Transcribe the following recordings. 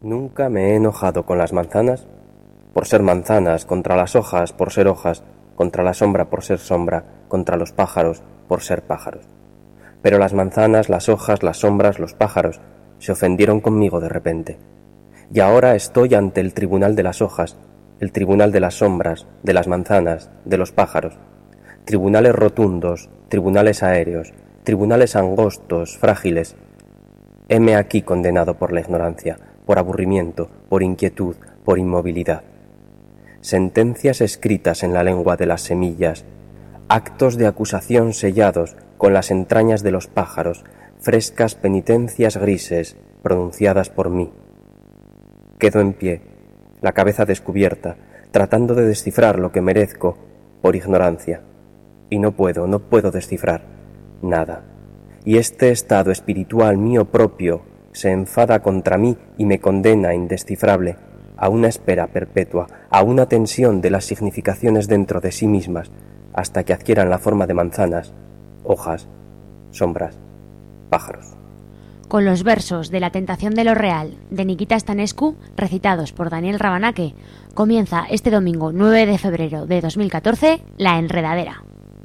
Nunca me he enojado con las manzanas por ser manzanas, contra las hojas por ser hojas, contra la sombra por ser sombra, contra los pájaros por ser pájaros. Pero las manzanas, las hojas, las sombras, los pájaros se ofendieron conmigo de repente. Y ahora estoy ante el tribunal de las hojas, el tribunal de las sombras, de las manzanas, de los pájaros. Tribunales rotundos, tribunales aéreos, tribunales angostos, frágiles. Heme aquí condenado por la ignorancia, por aburrimiento, por inquietud, por inmovilidad. Sentencias escritas en la lengua de las semillas, actos de acusación sellados con las entrañas de los pájaros, frescas penitencias grises pronunciadas por mí. Quedo en pie, la cabeza descubierta, tratando de descifrar lo que merezco por ignorancia. Y no puedo descifrar nada. Y este estado espiritual mío propio se enfada contra mí y me condena indescifrable a una espera perpetua, a una tensión de las significaciones dentro de sí mismas, hasta que adquieran la forma de manzanas, hojas, sombras, pájaros. Con los versos de La tentación de lo real, de Nikita Stanescu, recitados por Daniel Rabanake, comienza este domingo 9 de febrero de 2014, La Enredadera.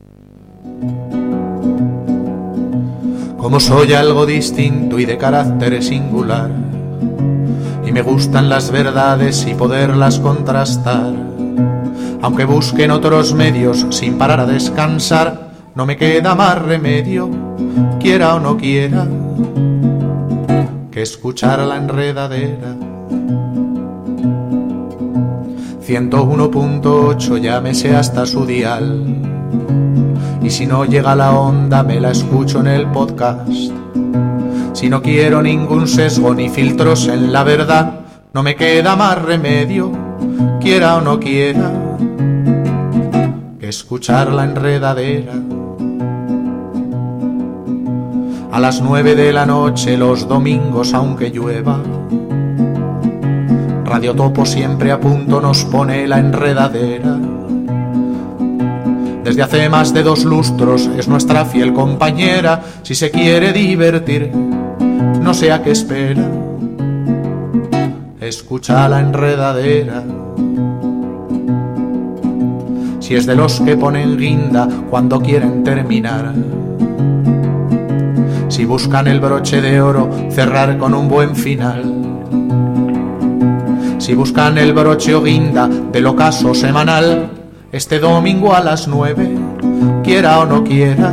Como soy algo distinto y de carácter singular, y me gustan las verdades y poderlas contrastar, aunque busquen otros medios sin parar a descansar, no me queda más remedio, quiera o no quiera, que escuchar la enredadera. 101.8, llámese hasta su dial, y si no llega la onda me la escucho en el podcast. Si no quiero ningún sesgo ni filtros en la verdad, no me queda más remedio, quiera o no quiera, que escuchar la enredadera. A las 9 de la noche los domingos aunque llueva, Radio Topo siempre a punto nos pone la enredadera. Desde hace más de 2 lustros es nuestra fiel compañera. Si se quiere divertir, no sé a qué espera, escucha la enredadera. Si es de los que ponen guinda cuando quieren terminar, si buscan el broche de oro cerrar con un buen final, si buscan el broche o guinda del ocaso semanal, este domingo a las 9, quiera o no quiera,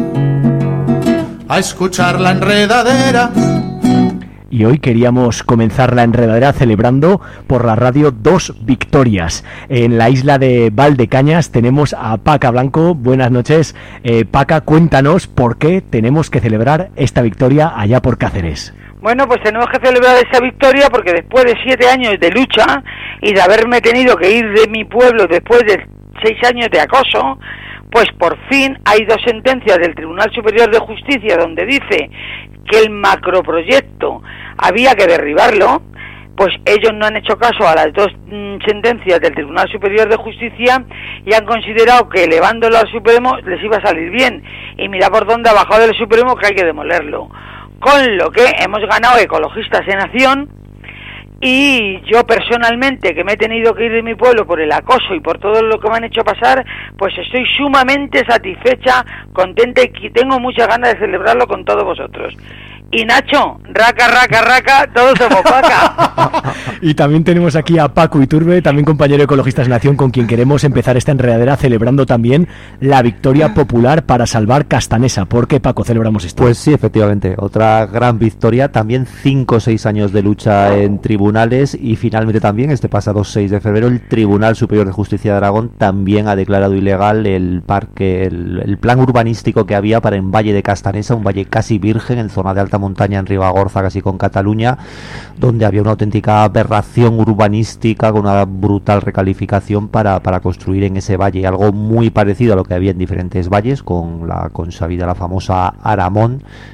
a escuchar la enredadera. Y hoy queríamos comenzar la enredadera celebrando por la radio 2 victorias. En la isla de Valdecañas tenemos a Paca Blanco. Buenas noches. Paca, cuéntanos por qué tenemos que celebrar esta victoria allá por Cáceres. Bueno, pues tenemos que celebrar esa victoria porque después de 7 años de lucha y de haberme tenido que ir de mi pueblo después de 6 años de acoso, pues por fin hay 2 sentencias del Tribunal Superior de Justicia donde dice que el macroproyecto había que derribarlo. Pues ellos no han hecho caso a las 2 sentencias del Tribunal Superior de Justicia y han considerado que elevándolo al Supremo les iba a salir bien. Y mira por dónde ha bajado del Supremo, que hay que demolerlo. Con lo que hemos ganado Ecologistas en Acción. Y yo personalmente, que me he tenido que ir de mi pueblo por el acoso y por todo lo que me han hecho pasar, pues estoy sumamente satisfecha, contenta y tengo muchas ganas de celebrarlo con todos vosotros. Y Nacho, raca, raca, raca, todos somos Paca. Y también tenemos aquí a Paco Iturbe, también compañero de Ecologistas en Acción, con quien queremos empezar esta enredadera celebrando también la victoria popular para salvar Castanesa. ¿Por qué, Paco, celebramos esto? Pues sí, efectivamente, otra gran victoria, también 5 o 6 años de lucha en tribunales y finalmente también este pasado 6 de febrero el Tribunal Superior de Justicia de Aragón también ha declarado ilegal el parque, el plan urbanístico que había para en Valle de Castanesa, un valle casi virgen en zona de alta montaña en Ribagorza, casi con Cataluña, donde había una auténtica aberración urbanística con una brutal recalificación para construir en ese valle, algo muy parecido a lo que había en diferentes valles, con la consabida, la famosa Aramón,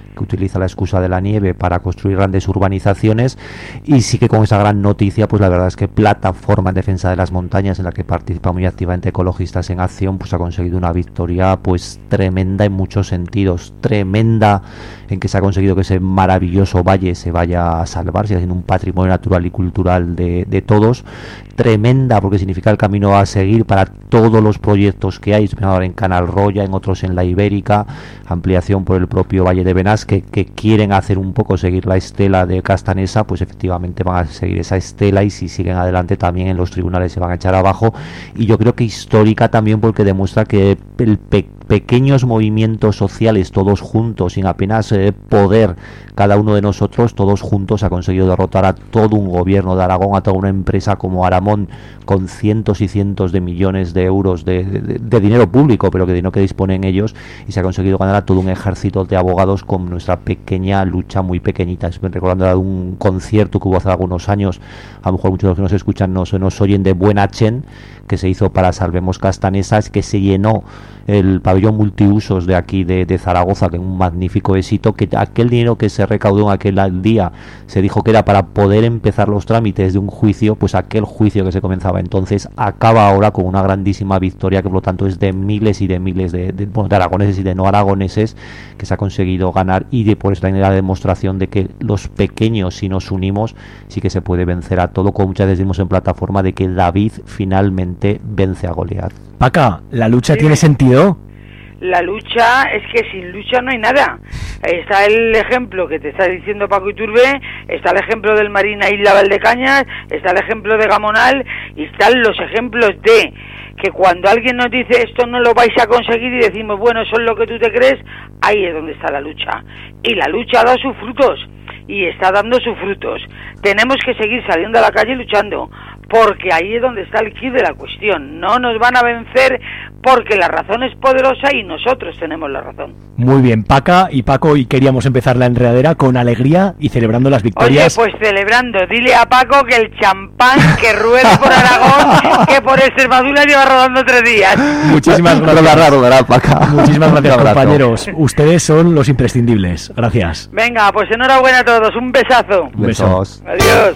que utiliza la excusa de la nieve para construir grandes urbanizaciones, y sí que con esa gran noticia, pues la verdad es que Plataforma en Defensa de las Montañas, en la que participa muy activamente Ecologistas en Acción, pues ha conseguido una victoria pues tremenda en muchos sentidos, tremenda en que se ha conseguido que ese maravilloso valle se vaya a salvar, siga siendo un patrimonio natural y cultural de todos, tremenda porque significa el camino a seguir para todos los proyectos que hay, ahora en Canal Roya, en otros en la Ibérica, ampliación por el propio Valle de Benasque, que quieren hacer un poco seguir la estela de Castanesa, pues efectivamente van a seguir esa estela, y si siguen adelante también en los tribunales se van a echar abajo, y yo creo que histórica también porque demuestra que el pequeños movimientos sociales todos juntos, sin apenas poder cada uno de nosotros, todos juntos ha conseguido derrotar a todo un gobierno de Aragón, a toda una empresa como Aramón, con cientos y cientos de millones de euros de dinero público, pero que dinero que disponen ellos, y se ha conseguido ganar a todo un ejército de abogados con nuestra pequeña lucha, muy pequeñita. Estoy recordando de un concierto que hubo hace algunos años, a lo mejor muchos de los que nos escuchan nos oyen, de Buenachen, que se hizo para Salvemos Castanesas, que se llenó el pabellón multiusos de aquí de Zaragoza, que es un magnífico éxito, que aquel dinero que se recaudó en aquel día se dijo que era para poder empezar los trámites de un juicio, pues aquel juicio que se comenzaba entonces acaba ahora con una grandísima victoria, que por lo tanto es de miles y de miles de aragoneses y de no aragoneses, que se ha conseguido ganar, y por esta la demostración de que los pequeños, si nos unimos, sí que se puede vencer a todo, como muchas veces decimos en Plataforma, de que David finalmente vence a Goliat. Paca, ¿la lucha tiene sentido? La lucha, es que sin lucha no hay nada. Está el ejemplo que te está diciendo Paco Iturbe, está el ejemplo del Marina Isla Valdecañas, está el ejemplo de Gamonal, y están los ejemplos de que cuando alguien nos dice esto no lo vais a conseguir, y decimos, bueno, eso es lo que tú te crees, ahí es donde está la lucha. Y la lucha ha dado sus frutos, y está dando sus frutos. Tenemos que seguir saliendo a la calle luchando, porque ahí es donde está el quid de la cuestión. No nos van a vencer porque la razón es poderosa y nosotros tenemos la razón. Muy bien, Paca y Paco, y queríamos empezar la enredadera con alegría y celebrando las victorias. Oye, pues celebrando, dile a Paco que el champán que ruede por Aragón, que por Extremadura lleva rodando 3 días. Muchísimas gracias. Paca. Muchísimas gracias, compañeros. Ustedes son los imprescindibles. Gracias. Venga, pues enhorabuena a todos. Un besazo. Un beso. Besos. Adiós.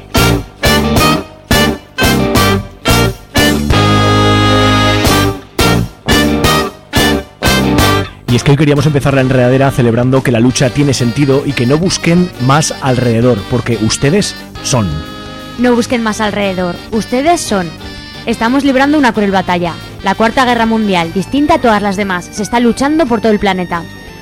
Y es que hoy queríamos empezar la enredadera celebrando que la lucha tiene sentido y que no busquen más alrededor, porque ustedes son. No busquen más alrededor, ustedes son. Estamos librando una cruel batalla. La Cuarta Guerra Mundial, distinta a todas las demás, se está luchando por todo el planeta.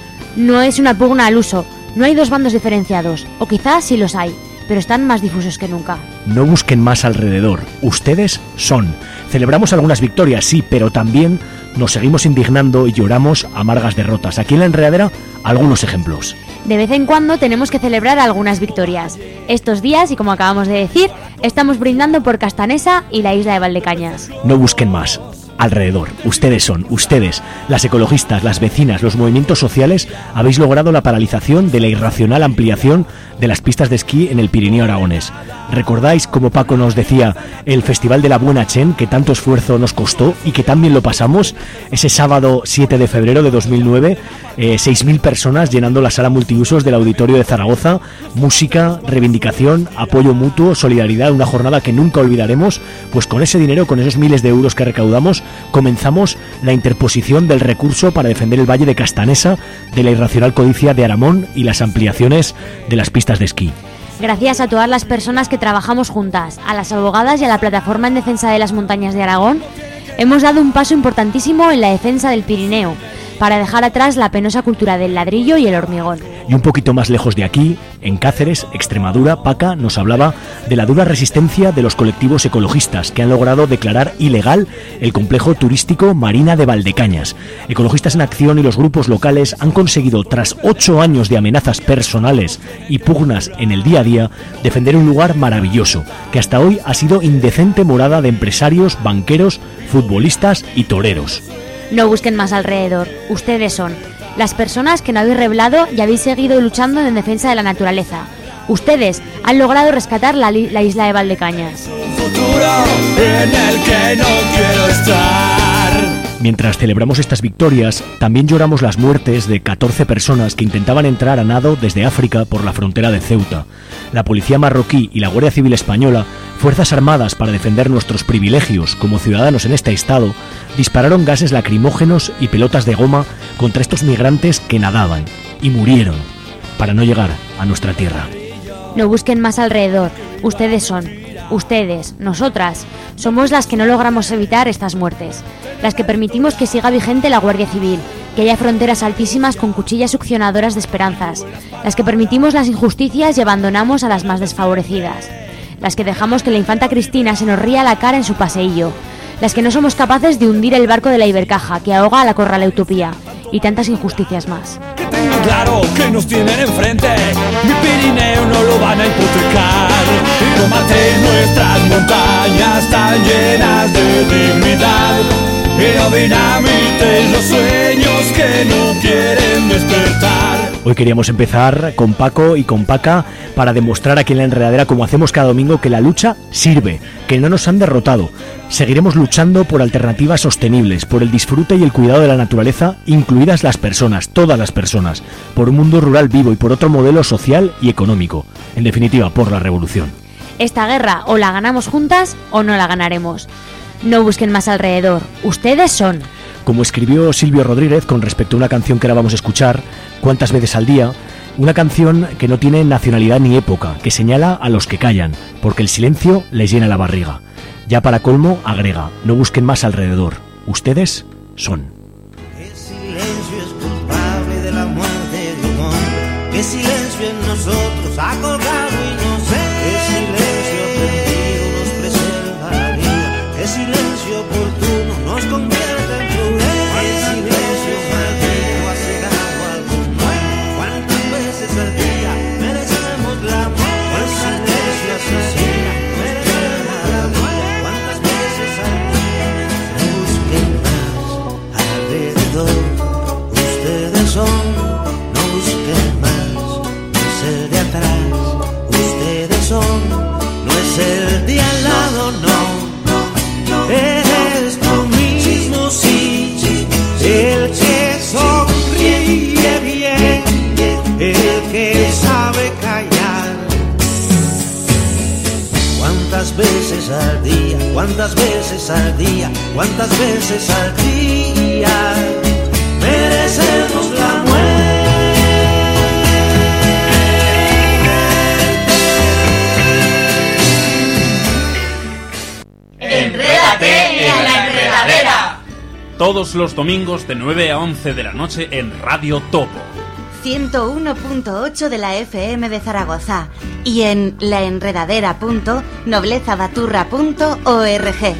No es una pugna al uso, no hay dos bandos diferenciados, o quizás sí los hay, pero están más difusos que nunca. No busquen más alrededor, ustedes son. Celebramos algunas victorias, sí, pero también nos seguimos indignando y lloramos amargas derrotas. Aquí en la enredadera, algunos ejemplos. De vez en cuando tenemos que celebrar algunas victorias. Estos días, y como acabamos de decir, estamos brindando por Castanesa y la isla de Valdecañas. No busquen más alrededor, ustedes son, ustedes, las ecologistas, las vecinas, los movimientos sociales, habéis logrado la paralización de la irracional ampliación de las pistas de esquí en el Pirineo aragonés. ¿Recordáis, como Paco nos decía, el Festival de la Buenachen, que tanto esfuerzo nos costó y que también lo pasamos? Ese sábado 7 de febrero de 2009, 6.000 personas llenando la sala multiusos del Auditorio de Zaragoza, música, reivindicación, apoyo mutuo, solidaridad, una jornada que nunca olvidaremos. Pues con ese dinero, con esos miles de euros que recaudamos, comenzamos la interposición del recurso para defender el Valle de Castanesa de la irracional codicia de Aramón y las ampliaciones de las pistas de esquí. Gracias a todas las personas que trabajamos juntas, a las abogadas y a la Plataforma en Defensa de las Montañas de Aragón, hemos dado un paso importantísimo en la defensa del Pirineo, para dejar atrás la penosa cultura del ladrillo y el hormigón. Y un poquito más lejos de aquí, en Cáceres, Extremadura, Paca nos hablaba de la dura resistencia de los colectivos ecologistas que han logrado declarar ilegal el complejo turístico Marina de Valdecañas. Ecologistas en Acción y los grupos locales han conseguido, tras 8 años de amenazas personales y pugnas en el día a día, defender un lugar maravilloso, que hasta hoy ha sido indecente morada de empresarios, banqueros, futbolistas y toreros. No busquen más alrededor, ustedes son las personas que no habéis revelado y habéis seguido luchando en defensa de la naturaleza. Ustedes han logrado rescatar la isla de Valdecañas. Un futuro en el que no quiero estar. Mientras celebramos estas victorias, también lloramos las muertes de 14 personas que intentaban entrar a nado desde África por la frontera de Ceuta. La policía marroquí y la Guardia Civil española, fuerzas armadas para defender nuestros privilegios como ciudadanos en este estado, dispararon gases lacrimógenos y pelotas de goma contra estos migrantes que nadaban y murieron para no llegar a nuestra tierra. No busquen más alrededor. Ustedes son. Ustedes, nosotras, somos las que no logramos evitar estas muertes, las que permitimos que siga vigente la Guardia Civil, que haya fronteras altísimas con cuchillas succionadoras de esperanzas, las que permitimos las injusticias y abandonamos a las más desfavorecidas, las que dejamos que la infanta Cristina se nos ría la cara en su paseillo, las que no somos capaces de hundir el barco de la Ibercaja que ahoga a la Corrala Utopía, y tantas injusticias más. Que tengan claro que nos tienen enfrente, mi Pirineo no lo van a hipotecar. Y tómate, nuestras montañas están llenas de dignidad. Y no dinamites los sueños que no quieren despertar. Hoy queríamos empezar con Paco y con Paca para demostrar aquí en La Enredadera, como hacemos cada domingo, que la lucha sirve, que no nos han derrotado. Seguiremos luchando por alternativas sostenibles, por el disfrute y el cuidado de la naturaleza, incluidas las personas, todas las personas, por un mundo rural vivo y por otro modelo social y económico. En definitiva, por la revolución. Esta guerra o la ganamos juntas o no la ganaremos. No busquen más alrededor. Ustedes son. Como escribió Silvio Rodríguez con respecto a una canción que ahora vamos a escuchar, ¿Cuántas veces al día?, una canción que no tiene nacionalidad ni época, que señala a los que callan, porque el silencio les llena la barriga. Ya para colmo, agrega, no busquen más alrededor. Ustedes son. El silencio es culpable de la muerte de un hombre. El silencio en nosotros ha colgado inocente. El silencio perdido nos preserva la vida. El silencio oportuno nos convierte en prudentes. El silencio maldito ha cegado algún mundo. ¿Cuántas veces al día merecemos la muerte? El silencio asesina merecemos la muerte. ¿Cuántas veces al día? No busquen más alrededor. Ustedes son. No busquen más. No es el de atrás. Ustedes son. No es el de al lado, no. Eres tú mismo, sí, el que sonríe bien, el que sabe callar. ¿Cuántas veces al día, cuántas veces al día, cuántas veces al día merecemos la muerte? ¡Enrédate en la enredadera! Todos los domingos de 9 a 11 de la noche en Radio Topo. 101.8 de la FM de Zaragoza y en laenredadera.noblezabaturra.org.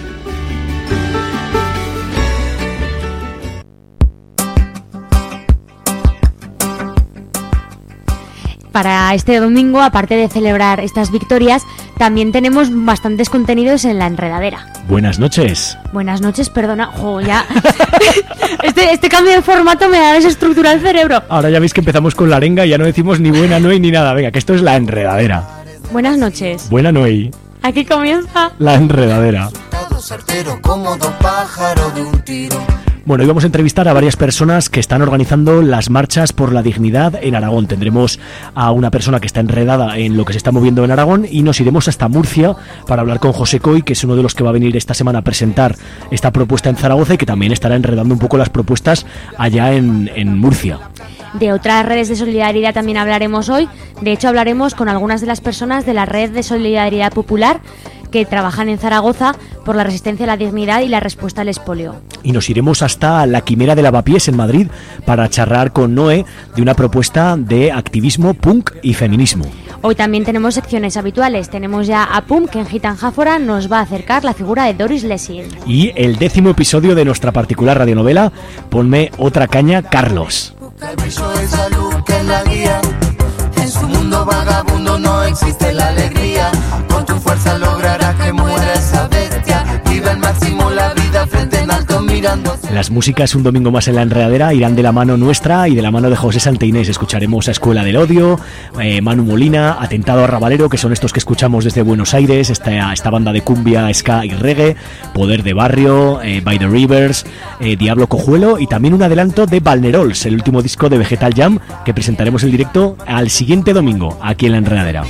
Para este domingo, aparte de celebrar estas victorias, también tenemos bastantes contenidos en La Enredadera. Buenas noches. Buenas noches, perdona. Ya. Este cambio de formato me ha desestructurado el cerebro. Ahora ya veis que empezamos con la arenga y ya no decimos ni buena noche ni nada. Venga, que esto es La Enredadera. Buenas noches. Buena noche. Aquí comienza La Enredadera. Certero, cómodo pájaro de un tiro. Bueno, hoy vamos a entrevistar a varias personas que están organizando las marchas por la dignidad en Aragón. Tendremos a una persona que está enredada en lo que se está moviendo en Aragón y nos iremos hasta Murcia para hablar con José Coy, que es uno de los que va a venir esta semana a presentar esta propuesta en Zaragoza y que también estará enredando un poco las propuestas allá en Murcia. De otras redes de solidaridad también hablaremos hoy. De hecho, hablaremos con algunas de las personas de la Red de Solidaridad Popular que trabajan en Zaragoza por la resistencia a la dignidad y la respuesta al expolio. Y nos iremos hasta la Quimera de Lavapiés en Madrid para charlar con Noé de una propuesta de activismo punk y feminismo. Hoy también tenemos secciones habituales. Tenemos ya a Punk, que en Gitanjáfora nos va a acercar la figura de Doris Lessing. Y el 10º episodio de nuestra particular radionovela, Ponme otra caña, Carlos. El brillo de esa luz que es la guía. En su mundo vagabundo no existe la alegría. Con tu fuerza lograrás que muera esa bestia. Vive al máximo la vida frente en alto, mira. mirando. Las músicas un domingo más en la enredadera irán de la mano nuestra y de la mano de José Santa Inés. Escucharemos a Escuela del Odio, Manu Molina, Atentado a Rabalero, que son estos que escuchamos desde Buenos Aires, esta banda de cumbia, ska y reggae, Poder de Barrio, By the Rivers, Diablo Cojuelo, y también un adelanto de Balnerols, el último disco de Vegetal Jam, que presentaremos en directo al siguiente domingo aquí en la enredadera.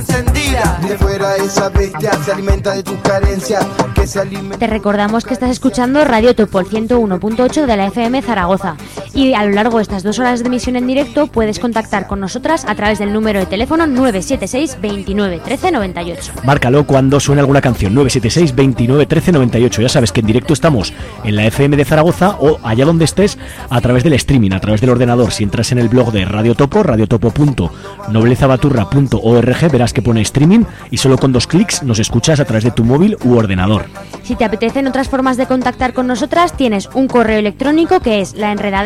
Te recordamos que estás escuchando Radio Topo, el 101.8 de la FM Zaragoza, y a lo largo de estas 2 horas de emisión en directo puedes contactar con nosotras a través del número de teléfono 976 29 13 98. Márcalo cuando suene alguna canción, 976 29 13 98. Ya sabes que en directo estamos en la FM de Zaragoza o allá donde estés a través del streaming, a través del ordenador. Si entras en el blog de Radio Topo, radiotopo.noblezabaturra.org, verás que pone streaming y solo con 2 clics nos escuchas a través de tu móvil u ordenador. Si te apetecen otras formas de contactar con nosotras, tienes un correo electrónico que es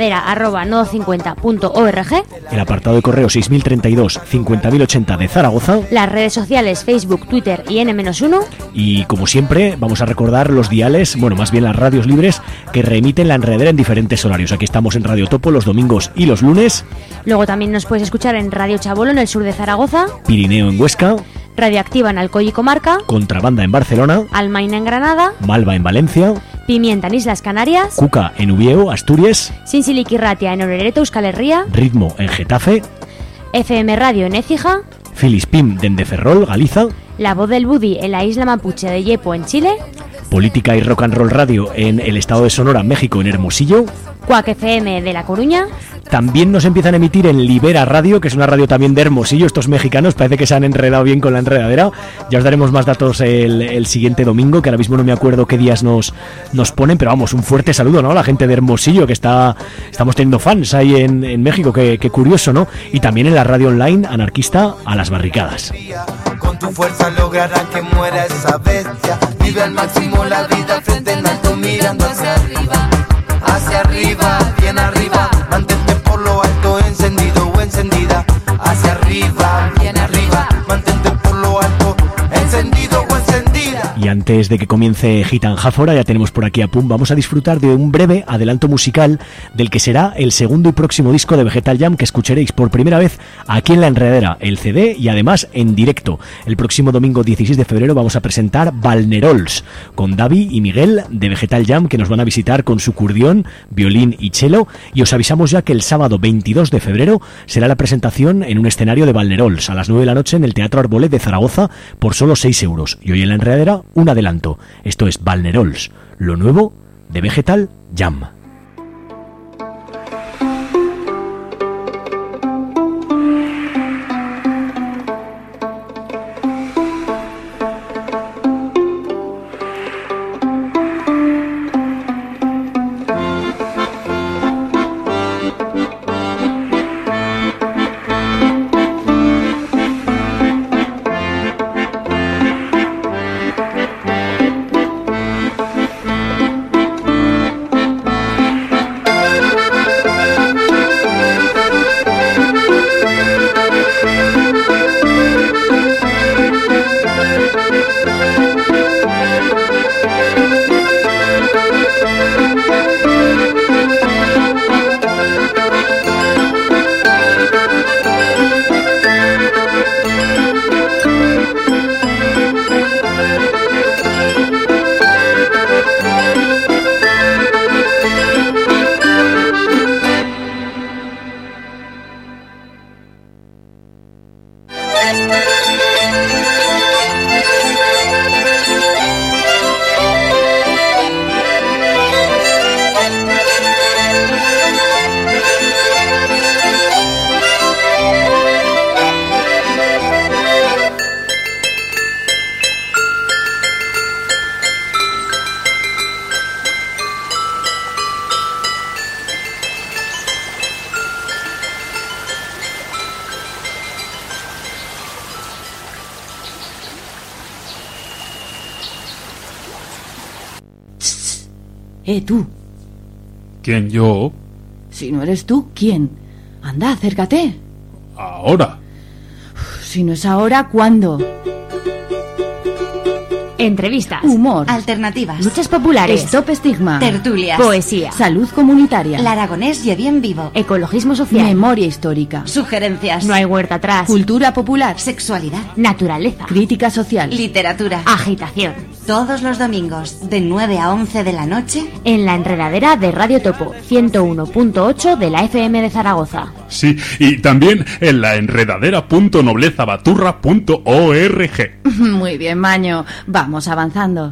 laenredadera@nodo50.org, el apartado de correo 6032 50080 de Zaragoza, las redes sociales Facebook, Twitter y N-1, y como siempre vamos a recordar los diales, bueno, más bien las radios libres que reemiten la enredadera en diferentes horarios. Aquí estamos en Radio Topo los domingos y los lunes. Luego también nos puedes escuchar en Radio Chabolo en el sur de Zaragoza, Pirineo en Huesca, Radioactiva en Alcoy y Comarca, Contrabanda en Barcelona, Almaina en Granada, Malva en Valencia, Pimienta en Islas Canarias, Cuca en Ubieo, Asturias, Sinsiliquirratia en Orereto, Euskal Herria, Ritmo en Getafe, FM Radio en Écija, Filispim dende Ferrol, Galiza, La Voz del Budi en la isla mapuche de Yepo en Chile, Política y Rock and Roll Radio en el estado de Sonora, México, en Hermosillo, Cuac FM de La Coruña. También nos empiezan a emitir en Libera Radio, que es una radio también de Hermosillo. Estos mexicanos parece que se han enredado bien con la enredadera. Ya os daremos más datos el siguiente domingo, que ahora mismo no me acuerdo qué días nos ponen, pero vamos, un fuerte saludo, ¿no? A la gente de Hermosillo, que estamos teniendo fans ahí en México, qué curioso, ¿no? Y también en la radio online anarquista A las Barricadas. Con tu fuerza lograrán que muera esa bestia. Vive al máximo la vida frente en alto mirando hacia arriba, bien arriba. Mantente por lo alto, encendido o encendida. Hacia arriba, bien arriba. Mantente por lo alto, encendido o encendida. Y antes de que comience Gitan Jáfora, ya tenemos por aquí a Pum, vamos a disfrutar de un breve adelanto musical del que será el segundo y próximo disco de Vegetal Jam que escucharéis por primera vez aquí en la enredadera, el CD y además en directo. El próximo domingo 16 de febrero vamos a presentar Balnerols con Davi y Miguel de Vegetal Jam, que nos van a visitar con su curdión, violín y cello, y os avisamos ya que el sábado 22 de febrero será la presentación en un escenario de Balnerols a las 9 de la noche en el Teatro Arbolet de Zaragoza por solo 6 euros. Y hoy en la enredadera un adelanto. Esto es Balnerols, lo nuevo de Vegetal Jam. Tú. ¿Quién, yo? Si no eres tú, ¿quién? Anda, acércate. Ahora. Si no es ahora, ¿cuándo? Entrevistas. Humor. Alternativas. Luchas populares. Stop estigma. Tertulias. Poesía. Salud comunitaria. El aragonés y bien vivo. Ecologismo social. Memoria histórica. Sugerencias. No hay huerta atrás. Cultura popular. Sexualidad. Naturaleza. Crítica social. Literatura. Agitación. Todos los domingos, de 9 a 11 de la noche. En la enredadera de Radio Topo, 101.8 de la FM de Zaragoza. Sí, y también en la enredadera.noblezabaturra.org. Muy bien, Maño. Vamos avanzando.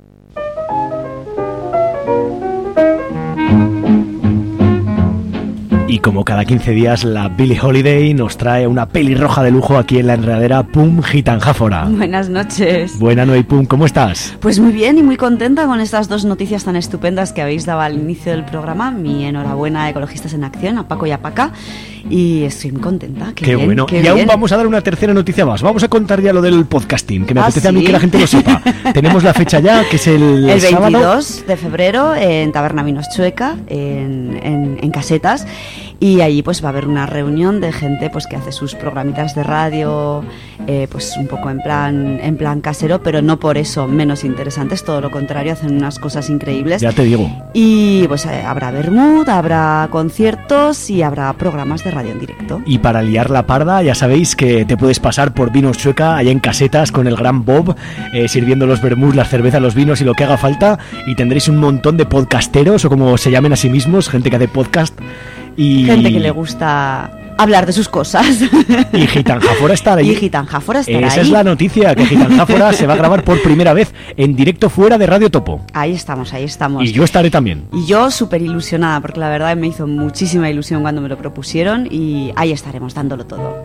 Y como cada 15 días, la Billie Holiday nos trae una pelirroja de lujo aquí en la enredadera. Pum Gitanjáfora. Buenas noches. Buenas noches, Pum, ¿cómo estás? Pues muy bien y muy contenta con estas dos noticias tan estupendas que habéis dado al inicio del programa. Mi enhorabuena a Ecologistas en Acción, a Paco y a Paca. Y estoy muy contenta. Qué bien, bueno. Y aún vamos a dar una tercera noticia más. Vamos a contar ya lo del podcasting, que me apetece a mí que la gente lo sepa. Tenemos la fecha ya, que es el 22 sábado. de febrero en Taberna Vinos Chueca, en Casetas. Y allí pues va a haber una reunión de gente pues que hace sus programitas de radio, pues un poco en plan casero, pero no por eso menos interesantes, todo lo contrario, hacen unas cosas increíbles. Ya te digo. Y pues habrá vermut, habrá conciertos y habrá programas de radio en directo. Y para liar la parda, ya sabéis que te puedes pasar por Vinos Chueca, allá en Casetas, con el gran Bob, sirviendo los vermús, las cervezas, los vinos y lo que haga falta, y tendréis un montón de podcasteros, o como se llamen a sí mismos, gente que hace podcast. Y gente que le gusta hablar de sus cosas. Y Gitanjáfora estará ahí. Esa es la noticia, que Gitanjáfora se va a grabar por primera vez en directo fuera de Radio Topo. Ahí estamos. Y yo estaré también. Y yo súper ilusionada, porque la verdad me hizo muchísima ilusión cuando me lo propusieron y ahí estaremos dándolo todo.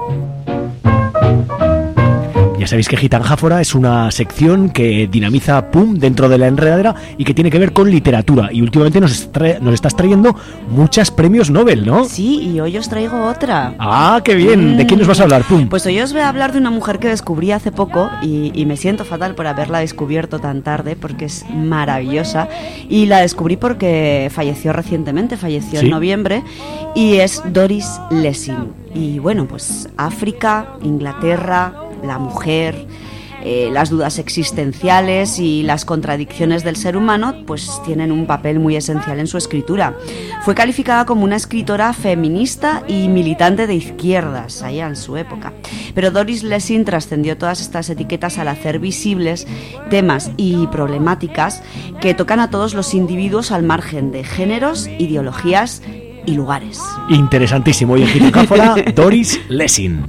Ya sabéis que Gitanjáfora es una sección que dinamiza Pum dentro de la enredadera y que tiene que ver con literatura. Y últimamente nos estás trayendo muchos premios Nobel, ¿no? Sí, y hoy os traigo otra. ¡Ah, qué bien! ¿De quién nos vas a hablar, Pum? Pues hoy os voy a hablar de una mujer que descubrí hace poco y me siento fatal por haberla descubierto tan tarde porque es maravillosa. Y la descubrí porque falleció recientemente, falleció en noviembre, y es Doris Lessing. Y bueno, pues África, Inglaterra, la mujer, las dudas existenciales y las contradicciones del ser humano pues tienen un papel muy esencial en su escritura. Fue calificada como una escritora feminista y militante de izquierdas allá en su época. Pero Doris Lessing trascendió todas estas etiquetas al hacer visibles temas y problemáticas que tocan a todos los individuos al margen de géneros, ideologías y lugares. Interesantísimo. Y en Gitanjáfora, Doris Lessing.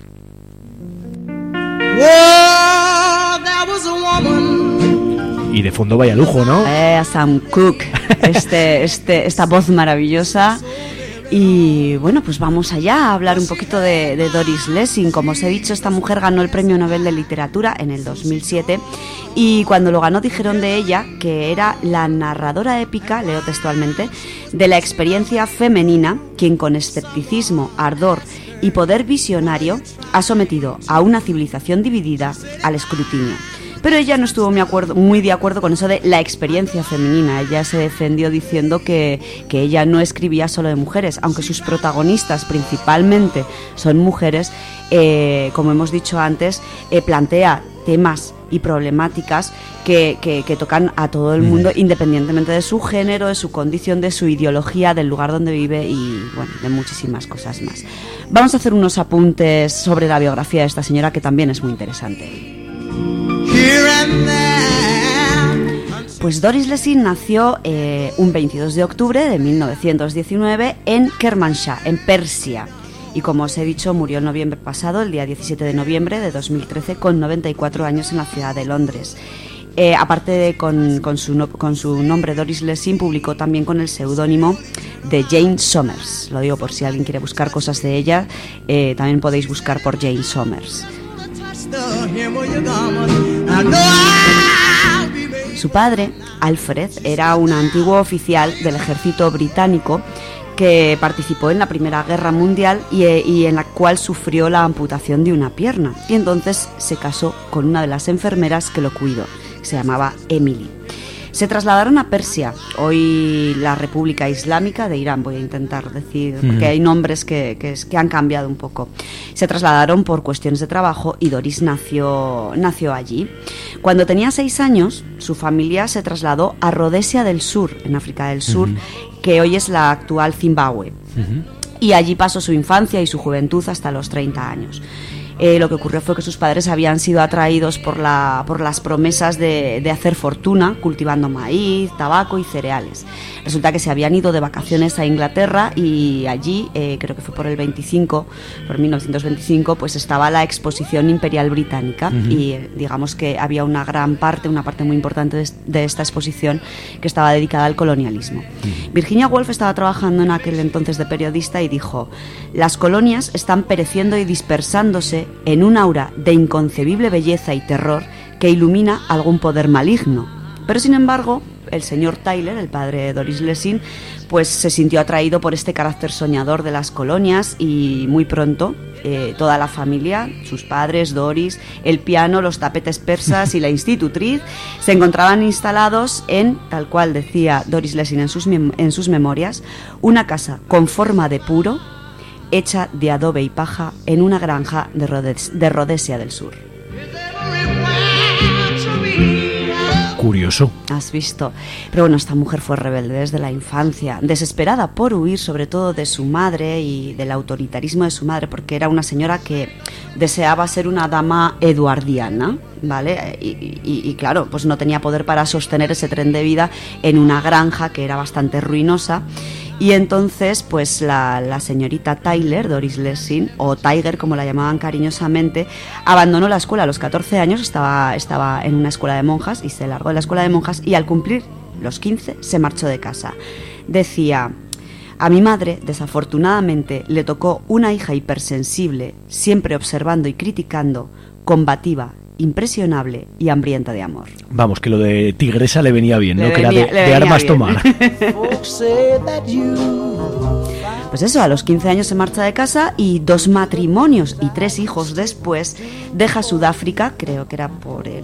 Y de fondo vaya lujo, ¿no? Sam Cooke, esta voz maravillosa. Y bueno, pues vamos allá a hablar un poquito de Doris Lessing. Como os he dicho, esta mujer ganó el Premio Nobel de Literatura en el 2007 y cuando lo ganó dijeron de ella que era la narradora épica, leo textualmente, de la experiencia femenina, quien con escepticismo, ardor y poder visionario ha sometido a una civilización dividida al escrutinio. Pero ella no estuvo muy de acuerdo con eso de la experiencia femenina. Ella se defendió diciendo que ella no escribía solo de mujeres, aunque sus protagonistas principalmente son mujeres. Como hemos dicho antes, plantea temas y problemáticas que tocan a todo el mundo, independientemente de su género, de su condición, de su ideología, del lugar donde vive y bueno, de muchísimas cosas más. Vamos a hacer unos apuntes sobre la biografía de esta señora que también es muy interesante. Pues Doris Lessing nació un 22 de octubre de 1919 en Kermanshah, en Persia. Y como os he dicho, murió el noviembre pasado, el día 17 de noviembre de 2013, con 94 años en la ciudad de Londres. Aparte de con su nombre Doris Lessing, publicó también con el seudónimo de Jane Somers. Lo digo por si alguien quiere buscar cosas de ella, también podéis buscar por Jane Somers. Su padre, Alfred, era un antiguo oficial del ejército británico que participó en la Primera Guerra Mundial y en la cual sufrió la amputación de una pierna. Y entonces se casó con una de las enfermeras que lo cuidó. Se llamaba Emily. Se trasladaron a Persia, hoy la República Islámica de Irán, voy a intentar decir, porque hay nombres que han cambiado un poco. Se trasladaron por cuestiones de trabajo y Doris nació allí. Cuando tenía 6 años, su familia se trasladó a Rhodesia del Sur, en África del Sur, que hoy es la actual Zimbabue. Y allí pasó su infancia y su juventud hasta los 30 años. Lo que ocurrió fue que sus padres habían sido atraídos por las promesas de hacer fortuna cultivando maíz, tabaco y cereales. Resulta que se habían ido de vacaciones a Inglaterra y allí, creo que fue por 1925, pues estaba la Exposición Imperial Británica y digamos que había una parte muy importante de esta exposición que estaba dedicada al colonialismo. Virginia Woolf estaba trabajando en aquel entonces de periodista y dijo: las colonias están pereciendo y dispersándose en un aura de inconcebible belleza y terror que ilumina algún poder maligno. Pero sin embargo, el señor Tyler, el padre de Doris Lessing, pues se sintió atraído por este carácter soñador de las colonias y muy pronto toda la familia, sus padres, Doris, el piano, los tapetes persas y la institutriz se encontraban instalados en, tal cual decía Doris Lessing en sus memorias, una casa con forma de puro, hecha de adobe y paja en una granja de Rhodesia del Sur. Curioso. Has visto. Pero bueno, esta mujer fue rebelde desde la infancia, desesperada por huir sobre todo de su madre y del autoritarismo de su madre, porque era una señora que deseaba ser una dama eduardiana, ¿vale? Y claro, pues no tenía poder para sostener ese tren de vida en una granja que era bastante ruinosa. Y entonces, pues la señorita Tyler, Doris Lessing, o Tiger como la llamaban cariñosamente, abandonó la escuela a los 14 años, estaba en una escuela de monjas y se largó de la escuela de monjas y al cumplir los 15 se marchó de casa. Decía: a mi madre, desafortunadamente, le tocó una hija hipersensible, siempre observando y criticando, combativa, impresionable y hambrienta de amor. Vamos, que lo de tigresa le venía bien, ¿no? Que era de armas bien tomar. Pues eso, a los 15 años se marcha de casa y 2 matrimonios y 3 hijos después deja Sudáfrica, creo que era por el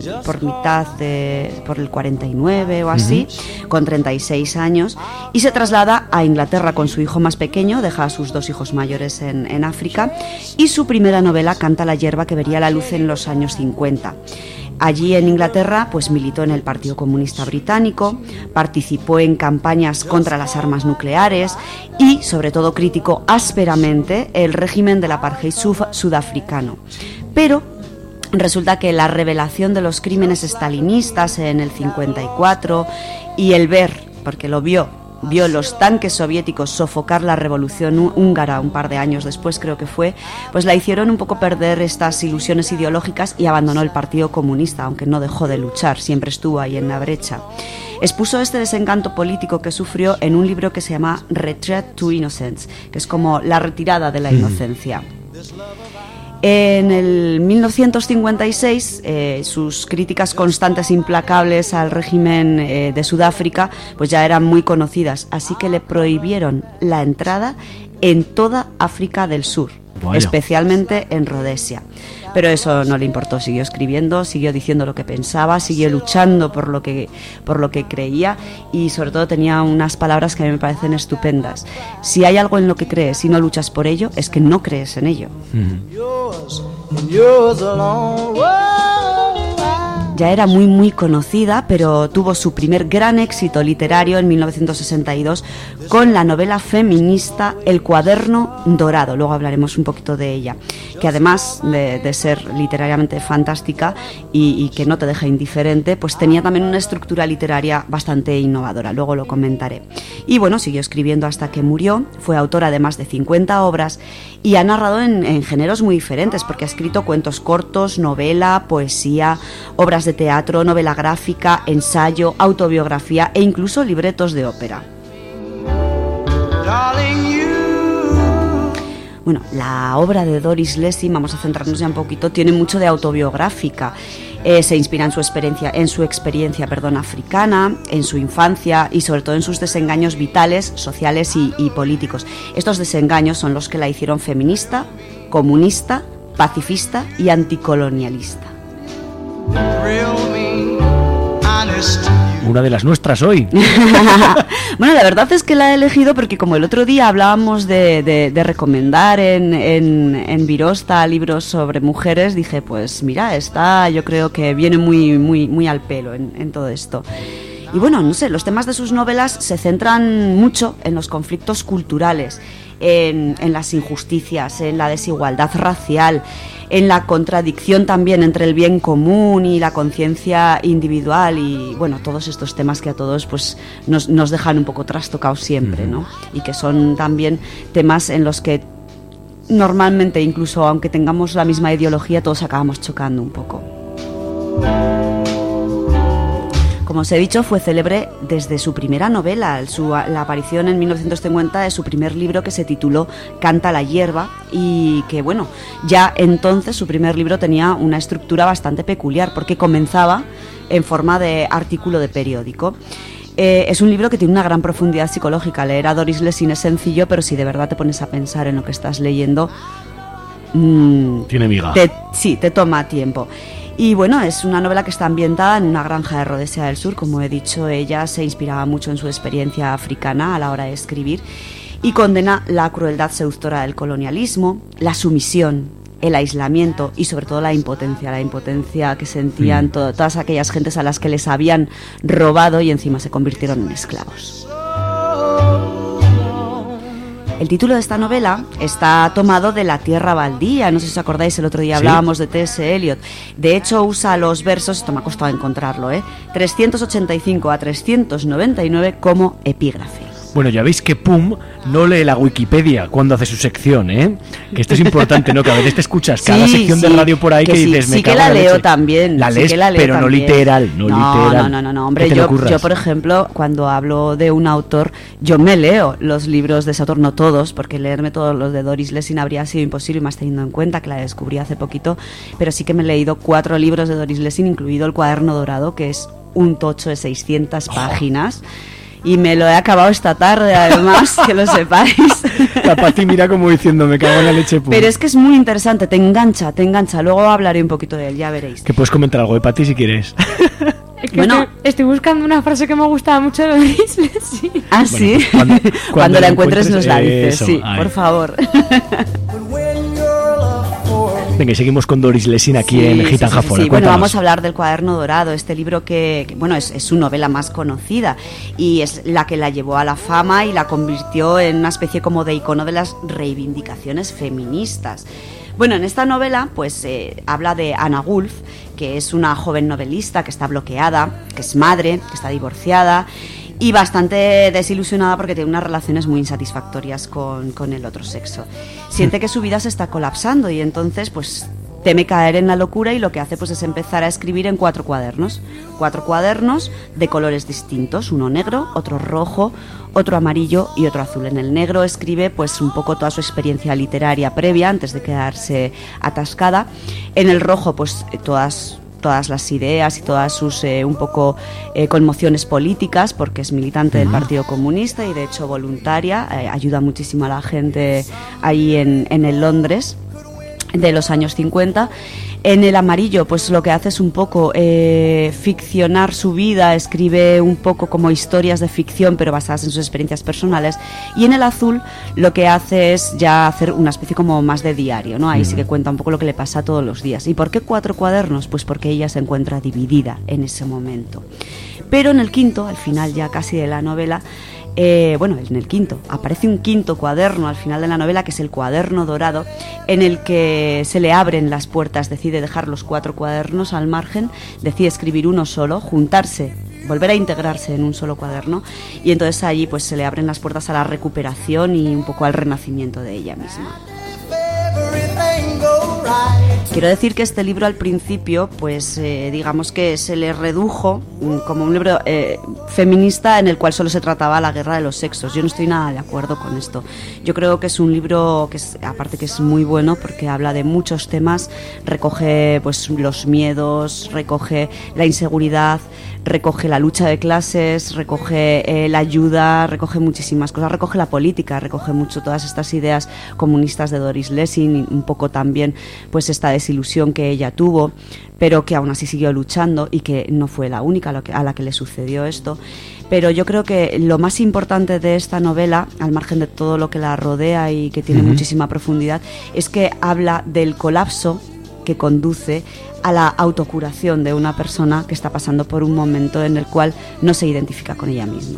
49 o así, con 36 años, y se traslada a Inglaterra con su hijo más pequeño, deja a sus 2 hijos mayores en África, y su primera novela, Canta la hierba, que vería la luz en los años 50. Allí en Inglaterra pues militó en el Partido Comunista Británico, participó en campañas contra las armas nucleares y sobre todo criticó ásperamente el régimen del apartheid sudafricano. Pero resulta que la revelación de los crímenes estalinistas en el 54 y el ver, porque lo vio los tanques soviéticos sofocar la revolución húngara un par de años después, creo que fue, pues la hicieron un poco perder estas ilusiones ideológicas y abandonó el Partido Comunista, aunque no dejó de luchar, siempre estuvo ahí en la brecha. Expuso este desencanto político que sufrió en un libro que se llama Retreat to Innocence, que es como la retirada de la inocencia. En el 1956, sus críticas constantes e implacables al régimen de Sudáfrica pues ya eran muy conocidas, así que le prohibieron la entrada en toda África del Sur, especialmente en Rhodesia. Pero eso no le importó, siguió escribiendo, siguió diciendo lo que pensaba, siguió luchando por lo que creía y sobre todo tenía unas palabras que a mí me parecen estupendas. Si hay algo en lo que crees y no luchas por ello, es que no crees en ello. Ya era muy muy conocida, pero tuvo su primer gran éxito literario en 1962 con la novela feminista El cuaderno dorado. Luego hablaremos un poquito de ella, que además de ser literariamente fantástica y que no te deja indiferente, pues tenía también una estructura literaria bastante innovadora. Luego lo comentaré. Y bueno, siguió escribiendo hasta que murió. Fue autora de más de 50 obras y ha narrado en géneros muy diferentes, porque ha escrito cuentos cortos, novela, poesía, obras de teatro, novela gráfica, ensayo, autobiografía e incluso libretos de ópera. Bueno, la obra de Doris Lessing, vamos a centrarnos ya un poquito, tiene mucho de autobiográfica. Se inspira en su experiencia africana, en su infancia y sobre todo en sus desengaños vitales, sociales y políticos. Estos desengaños son los que la hicieron feminista, comunista, pacifista y anticolonialista. Una de las nuestras hoy. Bueno, la verdad es que la he elegido porque como el otro día hablábamos de recomendar en Virosta libros sobre mujeres, dije, pues mira, esta yo creo que viene muy al pelo en todo esto. Y bueno, no sé, los temas de sus novelas se centran mucho en los conflictos culturales, en las injusticias, en la desigualdad racial, en la contradicción también entre el bien común y la conciencia individual, y bueno, todos estos temas que a todos pues nos dejan un poco trastocados siempre, ¿no? Y que son también temas en los que normalmente, incluso aunque tengamos la misma ideología, todos acabamos chocando un poco. Como os he dicho, fue célebre desde su primera novela, la aparición en 1950 de su primer libro, que se tituló Canta la hierba, y que bueno, ya entonces su primer libro tenía una estructura bastante peculiar, porque comenzaba en forma de artículo de periódico. Es un libro que tiene una gran profundidad psicológica. Leer a Doris Lessing es sencillo, pero si de verdad te pones a pensar en lo que estás leyendo, tiene miga. Sí, te toma tiempo. Y bueno, es una novela que está ambientada en una granja de Rhodesia del Sur. Como he dicho, ella se inspiraba mucho en su experiencia africana a la hora de escribir, y condena la crueldad seductora del colonialismo, la sumisión, el aislamiento y sobre todo la impotencia que sentían todas aquellas gentes a las que les habían robado y encima se convirtieron en esclavos. El título de esta novela está tomado de La tierra baldía. No sé si os acordáis, el otro día hablábamos de T.S. Eliot. De hecho, usa los versos, esto me ha costado encontrarlo, 385 a 399 como epígrafe. Bueno, ya veis que Pum no lee la Wikipedia cuando hace su sección, ¿eh? Que esto es importante, ¿no? Que a veces te escuchas cada sección de radio por ahí que dices, me cago en la leche. Sí que la leo también. La lees, pero también. No literal, no literal. No, hombre, yo, por ejemplo, cuando hablo de un autor, yo me leo los libros de ese autor, no todos, porque leerme todos los de Doris Lessing habría sido imposible, más teniendo en cuenta que la descubrí hace poquito, pero sí que me he leído 4 libros de Doris Lessing, incluido El cuaderno dorado, que es un tocho de 600 páginas. Y me lo he acabado esta tarde, además, que lo sepáis. La Pati mira como diciendo, me cago en la leche. Pum. Pero es que es muy interesante, te engancha. Luego hablaré un poquito de él, ya veréis. Que puedes comentar algo de Pati si quieres. Es que bueno, estoy buscando una frase que me gustaba mucho de Doris Lessing. Ah, sí. Bueno, pues cuando la encuentres nos la dices, eso, sí, ahí. por favor. Venga, y seguimos con Doris Lessing aquí en Gitán Jafona. Sí. Bueno, vamos a hablar del Cuaderno Dorado, este libro que bueno, es su novela más conocida y es la que la llevó a la fama y la convirtió en una especie como de icono de las reivindicaciones feministas. Bueno, en esta novela pues habla de Anna Woolf, que es una joven novelista que está bloqueada, que es madre, que está divorciada y bastante desilusionada porque tiene unas relaciones muy insatisfactorias con el otro sexo. Siente que su vida se está colapsando y entonces pues teme caer en la locura y lo que hace pues es empezar a escribir en 4 cuadernos. 4 cuadernos de colores distintos, uno negro, otro rojo, otro amarillo y otro azul. En el negro escribe pues un poco toda su experiencia literaria previa antes de quedarse atascada. En el rojo pues todas las ideas y todas sus un poco conmociones políticas, porque es militante del Partido Comunista y de hecho voluntaria, ayuda muchísimo a la gente ahí en el Londres de los años 50. En el amarillo pues lo que hace es un poco ficcionar su vida, escribe un poco como historias de ficción pero basadas en sus experiencias personales, y en el azul lo que hace es ya hacer una especie como más de diario, ¿no? Ahí sí que cuenta un poco lo que le pasa todos los días. ¿Y por qué 4 cuadernos? Pues porque ella se encuentra dividida en ese momento. Pero en el quinto, al final ya casi de la novela, en el quinto, aparece un quinto cuaderno al final de la novela, que es el Cuaderno Dorado, en el que se le abren las puertas, decide dejar los 4 cuadernos al margen, decide escribir uno solo, juntarse, volver a integrarse en un solo cuaderno, y entonces allí pues se le abren las puertas a la recuperación y un poco al renacimiento de ella misma. Quiero decir que este libro al principio, pues digamos que se le redujo como un libro feminista en el cual solo se trataba la guerra de los sexos. Yo no estoy nada de acuerdo con esto. Yo creo que es un libro que aparte que es muy bueno porque habla de muchos temas, recoge pues los miedos, recoge la inseguridad, recoge la lucha de clases, recoge la ayuda, recoge muchísimas cosas, recoge la política, recoge mucho todas estas ideas comunistas de Doris Lessing, un poco también pues esta desilusión que ella tuvo, pero que aún así siguió luchando y que no fue la única a la que le sucedió esto. Pero yo creo que lo más importante de esta novela, al margen de todo lo que la rodea y que tiene muchísima profundidad, es que habla del colapso que conduce a la autocuración de una persona que está pasando por un momento en el cual no se identifica con ella misma.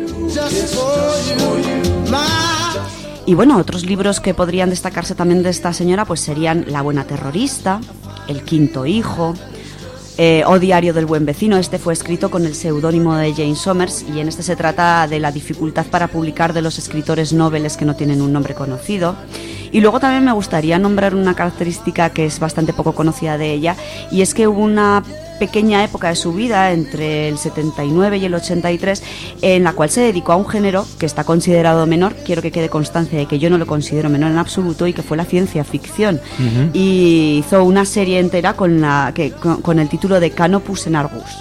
Y bueno, otros libros que podrían destacarse también de esta señora pues serían La buena terrorista, El quinto hijo, o Diario del buen vecino. Este fue escrito con el seudónimo de Jane Somers y en este se trata de la dificultad para publicar de los escritores noveles que no tienen un nombre conocido. Y luego también me gustaría nombrar una característica que es bastante poco conocida de ella, y es que hubo una pequeña época de su vida entre el 79 y el 83 en la cual se dedicó a un género que está considerado menor. Quiero que quede constancia de que yo no lo considero menor en absoluto, y que fue la ciencia ficción. Y hizo una serie entera con el título de Canopus en Argus.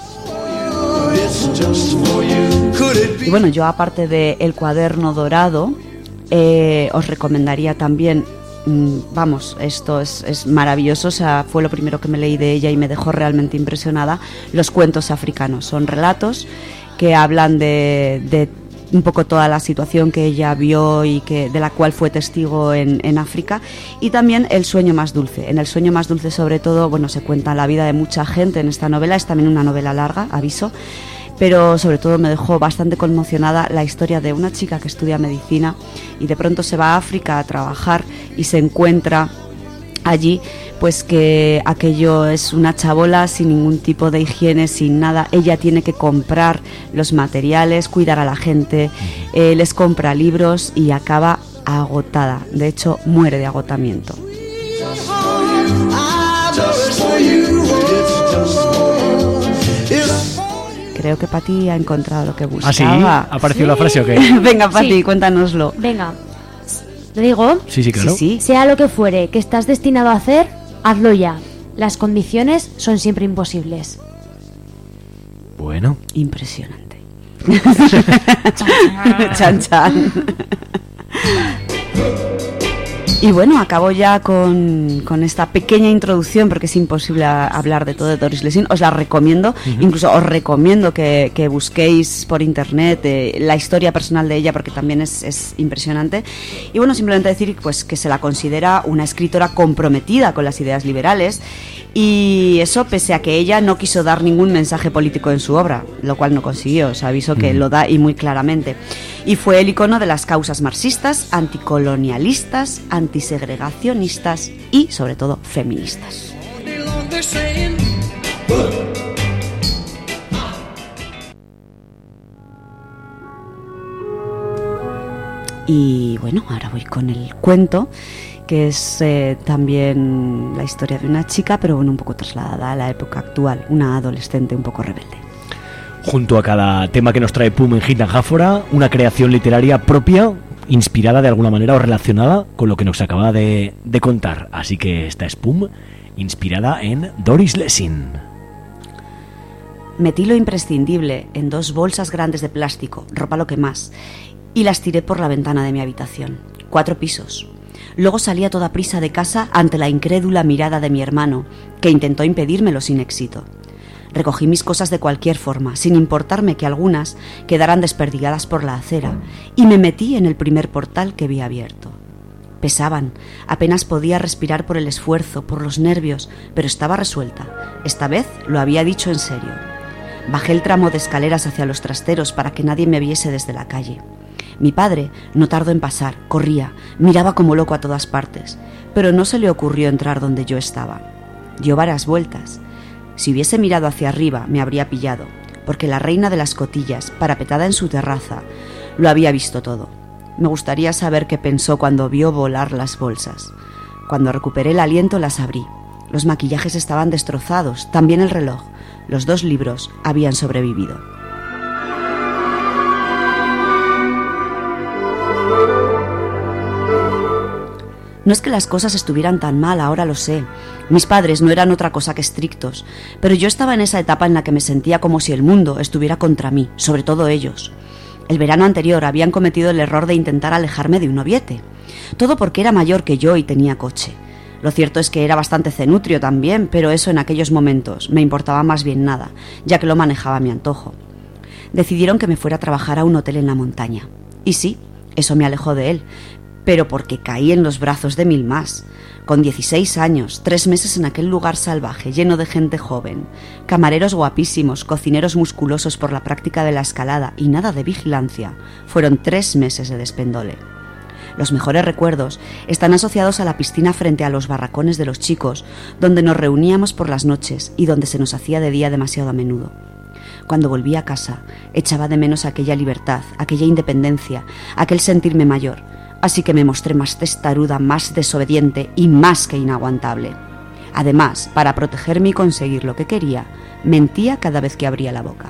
Y bueno, yo aparte de El cuaderno dorado, os recomendaría también, esto es maravilloso, o sea, fue lo primero que me leí de ella y me dejó realmente impresionada, Los cuentos africanos. Son relatos que hablan de un poco toda la situación que ella vio y de la cual fue testigo en África. Y también El sueño más dulce. En El sueño más dulce, sobre todo, se cuenta la vida de mucha gente en esta novela. Es también una novela larga, aviso, pero sobre todo me dejó bastante conmocionada la historia de una chica que estudia medicina y de pronto se va a África a trabajar y se encuentra allí pues que aquello es una chabola sin ningún tipo de higiene, sin nada. Ella tiene que comprar los materiales, cuidar a la gente, les compra libros y acaba agotada. De hecho, muere de agotamiento. Creo que Pati ha encontrado lo que buscaba. ¿Ah, sí? ¿Ha aparecido la frase o qué? Venga, Pati, cuéntanoslo. Venga, ¿te digo? Sí, claro. Sí. Sea lo que fuere que estás destinado a hacer, hazlo ya. Las condiciones son siempre imposibles. Bueno. Impresionante. Chan, chan. Y bueno, acabo ya con esta pequeña introducción, porque es imposible hablar de todo de Doris Lessing. Os la recomiendo, incluso os recomiendo que busquéis por internet la historia personal de ella, porque también es impresionante. Y bueno, simplemente decir pues que se la considera una escritora comprometida con las ideas liberales, y eso pese a que ella no quiso dar ningún mensaje político en su obra, lo cual no consiguió. Os aviso que lo da, y muy claramente. Y fue el icono de las causas marxistas, anticolonialistas, antisegregacionistas y, sobre todo, feministas. Y bueno, ahora voy con el cuento, que es también la historia de una chica, pero bueno, un poco trasladada a la época actual, una adolescente un poco rebelde. Junto a cada tema que nos trae Pum en Gita Jáfora, una creación literaria propia, inspirada de alguna manera o relacionada con lo que nos acaba de contar. Así que esta es Pum, inspirada en Doris Lessing. Metí lo imprescindible en 2 bolsas grandes de plástico, ropa lo que más, y las tiré por la ventana de mi habitación. 4 pisos. Luego salí a toda prisa de casa ante la incrédula mirada de mi hermano, que intentó impedírmelo sin éxito. Recogí mis cosas de cualquier forma, sin importarme que algunas quedaran desperdigadas por la acera, y me metí en el primer portal que vi abierto. Pesaban, apenas podía respirar por el esfuerzo, por los nervios, pero estaba resuelta. Esta vez lo había dicho en serio. Bajé el tramo de escaleras hacia los trasteros para que nadie me viese desde la calle. Mi padre no tardó en pasar, corría, miraba como loco a todas partes, pero no se le ocurrió entrar donde yo estaba. Dio varias vueltas. Si hubiese mirado hacia arriba me habría pillado, porque la reina de las cotillas, parapetada en su terraza, lo había visto todo. Me gustaría saber qué pensó cuando vio volar las bolsas. Cuando recuperé el aliento las abrí. Los maquillajes estaban destrozados, también el reloj. Los 2 libros habían sobrevivido. No es que las cosas estuvieran tan mal, ahora lo sé. Mis padres no eran otra cosa que estrictos, pero yo estaba en esa etapa en la que me sentía como si el mundo estuviera contra mí, sobre todo ellos. El verano anterior habían cometido el error de intentar alejarme de un noviete. Todo porque era mayor que yo y tenía coche. Lo cierto es que era bastante cenutrio también, pero eso en aquellos momentos me importaba más bien nada, ya que lo manejaba a mi antojo. Decidieron que me fuera a trabajar a un hotel en la montaña. Y sí, eso me alejó de él, pero porque caí en los brazos de mil más. Con 16 años, 3 meses en aquel lugar salvaje, lleno de gente joven, camareros guapísimos, cocineros musculosos por la práctica de la escalada y nada de vigilancia, fueron 3 meses de despendole. Los mejores recuerdos están asociados a la piscina frente a los barracones de los chicos, donde nos reuníamos por las noches y donde se nos hacía de día demasiado a menudo. Cuando volví a casa, echaba de menos aquella libertad, aquella independencia, aquel sentirme mayor, así que me mostré más testaruda, más desobediente y más que inaguantable. Además, para protegerme y conseguir lo que quería, mentía cada vez que abría la boca.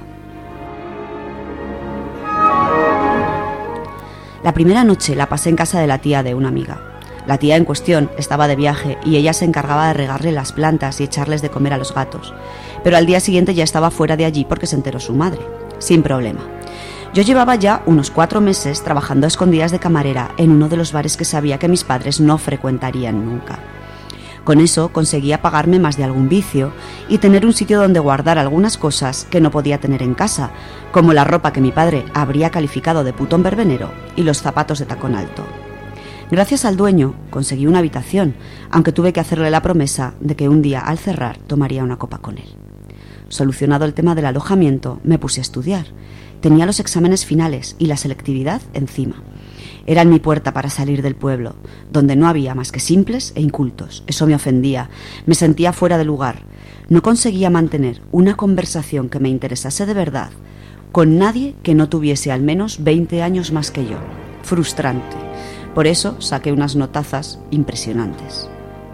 La primera noche la pasé en casa de la tía de una amiga. La tía en cuestión estaba de viaje y ella se encargaba de regarle las plantas y echarles de comer a los gatos, pero al día siguiente ya estaba fuera de allí porque se enteró su madre, sin problema. Yo llevaba ya unos 4 meses trabajando a escondidas de camarera en uno de los bares que sabía que mis padres no frecuentarían nunca. Con eso conseguía pagarme más de algún vicio y tener un sitio donde guardar algunas cosas que no podía tener en casa, como la ropa que mi padre habría calificado de putón verbenero y los zapatos de tacón alto. Gracias al dueño conseguí una habitación, aunque tuve que hacerle la promesa de que un día al cerrar tomaría una copa con él. Solucionado el tema del alojamiento, me puse a estudiar. Tenía los exámenes finales y la selectividad encima. Eran mi puerta para salir del pueblo, donde no había más que simples e incultos. Eso me ofendía, me sentía fuera de lugar. No conseguía mantener una conversación que me interesase de verdad con nadie que no tuviese al menos 20 años más que yo. Frustrante. Por eso saqué unas notazas impresionantes.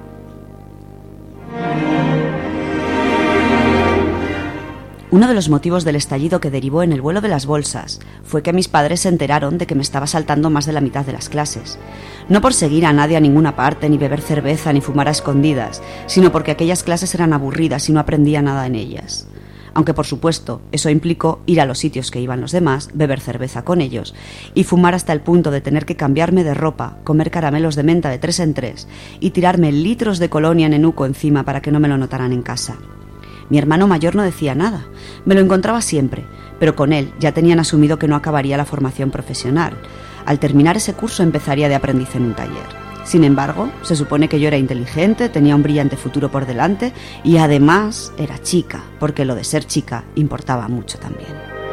Uno de los motivos del estallido que derivó en el vuelo de las bolsas fue que mis padres se enteraron de que me estaba saltando más de la mitad de las clases. No por seguir a nadie a ninguna parte, ni beber cerveza, ni fumar a escondidas, sino porque aquellas clases eran aburridas y no aprendía nada en ellas. Aunque, por supuesto, eso implicó ir a los sitios que iban los demás, beber cerveza con ellos y fumar hasta el punto de tener que cambiarme de ropa, comer caramelos de menta de 3 en 3 y tirarme litros de colonia Nenuco encima para que no me lo notaran en casa. Mi hermano mayor no decía nada, me lo encontraba siempre, pero con él ya tenían asumido que no acabaría la formación profesional. Al terminar ese curso empezaría de aprendiz en un taller. Sin embargo, se supone que yo era inteligente, tenía un brillante futuro por delante y además era chica, porque lo de ser chica importaba mucho también.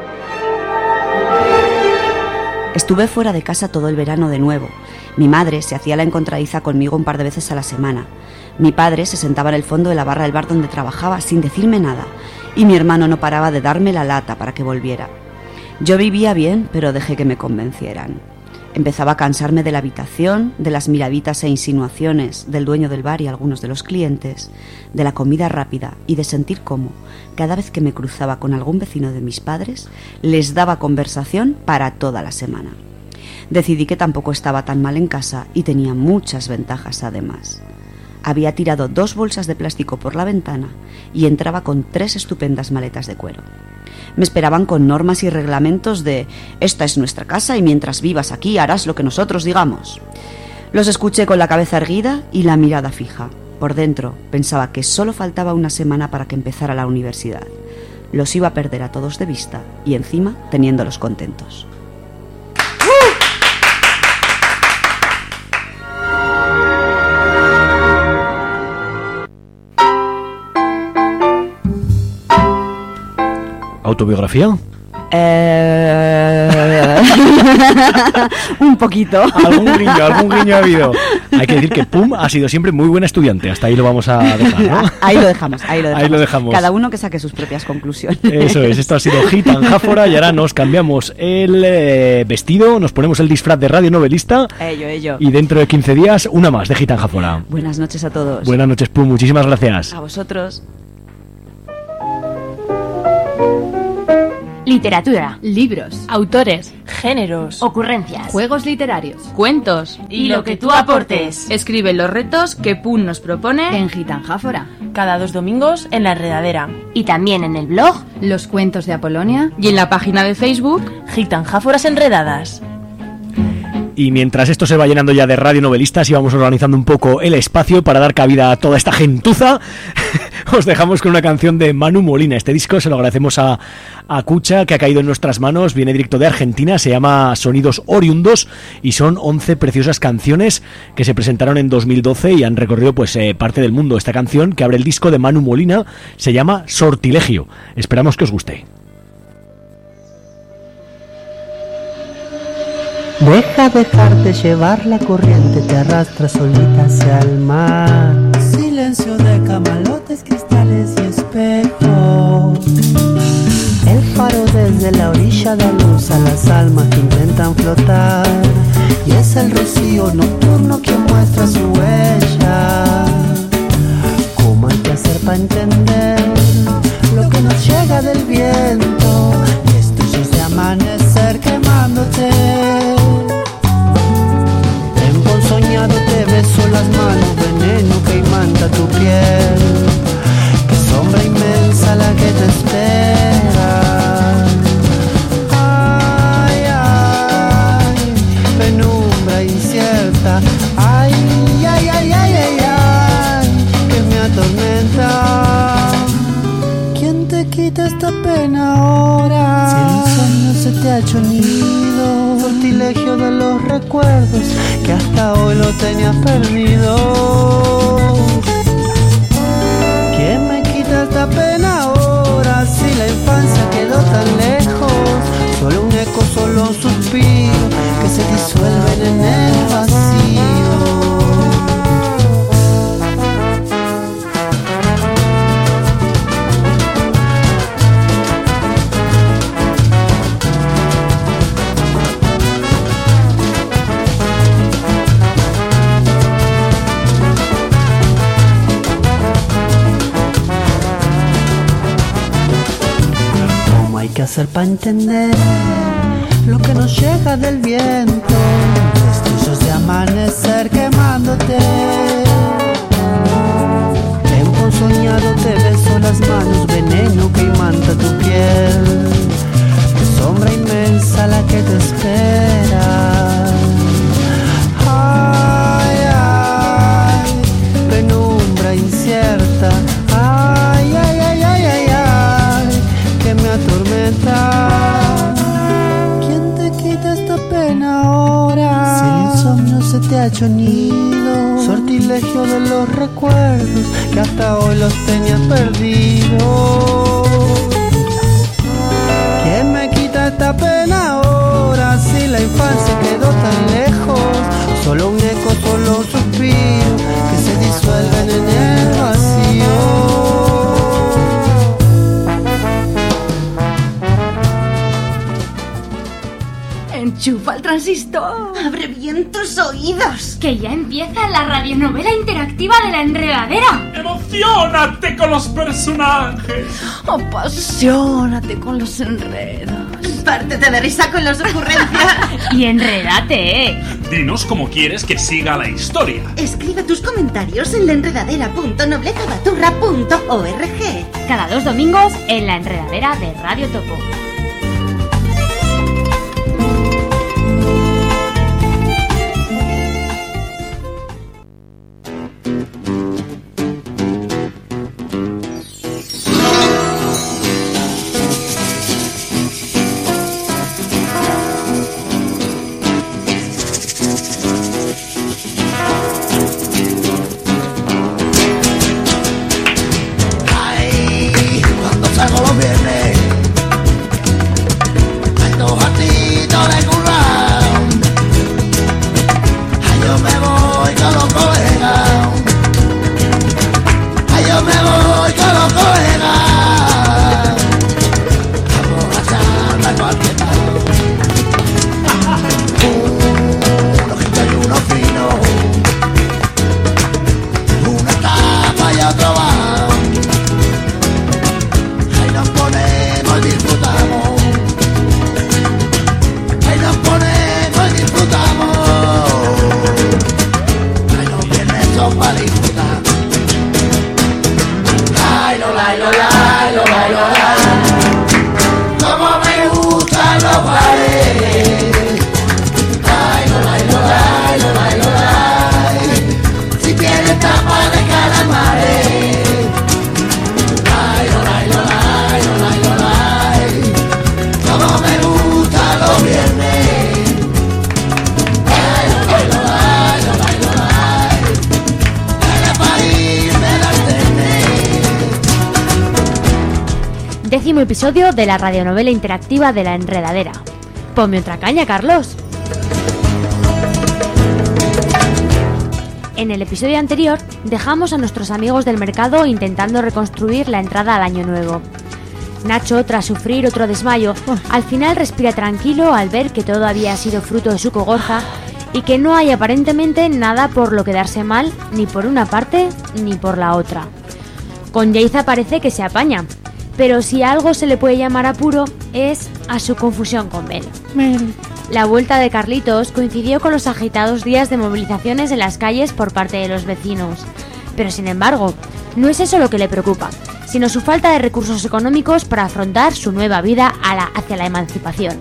Estuve fuera de casa todo el verano de nuevo. Mi madre se hacía la encontradiza conmigo un par de veces a la semana. Mi padre se sentaba en el fondo de la barra del bar donde trabajaba sin decirme nada y mi hermano no paraba de darme la lata para que volviera. Yo vivía bien, pero dejé que me convencieran. Empezaba a cansarme de la habitación, de las miraditas e insinuaciones del dueño del bar y algunos de los clientes, de la comida rápida y de sentir cómo, cada vez que me cruzaba con algún vecino de mis padres, les daba conversación para toda la semana. Decidí que tampoco estaba tan mal en casa y tenía muchas ventajas además. Había tirado 2 bolsas de plástico por la ventana y entraba con 3 estupendas maletas de cuero. Me esperaban con normas y reglamentos de «Esta es nuestra casa y mientras vivas aquí harás lo que nosotros digamos». Los escuché con la cabeza erguida y la mirada fija. Por dentro pensaba que solo faltaba una semana para que empezara la universidad. Los iba a perder a todos de vista y encima teniéndolos contentos. ¿Autobiografía? Un poquito. Algún guiño ha habido. Hay que decir que Pum ha sido siempre muy buena estudiante. Hasta ahí lo vamos a dejar, ¿no? Ahí lo dejamos. Ahí lo dejamos. Cada uno que saque sus propias conclusiones. Eso es, esto ha sido Gitan Jáfora y ahora nos cambiamos el vestido, nos ponemos el disfraz de radionovelista. Ello. Y dentro de 15 días, una más de Gitan Jáfora. Buenas noches a todos. Buenas noches, Pum, muchísimas gracias. A vosotros. Literatura, libros, autores, géneros, ocurrencias, juegos literarios, cuentos y lo que tú aportes. Escribe los retos que Pun nos propone en Gitan Jáfora. Cada 2 domingos en La Enredadera. Y también en el blog Los Cuentos de Apolonia y en la página de Facebook Gitan Jáforas Enredadas. Y mientras esto se va llenando ya de radionovelistas y vamos organizando un poco el espacio para dar cabida a toda esta gentuza, os dejamos con una canción de Manu Molina. Este disco se lo agradecemos a Cucha, que ha caído en nuestras manos, viene directo de Argentina, se llama Sonidos Oriundos y son 11 preciosas canciones que se presentaron en 2012 y han recorrido pues parte del mundo. Esta canción que abre el disco de Manu Molina se llama Sortilegio. Esperamos que os guste. Deja dejarte llevar, la corriente te arrastra solita hacia el mar. Silencio de camalotes, cristales y espejos. El faro desde la orilla da luz a las almas que intentan flotar. Y es el rocío nocturno quien muestra su huella. ¿Cómo hay que hacer para entender lo que nos llega del viento? Destellos de amanecer quemándote. Soñado te beso las manos, veneno que imanta tu piel. Qué sombra inmensa la que te espera. Ay, ay, penumbra incierta. Ay, ay, ay, ay, ay, ay, que me atormenta. ¿Quién te quita esta pena ahora? Si el sueño se te ha hecho nido, sortilegio de los recuerdos que hasta hoy lo tenías perdido. ¿Quién me quita esta pena ahora? Si la infancia quedó tan lejos, solo un eco, solo un suspiro que se disuelven en el vacío. ¿Qué hacer para entender lo que nos llega del viento? Destellos de amanecer quemándote. Tiempo soñado te beso las manos, veneno que imanta tu piel. Qué sombra inmensa la que te espera. Ay, ay, penumbra incierta. Ay, ay, ay, ay, ay, ay, que me atormenta. ¿Quién te quita esta pena ahora? Si el insomnio se te ha hecho nido, sortilegio de los recuerdos que hasta hoy los tenías perdidos. ¿Quién me quita esta pena ahora? Si la infancia quedó tan lejos, solo un eco, solo un suspiro que se disuelven en el vacío. Enchufa el transistor. Abre bien tus oídos. Que ya empieza la radionovela interactiva de la enredadera. ¡Emocionate con los personajes! Apasionate con los enredos. Pártete de risa con las ocurrencias. Y enredate, Dinos cómo quieres que siga la historia. Escribe tus comentarios en laenredadera.noblezabaturra.org. Cada 2 domingos en la enredadera de Radio Topo. Salgo los viernes último episodio de la radionovela interactiva de La Enredadera. Ponme otra caña, Carlos. En el episodio anterior dejamos a nuestros amigos del mercado intentando reconstruir la entrada al año nuevo. Nacho, tras sufrir otro desmayo, al final respira tranquilo al ver que todo había sido fruto de su cogorza y que no hay aparentemente nada por lo que darse mal, ni por una parte ni por la otra. Con Yaiza parece que se apaña, pero si a algo se le puede llamar apuro es a su confusión con Mel. La vuelta de Carlitos coincidió con los agitados días de movilizaciones en las calles por parte de los vecinos. Pero sin embargo, no es eso lo que le preocupa, sino su falta de recursos económicos para afrontar su nueva vida hacia la emancipación.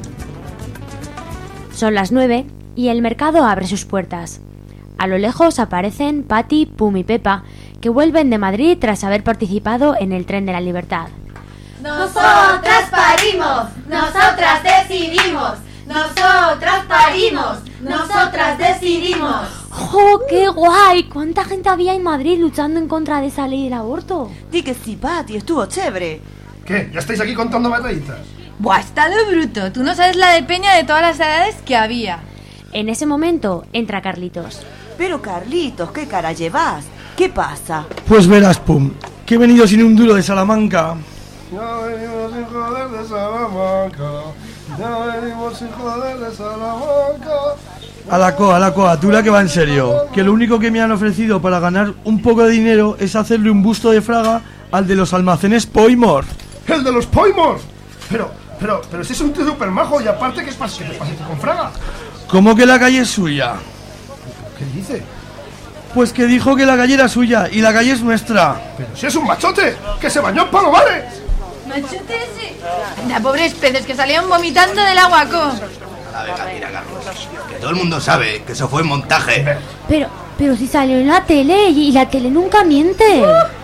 Son las 9 y el mercado abre sus puertas. A lo lejos aparecen Patty, Pum y Pepa, que vuelven de Madrid tras haber participado en el Tren de la Libertad. Nosotras parimos, nosotras decidimos. Nosotras parimos, nosotras decidimos. ¡Oh, qué guay! ¿Cuánta gente había en Madrid luchando en contra de esa ley del aborto? Di que sí, Pati, estuvo chévere. ¿Qué? ¿Ya estáis aquí contando batallitas? Buah, está de bruto. Tú no sabes la de peña de todas las edades que había. En ese momento entra Carlitos. Pero Carlitos, ¿qué cara llevas? ¿Qué pasa? Pues verás, Pum, que he venido sin un duro de Salamanca. Ya venimos sin joder de Salamanca. Ya venimos sin joder de Salamanca. A la coa, tú la que va en serio. Que lo único que me han ofrecido para ganar un poco de dinero es hacerle un busto de Fraga al de los almacenes Poimor. ¡El de los Poimor! Pero ese es un tío súper majo y aparte que te pasa con Fraga. ¿Cómo que la calle es suya? ¿Qué dice? Pues que dijo que la calle era suya y la calle es nuestra. Pero si es un machote, que se bañó en Palomares. ¿Machote ese? Anda, pobres peces que salían vomitando del aguacó. Venga, mira, Carlos, que todo el mundo sabe que eso fue montaje. Pero si salió en la tele y la tele nunca miente.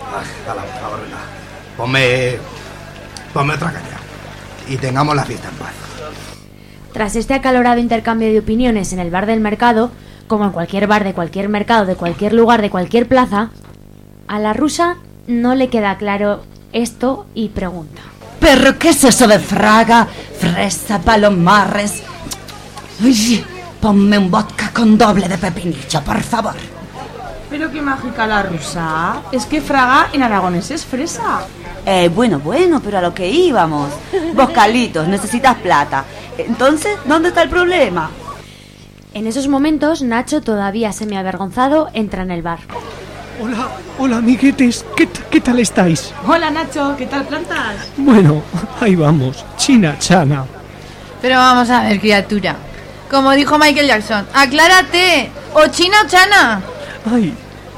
Ponme otra caña y tengamos la fiesta en paz. Tras este acalorado intercambio de opiniones en el bar del mercado, como en cualquier bar de cualquier mercado, de cualquier lugar, de cualquier plaza, a la rusa no le queda claro esto y pregunta. ¿Pero qué es eso de Fraga, fresa, palomares? Uy, ponme un vodka con doble de pepinillo, por favor. Pero qué mágica la rusa. Es que Fraga en aragonés es fresa. Bueno, pero a lo que íbamos. Vos, Carlitos, necesitas plata. Entonces, ¿dónde está el problema? En esos momentos, Nacho, todavía semiavergonzado, entra en el bar. Hola, amiguetes, ¿qué tal estáis? Hola, Nacho, ¿qué tal plantas? Bueno, ahí vamos, China Chana. Pero vamos a ver, criatura. Como dijo Michael Jackson, aclárate, o China o Chana. Ay.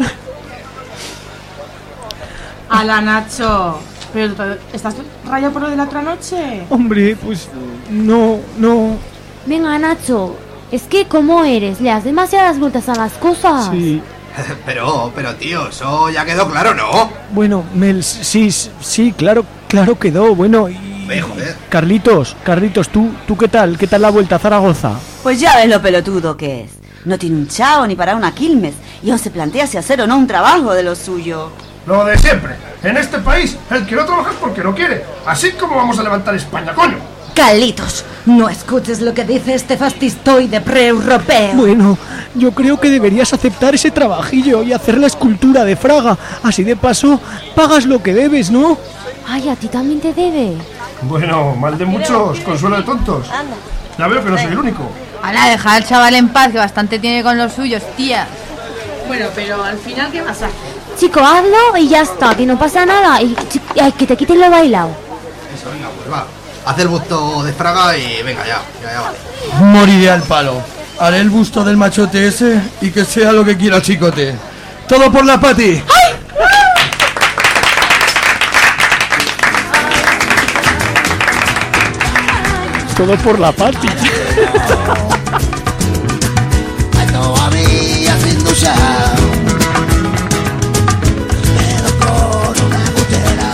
Ala, Nacho. ¿Pero estás rayado por lo de la otra noche? Hombre, pues no. Venga, Nacho, es que ¿cómo eres? Le das demasiadas vueltas a las cosas. Sí. Pero tío, eso ya quedó claro, ¿no? Bueno, Mel, sí, claro quedó, bueno, y... Joder. Carlitos, ¿tú qué tal? ¿Qué tal la vuelta a Zaragoza? Pues ya ves lo pelotudo que es. No tiene un chao ni para una quilmes y aún se plantea si hacer o no un trabajo de lo suyo. Lo de siempre. En este país, el que no trabaja es porque no quiere. Así como vamos a levantar España, coño. Carlitos, no escuches lo que dice este fascistoide pre-europeo. Bueno, yo creo que deberías aceptar ese trabajillo y hacer la escultura de Fraga. Así de paso, pagas lo que debes, ¿no? Ay, a ti también te debe. Bueno, mal de muchos, consuelo de tontos. Ya veo que no soy el único. Ala, deja al chaval en paz, que bastante tiene con los suyos, tía. Bueno, pero al final, ¿qué pasa? Chico, hazlo y ya está, que no pasa nada. Y que te quiten lo bailado. Eso, venga, pues va. Haz el busto de Fraga y venga, ya vale. Moriré al palo. Haré el busto del machote ese y que sea lo que quiera el chicote. ¡Todo por la Pati! ¡Ay! Todo por la Pati. Todavía sin duchar, pero con una gotera.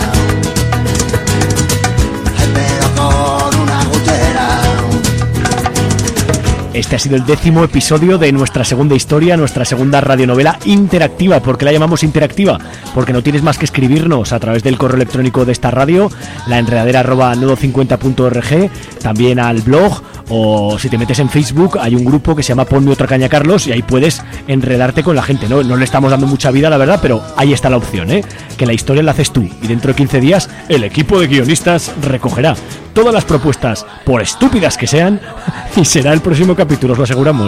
Pero con una gotera. Este ha sido el 10º episodio de nuestra segunda historia, nuestra segunda radionovela interactiva. ¿Por qué la llamamos interactiva? Porque no tienes más que escribirnos a través del correo electrónico de esta radio, laenredadera@nodo50.org, también al blog, o si te metes en Facebook hay un grupo que se llama Ponme otra caña, Carlos, y ahí puedes enredarte con la gente. No le estamos dando mucha vida, la verdad, pero ahí está la opción, que la historia la haces tú, y dentro de 15 días el equipo de guionistas recogerá todas las propuestas, por estúpidas que sean, y será el próximo capítulo, os lo aseguramos.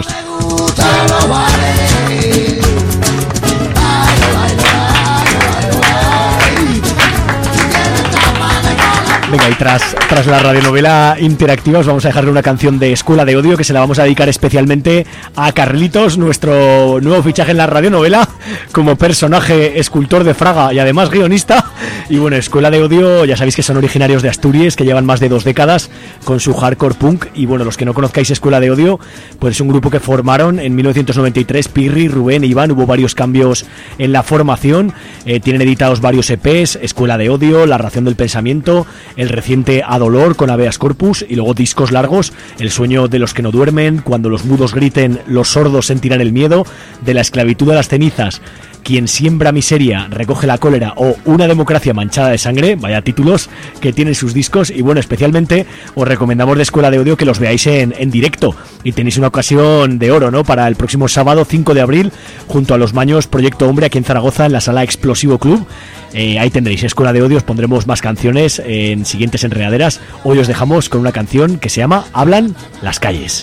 Venga, y tras la radionovela interactiva os vamos a dejarle una canción de Escuela de Odio que se la vamos a dedicar especialmente a Carlitos, nuestro nuevo fichaje en la radionovela como personaje escultor de Fraga y además guionista. Y bueno, Escuela de Odio, ya sabéis que son originarios de Asturias, que llevan más de 2 décadas con su hardcore punk. Y bueno, los que no conozcáis Escuela de Odio, pues es un grupo que formaron en 1993 Pirri, Rubén e Iván. Hubo varios cambios en la formación, tienen editados varios EPs, Escuela de Odio, La Ración del Pensamiento, el reciente A Dolor con Habeas Corpus, y luego discos largos, El sueño de los que no duermen, Cuando los mudos griten, los sordos sentirán el miedo, De la esclavitud a las cenizas, Quien siembra miseria recoge la cólera, o Una democracia manchada de sangre. Vaya títulos que tienen sus discos. Y bueno, especialmente os recomendamos de Escuela de Odio que los veáis en directo, y tenéis una ocasión de oro, ¿no?, para el próximo sábado 5 de abril junto a Los Maños Proyecto Hombre, aquí en Zaragoza, en la sala Explosivo Club. Ahí tendréis Escuela de Odio. Os pondremos más canciones en siguientes enredaderas. Hoy os dejamos con una canción que se llama Hablan las calles.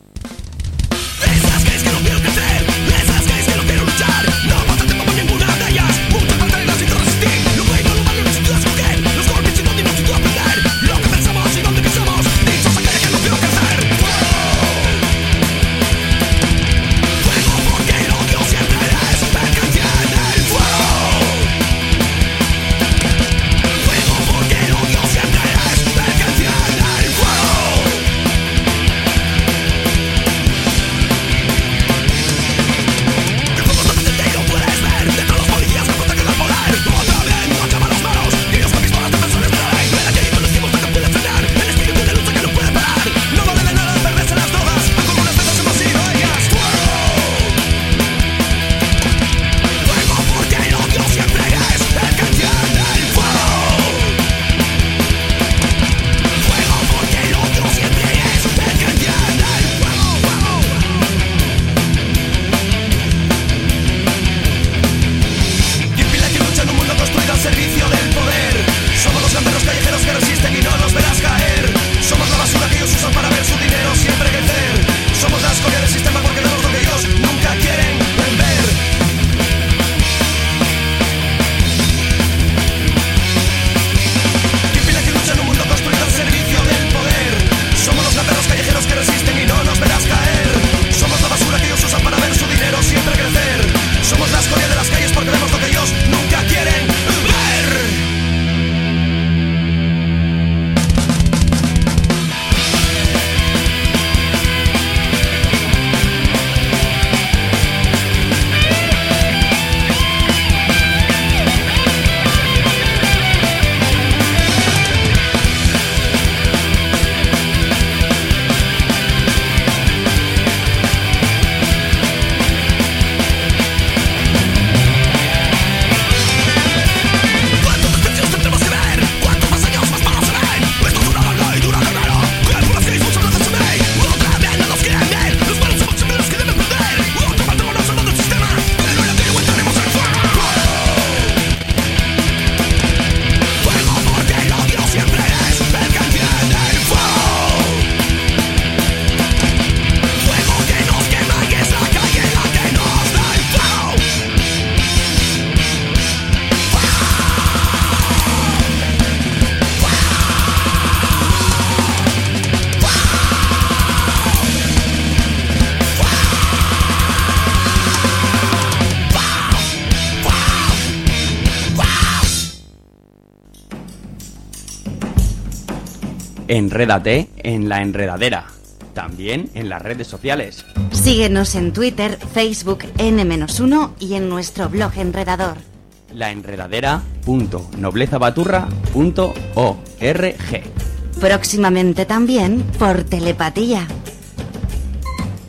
Enrédate en La Enredadera, también en las redes sociales. Síguenos en Twitter, Facebook, N-1 y en nuestro blog Enredador. laenredadera.noblezabaturra.org. Próximamente también por telepatía.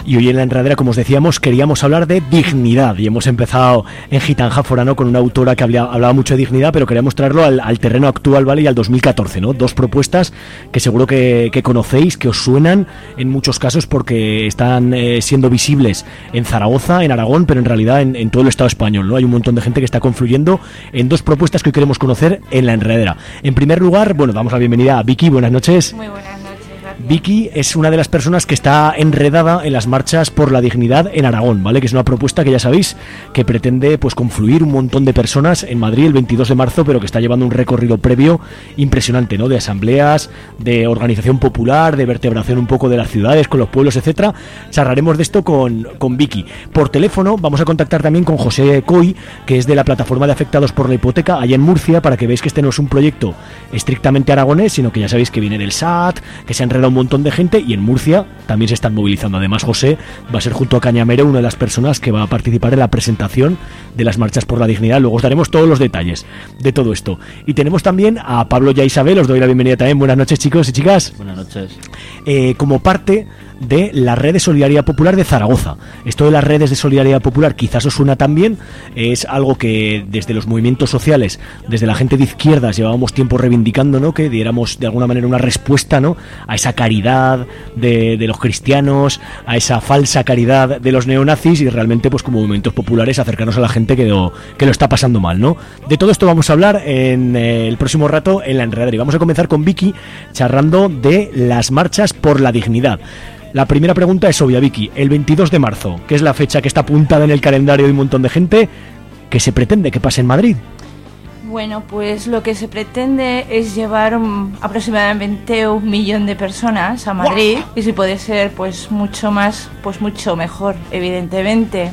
Y hoy en la enredadera, como os decíamos, queríamos hablar de dignidad. Y hemos empezado en Gitanjáfora, ¿no?, con una autora que hablaba mucho de dignidad, pero queríamos traerlo al terreno actual, ¿vale? Y al 2014, ¿no? Dos propuestas que seguro que conocéis, que os suenan en muchos casos porque están siendo visibles en Zaragoza, en Aragón, pero en realidad en todo el Estado español, ¿no? Hay un montón de gente que está confluyendo en dos propuestas que hoy queremos conocer en la enredadera. En primer lugar, bueno, damos la bienvenida a Vicky. Buenas noches. Muy buenas noches. Vicky es una de las personas que está enredada en las marchas por la dignidad en Aragón, ¿vale? Que es una propuesta que ya sabéis que pretende pues confluir un montón de personas en Madrid el 22 de marzo, pero que está llevando un recorrido previo impresionante, ¿no? De asambleas, de organización popular, de vertebración un poco de las ciudades, con los pueblos, etcétera. Charlaremos de esto con Vicky. Por teléfono vamos a contactar también con José Coy, que es de la plataforma de afectados por la hipoteca allá en Murcia, para que veáis que este no es un proyecto estrictamente aragonés, sino que ya sabéis que viene del SAT, que se ha enredado un montón de gente, y en Murcia también se están movilizando. Además, José va a ser, junto a Cañamero, una de las personas que va a participar en la presentación de las marchas por la dignidad. Luego os daremos todos los detalles de todo esto. Y tenemos también a Pablo y a Isabel. Os doy la bienvenida también. Buenas noches, chicos y chicas. Buenas noches. Como parte de la Red de Solidaridad Popular de Zaragoza. Esto de las redes de solidaridad popular quizás os suena también, es algo que desde los movimientos sociales, desde la gente de izquierdas, llevábamos tiempo reivindicando, ¿no?, que diéramos de alguna manera una respuesta, ¿no?, a esa caridad de los cristianos, a esa falsa caridad de los neonazis, y realmente pues como movimientos populares acercarnos a la gente que lo está pasando mal, ¿no? De todo esto vamos a hablar en el próximo rato en la enredadera, y vamos a comenzar con Vicky charlando de las marchas por la dignidad. La primera pregunta es obvia, Vicky. El 22 de marzo, que es la fecha que está apuntada en el calendario de un montón de gente, ¿qué se pretende que pase en Madrid? Bueno, pues lo que se pretende es llevar aproximadamente 1 millón de personas a Madrid. ¡Wow! Y si puede ser pues mucho más, pues mucho mejor, evidentemente.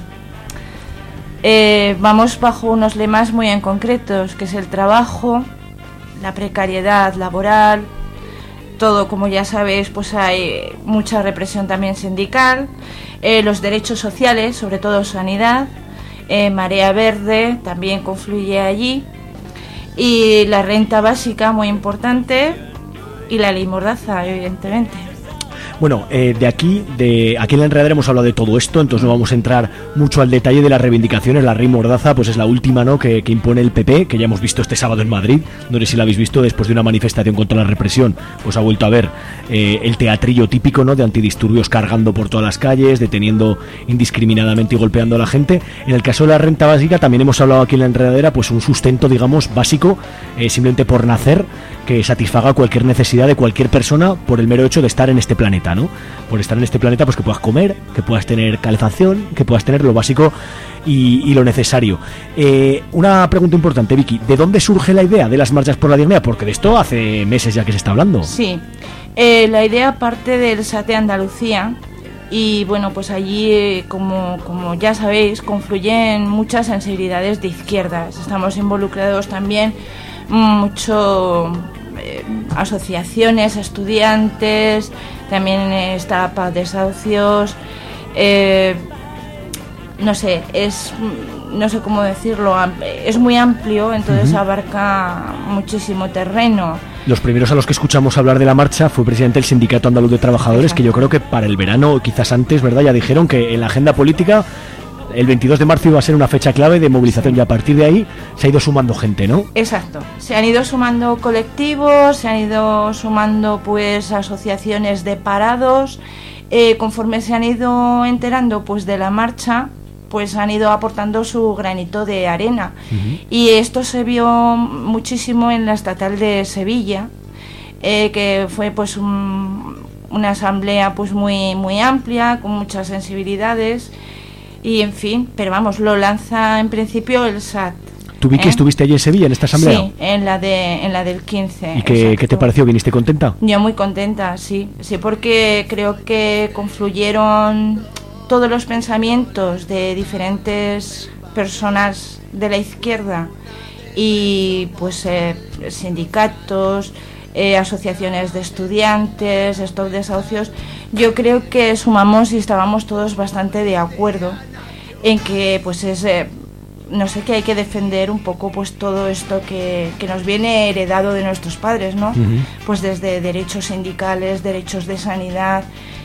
Vamos bajo unos lemas muy en concretos, que es el trabajo, la precariedad laboral. Todo, como ya sabéis, pues hay mucha represión también sindical, los derechos sociales, sobre todo sanidad, Marea Verde también confluye allí, y la renta básica, muy importante, y la ley Mordaza, evidentemente. Bueno, aquí en la enredadera hemos hablado de todo esto, entonces no vamos a entrar mucho al detalle de las reivindicaciones. La ley Mordaza pues es la última, ¿no?, que impone el PP, que ya hemos visto este sábado en Madrid. No sé si la habéis visto, después de una manifestación contra la represión, pues ha vuelto a ver el teatrillo típico, ¿no?, de antidisturbios cargando por todas las calles, deteniendo indiscriminadamente y golpeando a la gente. En el caso de la renta básica también hemos hablado aquí en la enredadera, pues un sustento, digamos, básico, simplemente por nacer, que satisfaga cualquier necesidad de cualquier persona por el mero hecho de estar en este planeta, ¿no? Por estar en este planeta, pues que puedas comer, que puedas tener calefacción, que puedas tener lo básico y lo necesario. Una pregunta importante, Vicky, ¿de dónde surge la idea de las marchas por la dignidad? Porque de esto hace meses ya que se está hablando. Sí, la idea parte del SAT de Andalucía, y bueno, pues allí, como ya sabéis, confluyen muchas sensibilidades de izquierdas. Estamos involucrados también mucho asociaciones, estudiantes, también está Paz Desahucios, no sé cómo decirlo, es muy amplio, entonces abarca muchísimo terreno. Los primeros a los que escuchamos hablar de la marcha fue presidente del Sindicato Andaluz de Trabajadores. Exacto. Que yo creo que para el verano, quizás antes, ¿verdad?, ya dijeron que en la agenda política el 22 de marzo iba a ser una fecha clave de movilización, y a partir de ahí se ha ido sumando gente, ¿no? Exacto, se han ido sumando colectivos, se han ido sumando pues asociaciones de parados, conforme se han ido enterando pues de la marcha, pues han ido aportando su granito de arena. Y esto se vio muchísimo en la estatal de Sevilla, que fue pues una asamblea pues muy amplia, con muchas sensibilidades. Y en fin, pero vamos, lo lanza en principio el SAT. ¿Tú, Vicky, estuviste allí en Sevilla, en esta asamblea? Sí, en la del 15. ¿Y qué te pareció? ¿Viniste contenta? Yo muy contenta, sí, porque creo que confluyeron todos los pensamientos de diferentes personas de la izquierda, y pues sindicatos, asociaciones de estudiantes, stop desahucios. Yo creo que sumamos y estábamos todos bastante de acuerdo en que pues es no sé, que hay que defender un poco pues todo esto que nos viene heredado de nuestros padres, ¿no? Pues desde derechos sindicales, derechos de sanidad,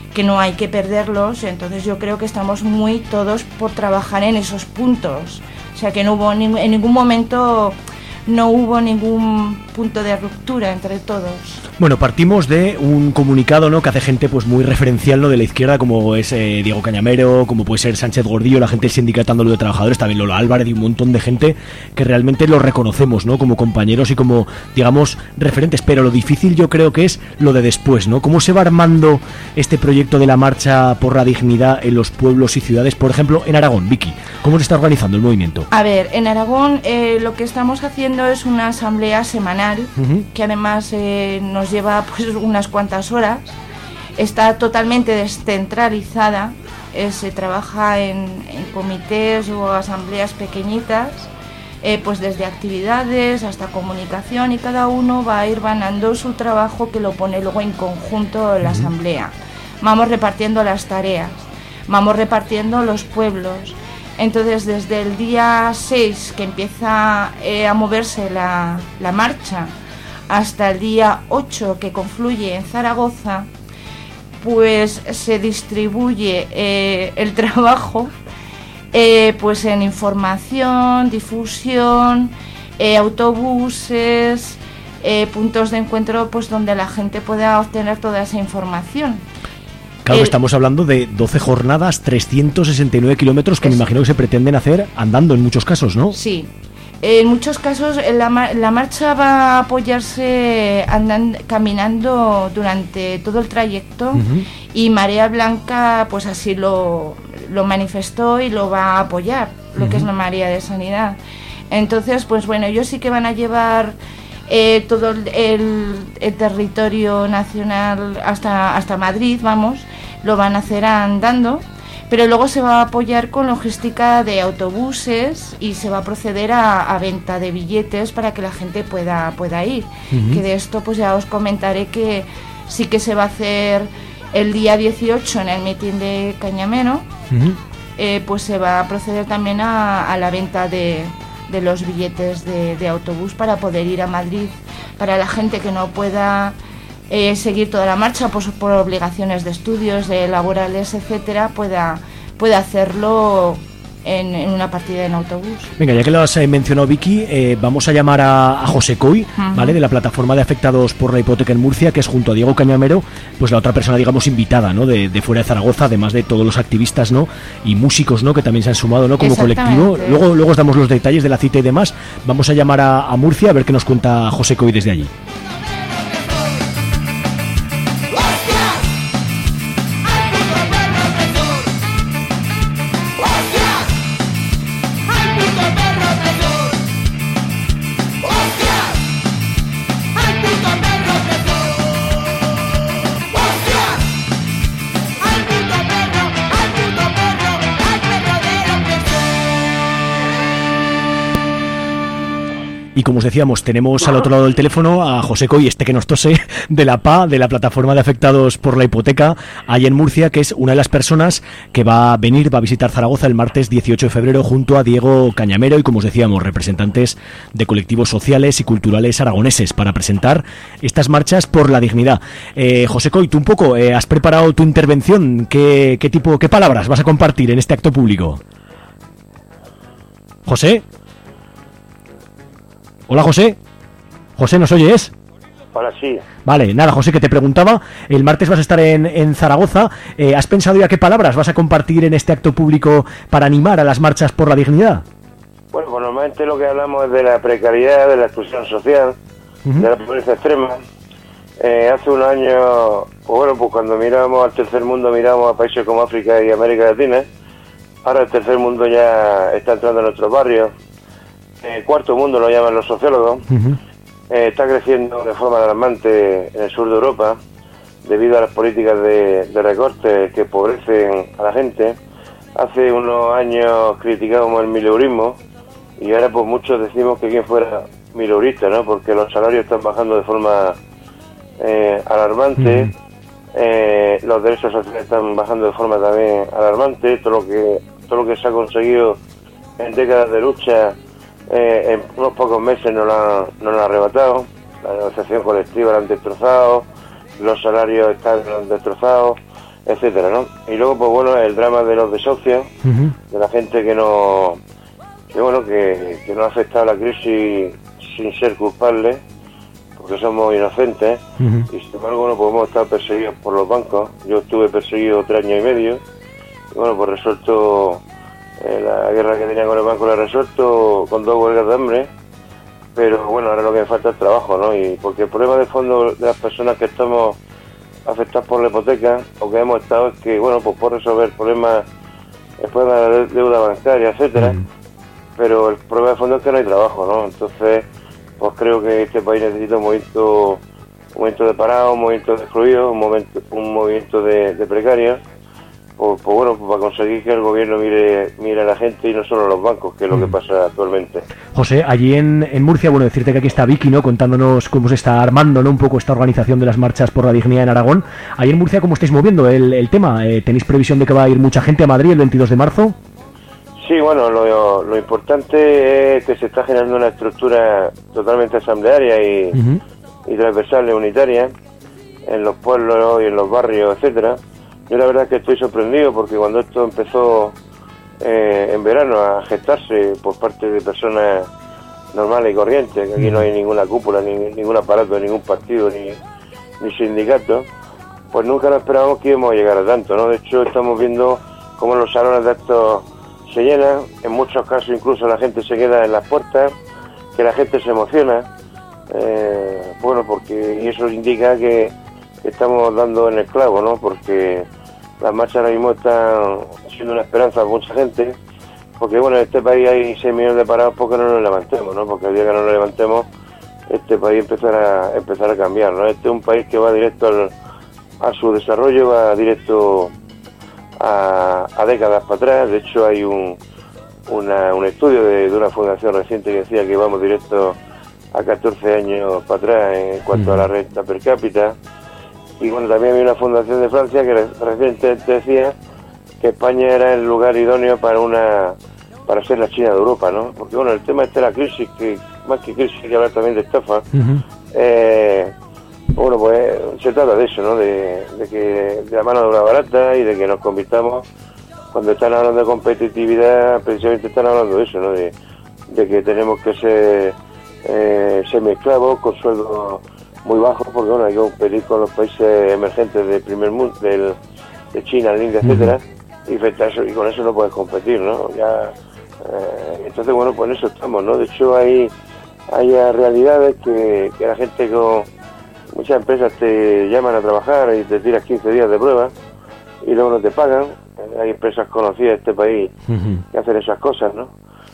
que no hay que perderlos. Entonces yo creo que estamos muy todos por trabajar en esos puntos, o sea que no hubo en ningún momento, no hubo ningún punto de ruptura entre todos. Bueno, partimos de un comunicado, ¿no?, que hace gente pues muy referencial, ¿no?, de la izquierda, como es Diego Cañamero, como puede ser Sánchez Gordillo, la gente del Sindicato Andaluz de Trabajadores, también Lola Álvarez y un montón de gente que realmente lo reconocemos, ¿no?, como compañeros y como, digamos, referentes. Pero lo difícil yo creo que es lo de después, ¿no? ¿Cómo se va armando este proyecto de la Marcha por la Dignidad en los pueblos y ciudades? Por ejemplo, en Aragón, Vicky, ¿cómo se está organizando el movimiento? A ver, en Aragón lo que estamos haciendo es una asamblea semanal, que además nos lleva pues unas cuantas horas. Está totalmente descentralizada, se trabaja en comités o asambleas pequeñitas, pues desde actividades hasta comunicación, y cada uno va a ir ganando su trabajo, que lo pone luego en conjunto en la asamblea. Vamos repartiendo las tareas, vamos repartiendo los pueblos. Entonces, desde el día 6 que empieza a moverse la marcha hasta el día 8 que confluye en Zaragoza, pues se distribuye el trabajo pues en información, difusión, autobuses, puntos de encuentro, pues donde la gente pueda obtener toda esa información. Claro, estamos hablando de 12 jornadas, 369 kilómetros que me imagino que se pretenden hacer andando en muchos casos, ¿no? Sí, en muchos casos la marcha va a apoyarse caminando durante todo el trayecto, y Marea Blanca pues así lo manifestó y lo va a apoyar, lo que es la Marea de Sanidad. Entonces, pues bueno, ellos sí que van a llevar todo el territorio nacional hasta Madrid, vamos, lo van a hacer andando, pero luego se va a apoyar con logística de autobuses y se va a proceder a venta de billetes para que la gente pueda ir. Que de esto pues ya os comentaré que sí que se va a hacer el día 18 en el mitin de Cañamero, pues se va a proceder también a la venta de los billetes de autobús para poder ir a Madrid, para la gente que no pueda seguir toda la marcha por obligaciones de estudios, de laborales, etcétera, pueda hacerlo en una partida en autobús. Venga, ya que lo has mencionado, Vicky, vamos a llamar a José Coy, ¿vale?, de la plataforma de afectados por la hipoteca en Murcia, que es junto a Diego Cañamero, pues la otra persona, digamos, invitada, ¿no?, de fuera de Zaragoza, además de todos los activistas, ¿no?, y músicos, ¿no?, que también se han sumado, ¿no?, como colectivo. Luego os damos los detalles de la cita y demás. Vamos a llamar a Murcia a ver qué nos cuenta José Coy desde allí. Y como os decíamos, tenemos al otro lado del teléfono a José Coy, que nos tose, de la PA, de la plataforma de afectados por la hipoteca, allá en Murcia, que es una de las personas que va a visitar Zaragoza el martes 18 de febrero junto a Diego Cañamero y, como os decíamos, representantes de colectivos sociales y culturales aragoneses para presentar estas marchas por la dignidad. José Coy, tú un poco has preparado tu intervención. ¿Qué palabras vas a compartir en este acto público? José. Hola, José. José, ¿nos oyes? Ahora sí. Vale, nada, José, que te preguntaba, el martes vas a estar en Zaragoza. ¿Has pensado ya qué palabras vas a compartir en este acto público para animar a las marchas por la dignidad? Bueno, pues normalmente lo que hablamos es de la precariedad, de la exclusión social, de la pobreza extrema. Hace unos años, pues cuando mirábamos al tercer mundo, mirábamos a países como África y América Latina. Ahora el tercer mundo ya está entrando en nuestros barrios. Cuarto mundo lo llaman los sociólogos. Está creciendo de forma alarmante en el sur de Europa debido a las políticas de recorte que empobrecen a la gente. Hace unos años criticábamos el mileurismo y ahora pues muchos decimos que quien fuera mileurista, ¿no?, porque los salarios están bajando de forma alarmante, los derechos sociales están bajando de forma también alarmante. Todo lo que se ha conseguido en décadas de lucha en unos pocos meses no lo han arrebatado. La negociación colectiva la han destrozado, los salarios están destrozados, etcétera, ¿no? Y luego, pues bueno, el drama de los desahucios, de la gente que no ha afectado la crisis sin ser culpables, porque somos inocentes, y sin embargo, bueno, pues hemos estado perseguidos por los bancos. Yo estuve perseguido 3 años y medio, y bueno, pues resuelto la guerra que tenía con el banco, la he resuelto con 2 huelgas de hambre, pero bueno, ahora lo que me falta es trabajo, ¿no? Y porque el problema de fondo de las personas que estamos afectadas por la hipoteca, o que hemos estado, es que, bueno, pues por resolver problemas, el problema de la deuda bancaria, etcétera, pero el problema de fondo es que no hay trabajo, ¿no? Entonces, pues creo que este país necesita un momento de parado, un movimiento de excluidos, un movimiento de precarios, pues bueno, pues para conseguir que el gobierno mire a la gente y no solo a los bancos, que es lo que pasa actualmente. José, allí en Murcia, bueno, decirte que aquí está Vicky, ¿no?, contándonos cómo se está armando, ¿no?, un poco esta organización de las marchas por la dignidad en Aragón. Allí en Murcia, ¿cómo estáis moviendo el tema? ¿Tenéis previsión de que va a ir mucha gente a Madrid el 22 de marzo? Sí, bueno, lo importante es que se está generando una estructura totalmente asamblearia y transversal y unitaria en los pueblos y en los barrios, etcétera. Yo la verdad es que estoy sorprendido porque cuando esto empezó en verano a gestarse por parte de personas normales y corrientes, que aquí no hay ninguna cúpula, ningún aparato de ningún partido ni sindicato, pues nunca nos esperábamos que íbamos a llegar a tanto, ¿no? De hecho, estamos viendo cómo los salones de actos se llenan, en muchos casos incluso la gente se queda en las puertas, que la gente se emociona, bueno, porque y eso indica que estamos dando en el clavo, ¿no? Porque las marchas ahora mismo están siendo una esperanza para mucha gente, porque bueno, en este país hay 6 millones de parados porque no nos levantemos, ¿no? Porque el día que no nos levantemos, este país empezará a cambiar, ¿no? Este es un país que va directo a su desarrollo, va directo a décadas para atrás. De hecho, hay un estudio de una fundación reciente que decía que vamos directo a 14 años para atrás en cuanto a la renta per cápita. Y bueno, también hay una fundación de Francia que recientemente decía que España era el lugar idóneo para ser la China de Europa, ¿no? Porque bueno, el tema de la crisis, que más que crisis hay que hablar también de estafa, bueno, pues se trata de eso, ¿no? De la mano de obra barata y de que nos convirtamos, cuando están hablando de competitividad, precisamente están hablando de eso, ¿no? De que tenemos que ser semi-esclavos con sueldos muy bajos, porque bueno, hay que competir con los países emergentes del primer mundo, de China, la India, etcétera, y con eso no puedes competir, ¿no? Entonces, bueno, pues en eso estamos, ¿no? De hecho, hay realidades que la gente muchas empresas te llaman a trabajar y te tiras 15 días de prueba y luego no te pagan. Hay empresas conocidas en este país que hacen esas cosas, ¿no?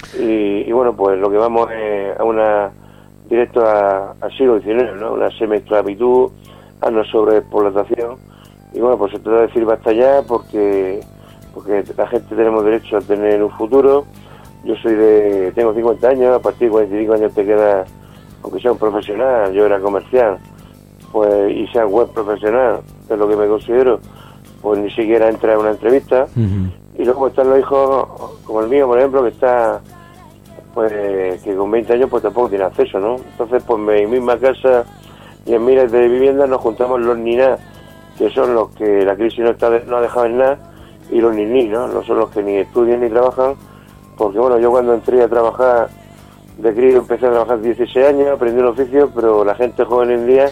Y bueno, pues lo que vamos es directo al siglo XIX, ¿no? Una semi-esclavitud, a una sobreexplotación. Y bueno, pues se trata de decir basta ya, porque la gente tenemos derecho a tener un futuro. Yo tengo 50 años, a partir de 45 años te queda, aunque sea un profesional, yo era comercial, pues, y sea web profesional, que es lo que me considero, pues ni siquiera entra a una entrevista. Y luego están los hijos, como el mío, por ejemplo, que está, pues, que con 20 años pues tampoco tiene acceso, ¿no? Entonces, pues en mi misma casa y en miles de viviendas nos juntamos los niná, que son los que la crisis no ha dejado en nada, y los niní, ¿no? No son los que ni estudian ni trabajan, porque bueno, yo cuando entré a trabajar de crío empecé a trabajar 16 años, aprendí un oficio, pero la gente joven en día,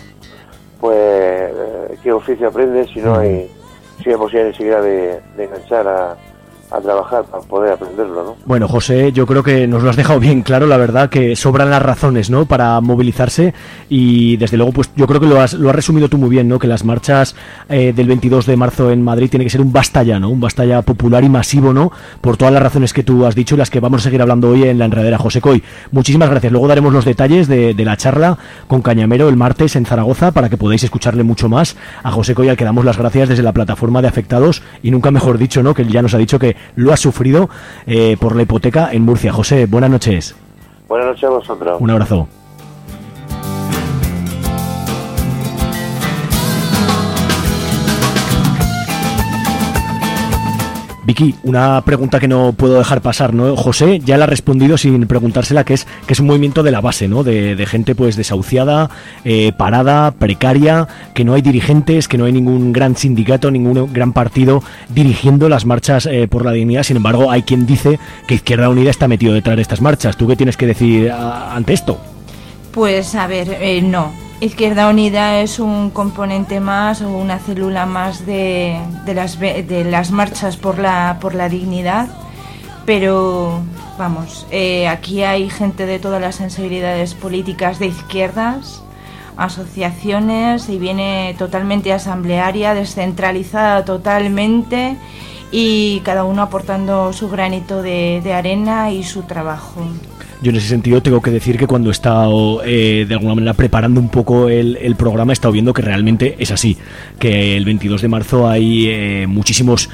pues, ¿qué oficio aprenden si no hay posibilidad ni siquiera de enganchar a trabajar para poder aprenderlo, ¿no? Bueno, José, yo creo que nos lo has dejado bien claro, la verdad, que sobran las razones, ¿no?, para movilizarse, y desde luego, pues yo creo que lo has resumido tú muy bien, ¿no?, que las marchas del 22 de marzo en Madrid tiene que ser un basta ya, ¿no?, un basta ya popular y masivo, ¿no?, por todas las razones que tú has dicho y las que vamos a seguir hablando hoy en La Enredadera. José Coy, muchísimas gracias. Luego daremos los detalles de la charla con Cañamero el martes en Zaragoza, para que podáis escucharle mucho más a José Coy, al que damos las gracias desde la plataforma de afectados, y nunca mejor dicho, ¿no?, que él ya nos ha dicho que lo ha sufrido por la hipoteca en Murcia. José, buenas noches. Buenas noches a vosotros. Un abrazo. Vicky, una pregunta que no puedo dejar pasar, ¿no? José ya le ha respondido sin preguntársela, que es un movimiento de la base, ¿no? De gente pues desahuciada, parada, precaria, que no hay dirigentes, que no hay ningún gran sindicato, ningún gran partido dirigiendo las marchas por la dignidad. Sin embargo, hay quien dice que Izquierda Unida está metido detrás de estas marchas. ¿Tú qué tienes que decir ante esto? Pues a ver, no. Izquierda Unida es un componente más o una célula más de las marchas por la dignidad, pero vamos, aquí hay gente de todas las sensibilidades políticas de izquierdas, asociaciones, y viene totalmente asamblearia, descentralizada totalmente, y cada uno aportando su granito de arena y su trabajo. Yo en ese sentido tengo que decir que cuando he estado de alguna manera preparando un poco el programa, he estado viendo que realmente es así, que el 22 de marzo hay muchísimos,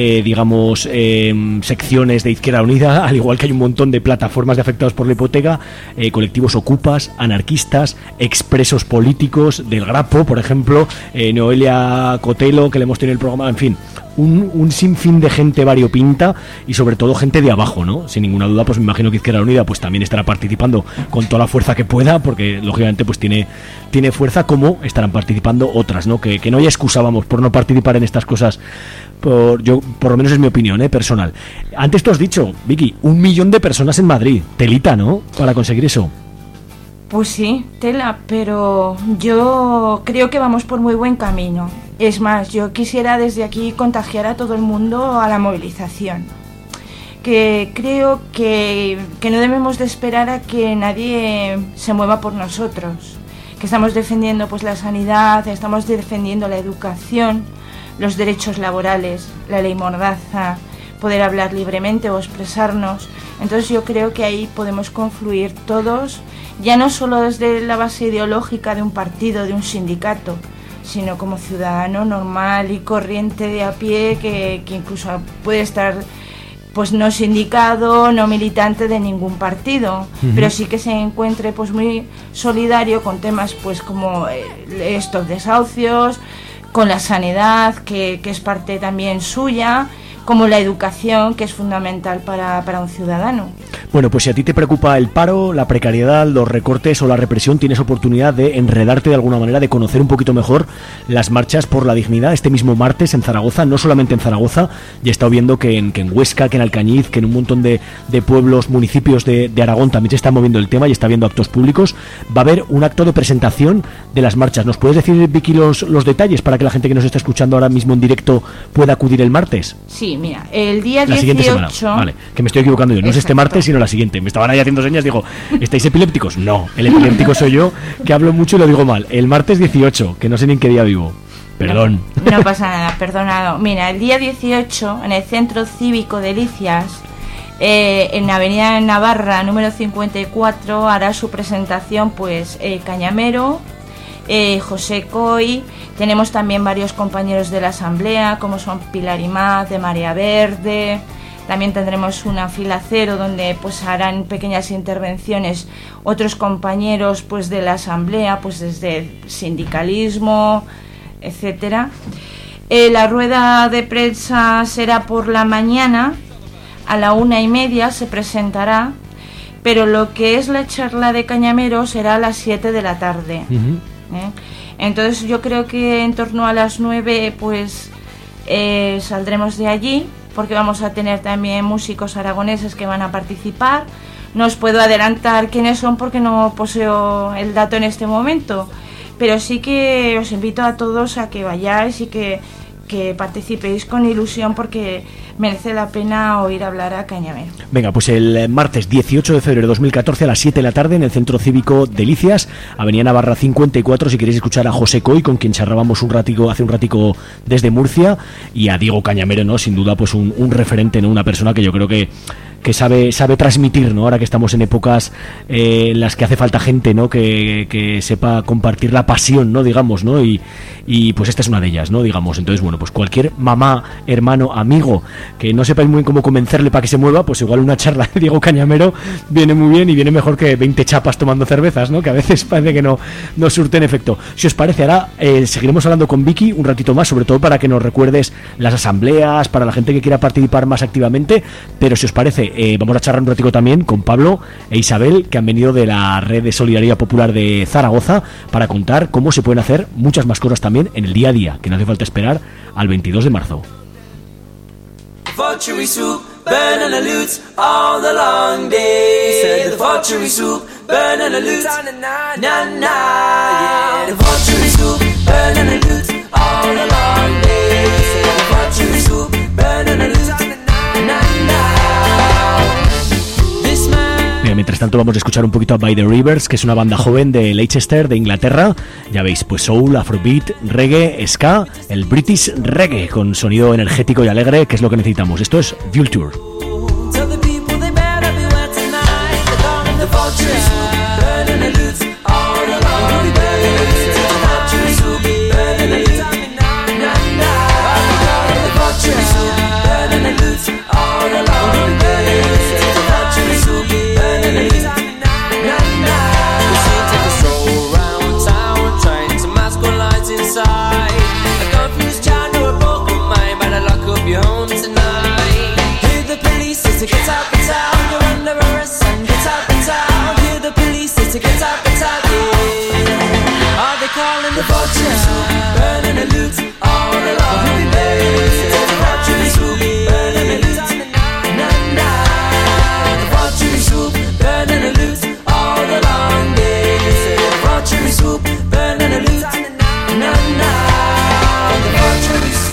secciones de Izquierda Unida, al igual que hay un montón de plataformas de afectados por la hipoteca, colectivos ocupas, anarquistas, expresos políticos, del Grapo, por ejemplo, Noelia Cotelo, que le hemos tenido en el programa, en fin, un sinfín de gente variopinta y sobre todo gente de abajo, ¿no? Sin ninguna duda, pues me imagino que Izquierda Unida pues también estará participando con toda la fuerza que pueda, porque lógicamente pues tiene fuerza, como estarán participando otras, ¿no? Que no haya excusa, vamos, por no participar en estas cosas. Por lo menos es mi opinión, personal. Antes tú has dicho, Vicky, 1 millón de personas en Madrid, telita, ¿no? Para conseguir eso. Pues sí, tela, pero yo creo que vamos por muy buen camino. Es más, yo quisiera desde aquí contagiar a todo el mundo a la movilización. Que creo que no debemos de esperar a que nadie se mueva por nosotros. Que estamos defendiendo pues la sanidad, estamos defendiendo la educación, los derechos laborales, la ley Mordaza, poder hablar libremente o expresarnos. Entonces yo creo que ahí podemos confluir todos, ya no solo desde la base ideológica de un partido, de un sindicato, sino como ciudadano normal y corriente de a pie que incluso puede estar pues no sindicado, no militante de ningún partido, pero sí que se encuentre pues muy solidario con temas pues como estos desahucios, con la sanidad que es parte también suya, como la educación, que es fundamental para un ciudadano. Bueno, pues si a ti te preocupa el paro, la precariedad, los recortes o la represión, tienes oportunidad de enredarte de alguna manera, de conocer un poquito mejor las marchas por la dignidad este mismo martes en Zaragoza, no solamente en Zaragoza, ya he estado viendo que en Huesca, que en Alcañiz, que en un montón de pueblos, municipios de Aragón también se está moviendo el tema y está habiendo actos públicos. Va a haber un acto de presentación de las marchas. ¿Nos puedes decir, Vicky, los detalles para que la gente que nos está escuchando ahora mismo en directo pueda acudir el martes? Sí, mira, el día la 18... semana. Vale, que me estoy equivocando yo, no es este martes sino la siguiente. Me estaban ahí haciendo señas, digo, ¿estáis epilépticos? No, el epiléptico soy yo, que hablo mucho y lo digo mal. El martes 18, que no sé ni en qué día vivo. Perdón. No pasa nada, perdonado. Mira, el día 18, en el Centro Cívico de Licias, en la Avenida Navarra, número 54, hará su presentación, pues, Cañamero, José Coy. Tenemos también varios compañeros de la Asamblea, como son Pilar Imaz, de Marea Verde. También tendremos una fila cero donde pues harán pequeñas intervenciones otros compañeros pues de la Asamblea, pues desde el sindicalismo, etcétera. La rueda de prensa será por la mañana, a la 1:30 se presentará, pero lo que es la charla de Cañamero será a las 7 de la tarde. Entonces yo creo que en torno a las 9 pues saldremos de allí, porque vamos a tener también músicos aragoneses que van a participar. No os puedo adelantar quiénes son porque no poseo el dato en este momento, pero sí que os invito a todos a que vayáis y que participéis con ilusión, porque merece la pena oír hablar a Cañamero. Venga, pues el martes 18 de febrero de 2014 a las 7 de la tarde en el Centro Cívico de Licias, Avenida Navarra 54, si queréis escuchar a José Coy, con quien charlábamos hace un ratico desde Murcia, y a Diego Cañamero, ¿no? Sin duda, pues un referente, ¿no? Una persona que yo creo que sabe transmitir, ¿no? Ahora que estamos en épocas en las que hace falta gente, ¿no? Que sepa compartir la pasión, ¿no? Digamos, ¿no? Y pues esta es una de ellas, ¿no? Digamos, entonces, bueno, pues cualquier mamá, hermano, amigo que no sepáis muy bien cómo convencerle para que se mueva, pues igual una charla de Diego Cañamero viene muy bien y viene mejor que 20 chapas tomando cervezas, ¿no? Que a veces parece que no surten efecto. Si os parece, ahora seguiremos hablando con Vicky un ratito más, sobre todo para que nos recuerdes las asambleas, para la gente que quiera participar más activamente, pero si os parece, vamos a charlar un ratito también con Pablo e Isabel, que han venido de la Red de Solidaridad Popular de Zaragoza, para contar cómo se pueden hacer muchas más cosas también en el día a día, que no hace falta esperar al 22 de marzo. Fortune soup, burning the loots all the long day. Said the fortune soup, burning the loots, na na. The fortune soup, burning the loots all the long day. Said the fortune soup, burning the loots, na na. This man. Mientras tanto vamos a escuchar un poquito a By the Rivers, que es una banda joven de Leicester, de Inglaterra. Ya veis, pues soul, afrobeat, reggae, ska, el British reggae, con sonido energético y alegre, que es lo que necesitamos. Esto es Vulture. Get out the town, you're under arrest and get out the town. Hear the police say to get out the town, yeah. Are they calling the vultures? Burning the loot all along the way. The vultures who burning the loot, na na. The vultures who burning the loot all along the way. The vultures who burning the loot, na na. The vultures.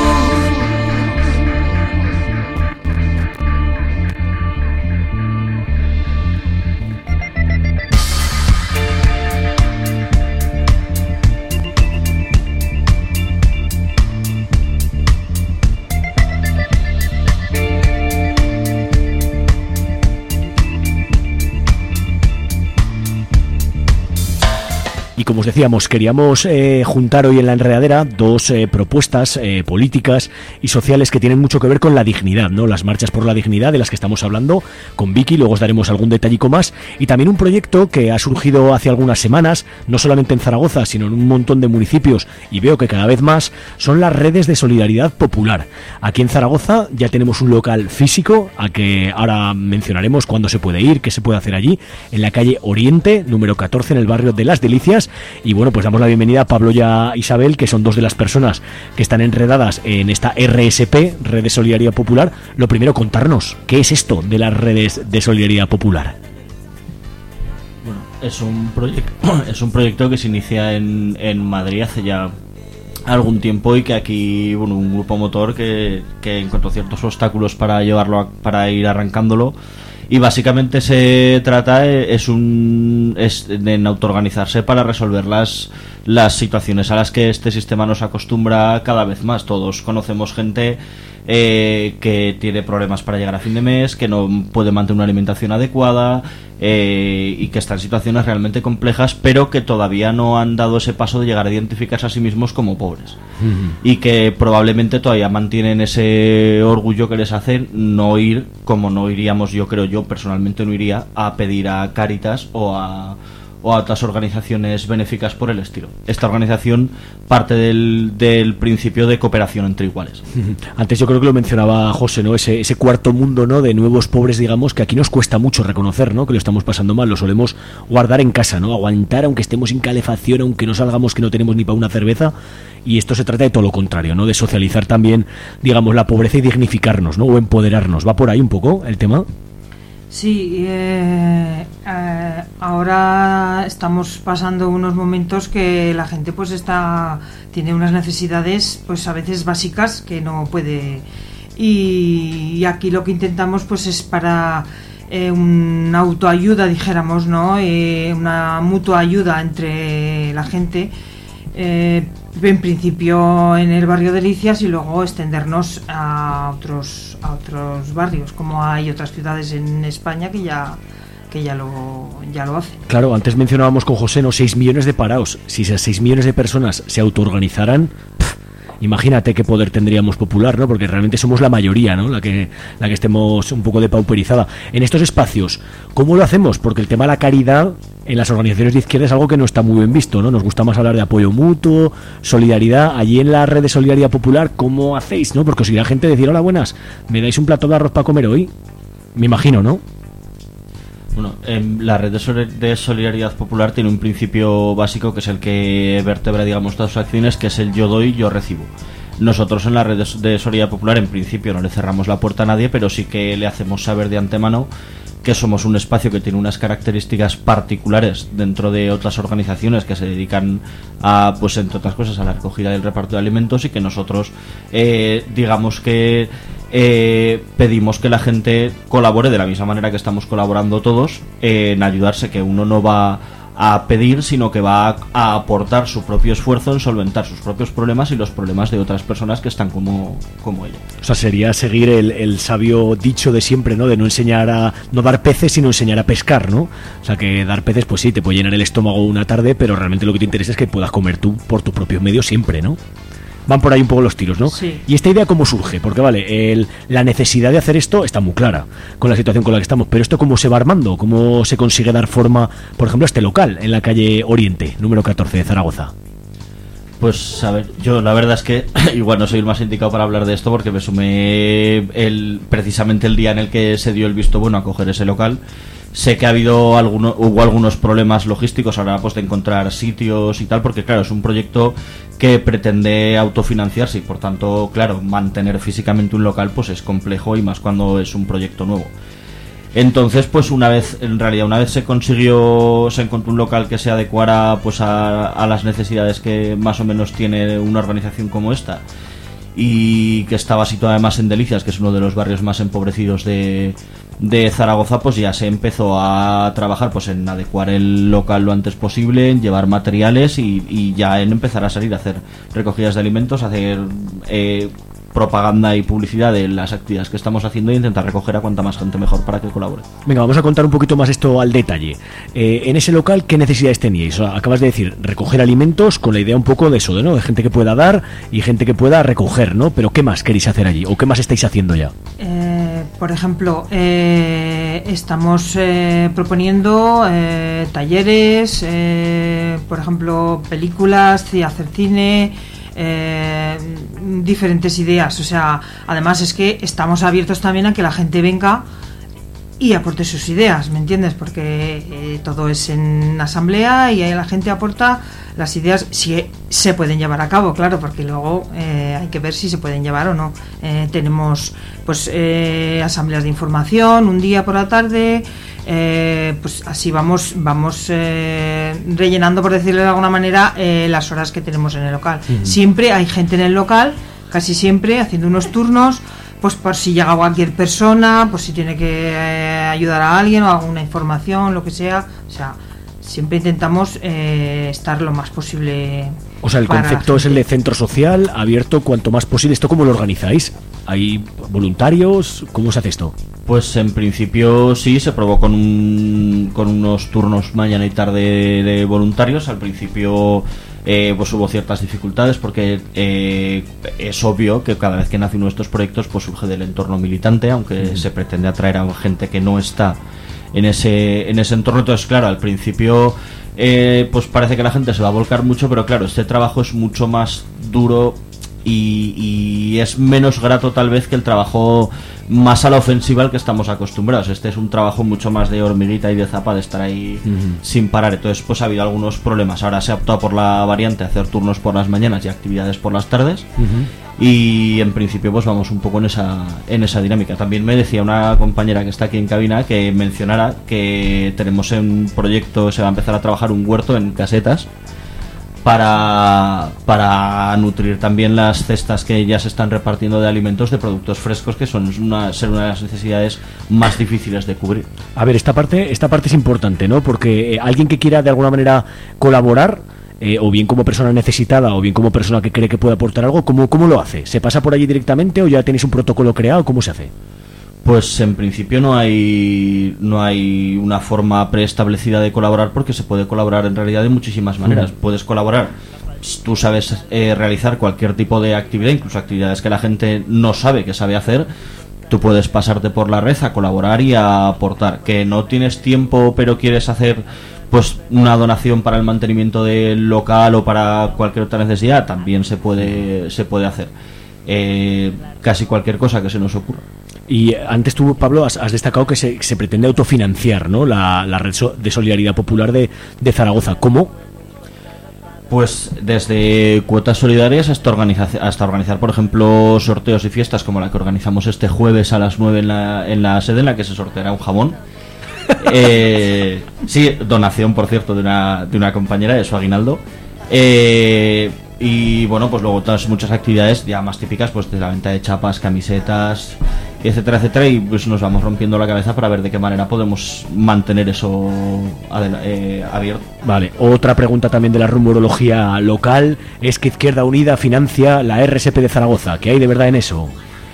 Y como os decíamos, queríamos juntar hoy en la enredadera dos propuestas políticas y sociales que tienen mucho que ver con la dignidad, ¿no? Las marchas por la dignidad de las que estamos hablando con Vicky, luego os daremos algún detallico más, y también un proyecto que ha surgido hace algunas semanas, no solamente en Zaragoza, sino en un montón de municipios, y veo que cada vez más, son las redes de solidaridad popular. Aquí en Zaragoza ya tenemos un local físico, a que ahora mencionaremos cuándo se puede ir, qué se puede hacer allí, en la calle Oriente, número 14, en el barrio de Las Delicias. Y bueno, pues damos la bienvenida a Pablo y a Isabel, que son dos de las personas que están enredadas en esta RSP, Red de Solidaridad Popular. Lo primero, contarnos, ¿qué es esto de las redes de solidaridad popular? Bueno, es un proyecto que se inicia en Madrid hace ya algún tiempo, y que aquí, bueno, un grupo motor que encontró ciertos obstáculos para llevarlo para ir arrancándolo. Y básicamente se trata en autoorganizarse para resolver las situaciones a las que este sistema nos acostumbra cada vez más. Todos conocemos gente que tiene problemas para llegar a fin de mes, que no puede mantener una alimentación adecuada, y que está en situaciones realmente complejas, pero que todavía no han dado ese paso de llegar a identificarse a sí mismos como pobres. Y que probablemente todavía mantienen ese orgullo que les hace no ir, como no iríamos, yo personalmente no iría a pedir a Cáritas o a otras organizaciones benéficas por el estilo. Esta organización parte del principio de cooperación entre iguales. Antes yo creo que lo mencionaba José, ¿no? Ese cuarto mundo, ¿no? De nuevos pobres, digamos, que aquí nos cuesta mucho reconocer, ¿no? Que lo estamos pasando mal, lo solemos guardar en casa, ¿no? Aguantar aunque estemos sin calefacción, aunque no salgamos, que no tenemos ni para una cerveza. Y esto se trata de todo lo contrario, ¿no? De socializar también, digamos, la pobreza y dignificarnos, ¿no? O empoderarnos. ¿Va por ahí un poco el tema? Sí, ahora estamos pasando unos momentos que la gente pues tiene unas necesidades pues a veces básicas que no puede, y aquí lo que intentamos pues es para una autoayuda, dijéramos, ¿no? Una mutua ayuda entre la gente, en principio en el barrio Delicias y luego extendernos a otros barrios, como hay otras ciudades en España que ya lo hacen. Claro, antes mencionábamos con José, ¿no? 6 millones de parados. Si esas 6 millones de personas se autoorganizaran, imagínate qué poder tendríamos popular, ¿no? Porque realmente somos la mayoría, ¿no? La que estemos un poco depauperizada. En estos espacios, ¿cómo lo hacemos? Porque el tema de la caridad en las organizaciones de izquierda es algo que no está muy bien visto, ¿no? Nos gusta más hablar de apoyo mutuo, solidaridad. Allí en la red de solidaridad popular, ¿cómo hacéis, no? Porque os irá gente a decir, hola, buenas, ¿me dais un plato de arroz para comer hoy? Me imagino, ¿no? Bueno, la red de solidaridad popular tiene un principio básico que es el que vertebra, digamos, todas sus acciones, que es el yo doy, yo recibo. Nosotros en la red de solidaridad popular, en principio, no le cerramos la puerta a nadie, pero sí que le hacemos saber de antemano que somos un espacio que tiene unas características particulares dentro de otras organizaciones que se dedican a, pues entre otras cosas, a la recogida y el reparto de alimentos, y que nosotros, digamos que pedimos que la gente colabore de la misma manera que estamos colaborando todos, en ayudarse, que uno no va a pedir, sino que va a aportar su propio esfuerzo en solventar sus propios problemas y los problemas de otras personas que están como ella. O sea, sería seguir el sabio dicho de siempre, ¿no? De no dar peces, sino enseñar a pescar, ¿no? O sea, que dar peces, pues sí, te puede llenar el estómago una tarde, pero realmente lo que te interesa es que puedas comer tú por tus propios medios siempre, ¿no? Van por ahí un poco los tiros, ¿no? Sí. ¿Y esta idea cómo surge? Porque, vale, la necesidad de hacer esto está muy clara con la situación con la que estamos, pero ¿esto cómo se va armando? ¿Cómo se consigue dar forma, por ejemplo, a este local en la calle Oriente, número 14 de Zaragoza? Pues, a ver, yo la verdad es que igual no soy el más indicado para hablar de esto, porque me sumé precisamente el día en el que se dio el visto bueno a coger ese local. Sé que hubo algunos problemas logísticos ahora, pues, de encontrar sitios y tal, porque claro, es un proyecto que pretende autofinanciarse y por tanto, claro, mantener físicamente un local pues es complejo, y más cuando es un proyecto nuevo. Entonces, pues una vez se encontró un local que se adecuara pues a las necesidades que más o menos tiene una organización como esta, y que estaba situado además en Delicias, que es uno de los barrios más empobrecidos de Zaragoza, pues ya se empezó a trabajar pues en adecuar el local lo antes posible, en llevar materiales y ya en empezar a salir a hacer recogidas de alimentos, hacer propaganda y publicidad de las actividades que estamos haciendo e intentar recoger a cuanta más gente mejor para que colabore. Venga, vamos a contar un poquito más esto al detalle. En ese local, ¿qué necesidades teníais? O sea, acabas de decir, recoger alimentos con la idea un poco de eso, ¿no? De gente que pueda dar y gente que pueda recoger, ¿no? Pero ¿qué más queréis hacer allí? ¿O qué más estáis haciendo ya? Por ejemplo, estamos proponiendo talleres, por ejemplo, películas, hacer cine, diferentes ideas. O sea, además es que estamos abiertos también a que la gente venga y aporte sus ideas, ¿me entiendes? Porque todo es en asamblea y ahí la gente aporta las ideas, si se pueden llevar a cabo, claro, porque luego hay que ver si se pueden llevar o no. Tenemos pues asambleas de información un día por la tarde, pues así vamos rellenando, por decirlo de alguna manera, las horas que tenemos en el local. Siempre hay gente en el local, casi siempre, haciendo unos turnos, pues por si llega cualquier persona, pues si tiene que ayudar a alguien o alguna información, lo que sea. O sea, siempre intentamos estar lo más posible. O sea, el concepto es el de centro social, abierto cuanto más posible. ¿Esto cómo lo organizáis? ¿Hay voluntarios? ¿Cómo se hace esto? Pues en principio sí, se probó con unos turnos mañana y tarde de voluntarios. Al principio pues hubo ciertas dificultades porque es obvio que cada vez que nace uno de estos proyectos pues surge del entorno militante, aunque se pretende atraer a gente que no está en ese entorno. Entonces, claro, al principio pues parece que la gente se va a volcar mucho, pero claro, este trabajo es mucho más duro y es menos grato tal vez que el trabajo más a la ofensiva al que estamos acostumbrados. Este es un trabajo mucho más de hormiguita y de zapa, de estar ahí sin parar. Entonces pues ha habido algunos problemas. Ahora se ha optado por la variante de hacer turnos por las mañanas y actividades por las tardes. Y en principio pues vamos un poco en esa dinámica. También me decía una compañera que está aquí en cabina que mencionara que tenemos en proyecto, se va a empezar a trabajar un huerto en Casetas para nutrir también las cestas que ya se están repartiendo de alimentos, de productos frescos, que son ser una de las necesidades más difíciles de cubrir. A ver, esta parte es importante, ¿no? Porque alguien que quiera de alguna manera colaborar, o bien como persona necesitada o bien como persona que cree que puede aportar algo, ¿cómo lo hace? ¿Se pasa por allí directamente o ya tenéis un protocolo creado? ¿Cómo se hace? Pues en principio no hay una forma preestablecida de colaborar, porque se puede colaborar en realidad de muchísimas maneras. Puedes colaborar, tú sabes realizar cualquier tipo de actividad, incluso actividades que la gente no sabe que sabe hacer. Tú puedes pasarte por la red a colaborar y a aportar. Que no tienes tiempo pero quieres hacer pues una donación para el mantenimiento del local o para cualquier otra necesidad, también se puede hacer. Casi cualquier cosa que se nos ocurra. Y antes tú, Pablo, has destacado que se pretende autofinanciar, ¿no? La red de solidaridad popular de Zaragoza. ¿Cómo? Pues desde cuotas solidarias hasta organizar, por ejemplo, sorteos y fiestas como la que organizamos este jueves a las 9 en la sede, en la que se sorteará un jamón. Sí, donación, por cierto, de una compañera, de su aguinaldo. Y bueno, pues luego otras muchas actividades ya más típicas, pues de la venta de chapas, camisetas, etcétera, etcétera, y pues nos vamos rompiendo la cabeza para ver de qué manera podemos mantener eso abierto. Vale, otra pregunta también de la rumorología local es que Izquierda Unida financia la RSP de Zaragoza. ¿Qué hay de verdad en eso?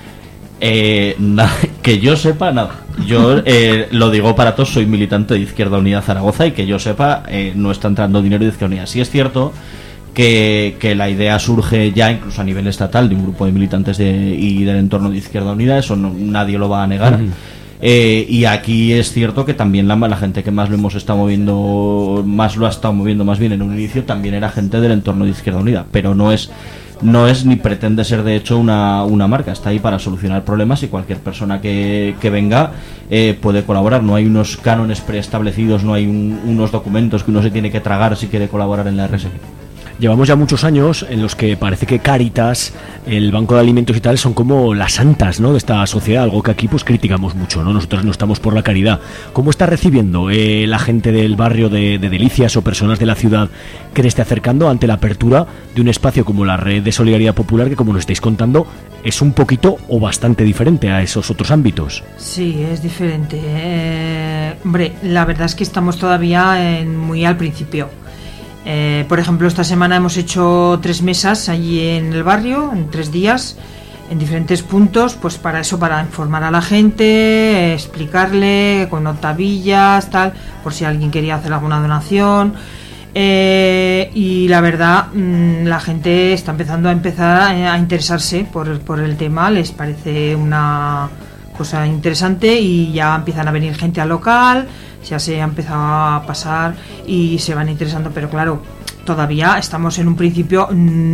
Que yo sepa, nada. Yo lo digo para todos, soy militante de Izquierda Unida Zaragoza y que yo sepa no está entrando dinero de Izquierda Unida. Sí es cierto que la idea surge ya incluso a nivel estatal de un grupo de militantes y del entorno de Izquierda Unida, eso nadie lo va a negar. Y aquí es cierto que también la gente que más lo ha estado moviendo más bien en un inicio también era gente del entorno de Izquierda Unida, pero no es ni pretende ser de hecho una marca, está ahí para solucionar problemas y cualquier persona que venga puede colaborar. No hay unos cánones preestablecidos, no hay unos documentos que uno se tiene que tragar si quiere colaborar en la RSP. Llevamos ya muchos años en los que parece que Cáritas, el Banco de Alimentos y tal, son como las santas, ¿no?, de esta sociedad, algo que aquí pues criticamos mucho, ¿no? Nosotros no estamos por la caridad. ¿Cómo está recibiendo la gente del barrio de Delicias o personas de la ciudad que le esté acercando ante la apertura de un espacio como la Red de Solidaridad Popular, que como nos estáis contando es un poquito o bastante diferente a esos otros ámbitos? Sí, es diferente. Hombre, la verdad es que estamos todavía muy al principio. Por ejemplo, esta semana hemos hecho 3 mesas allí en el barrio, en 3 días, en diferentes puntos, pues para informar a la gente, explicarle con notabillas, tal, por si alguien quería hacer alguna donación. Y la verdad, la gente está empezando a interesarse por el tema, les parece una cosa interesante y ya empiezan a venir gente al local. Ya se ha empezado a pasar y se van interesando, pero claro, todavía estamos en un principio,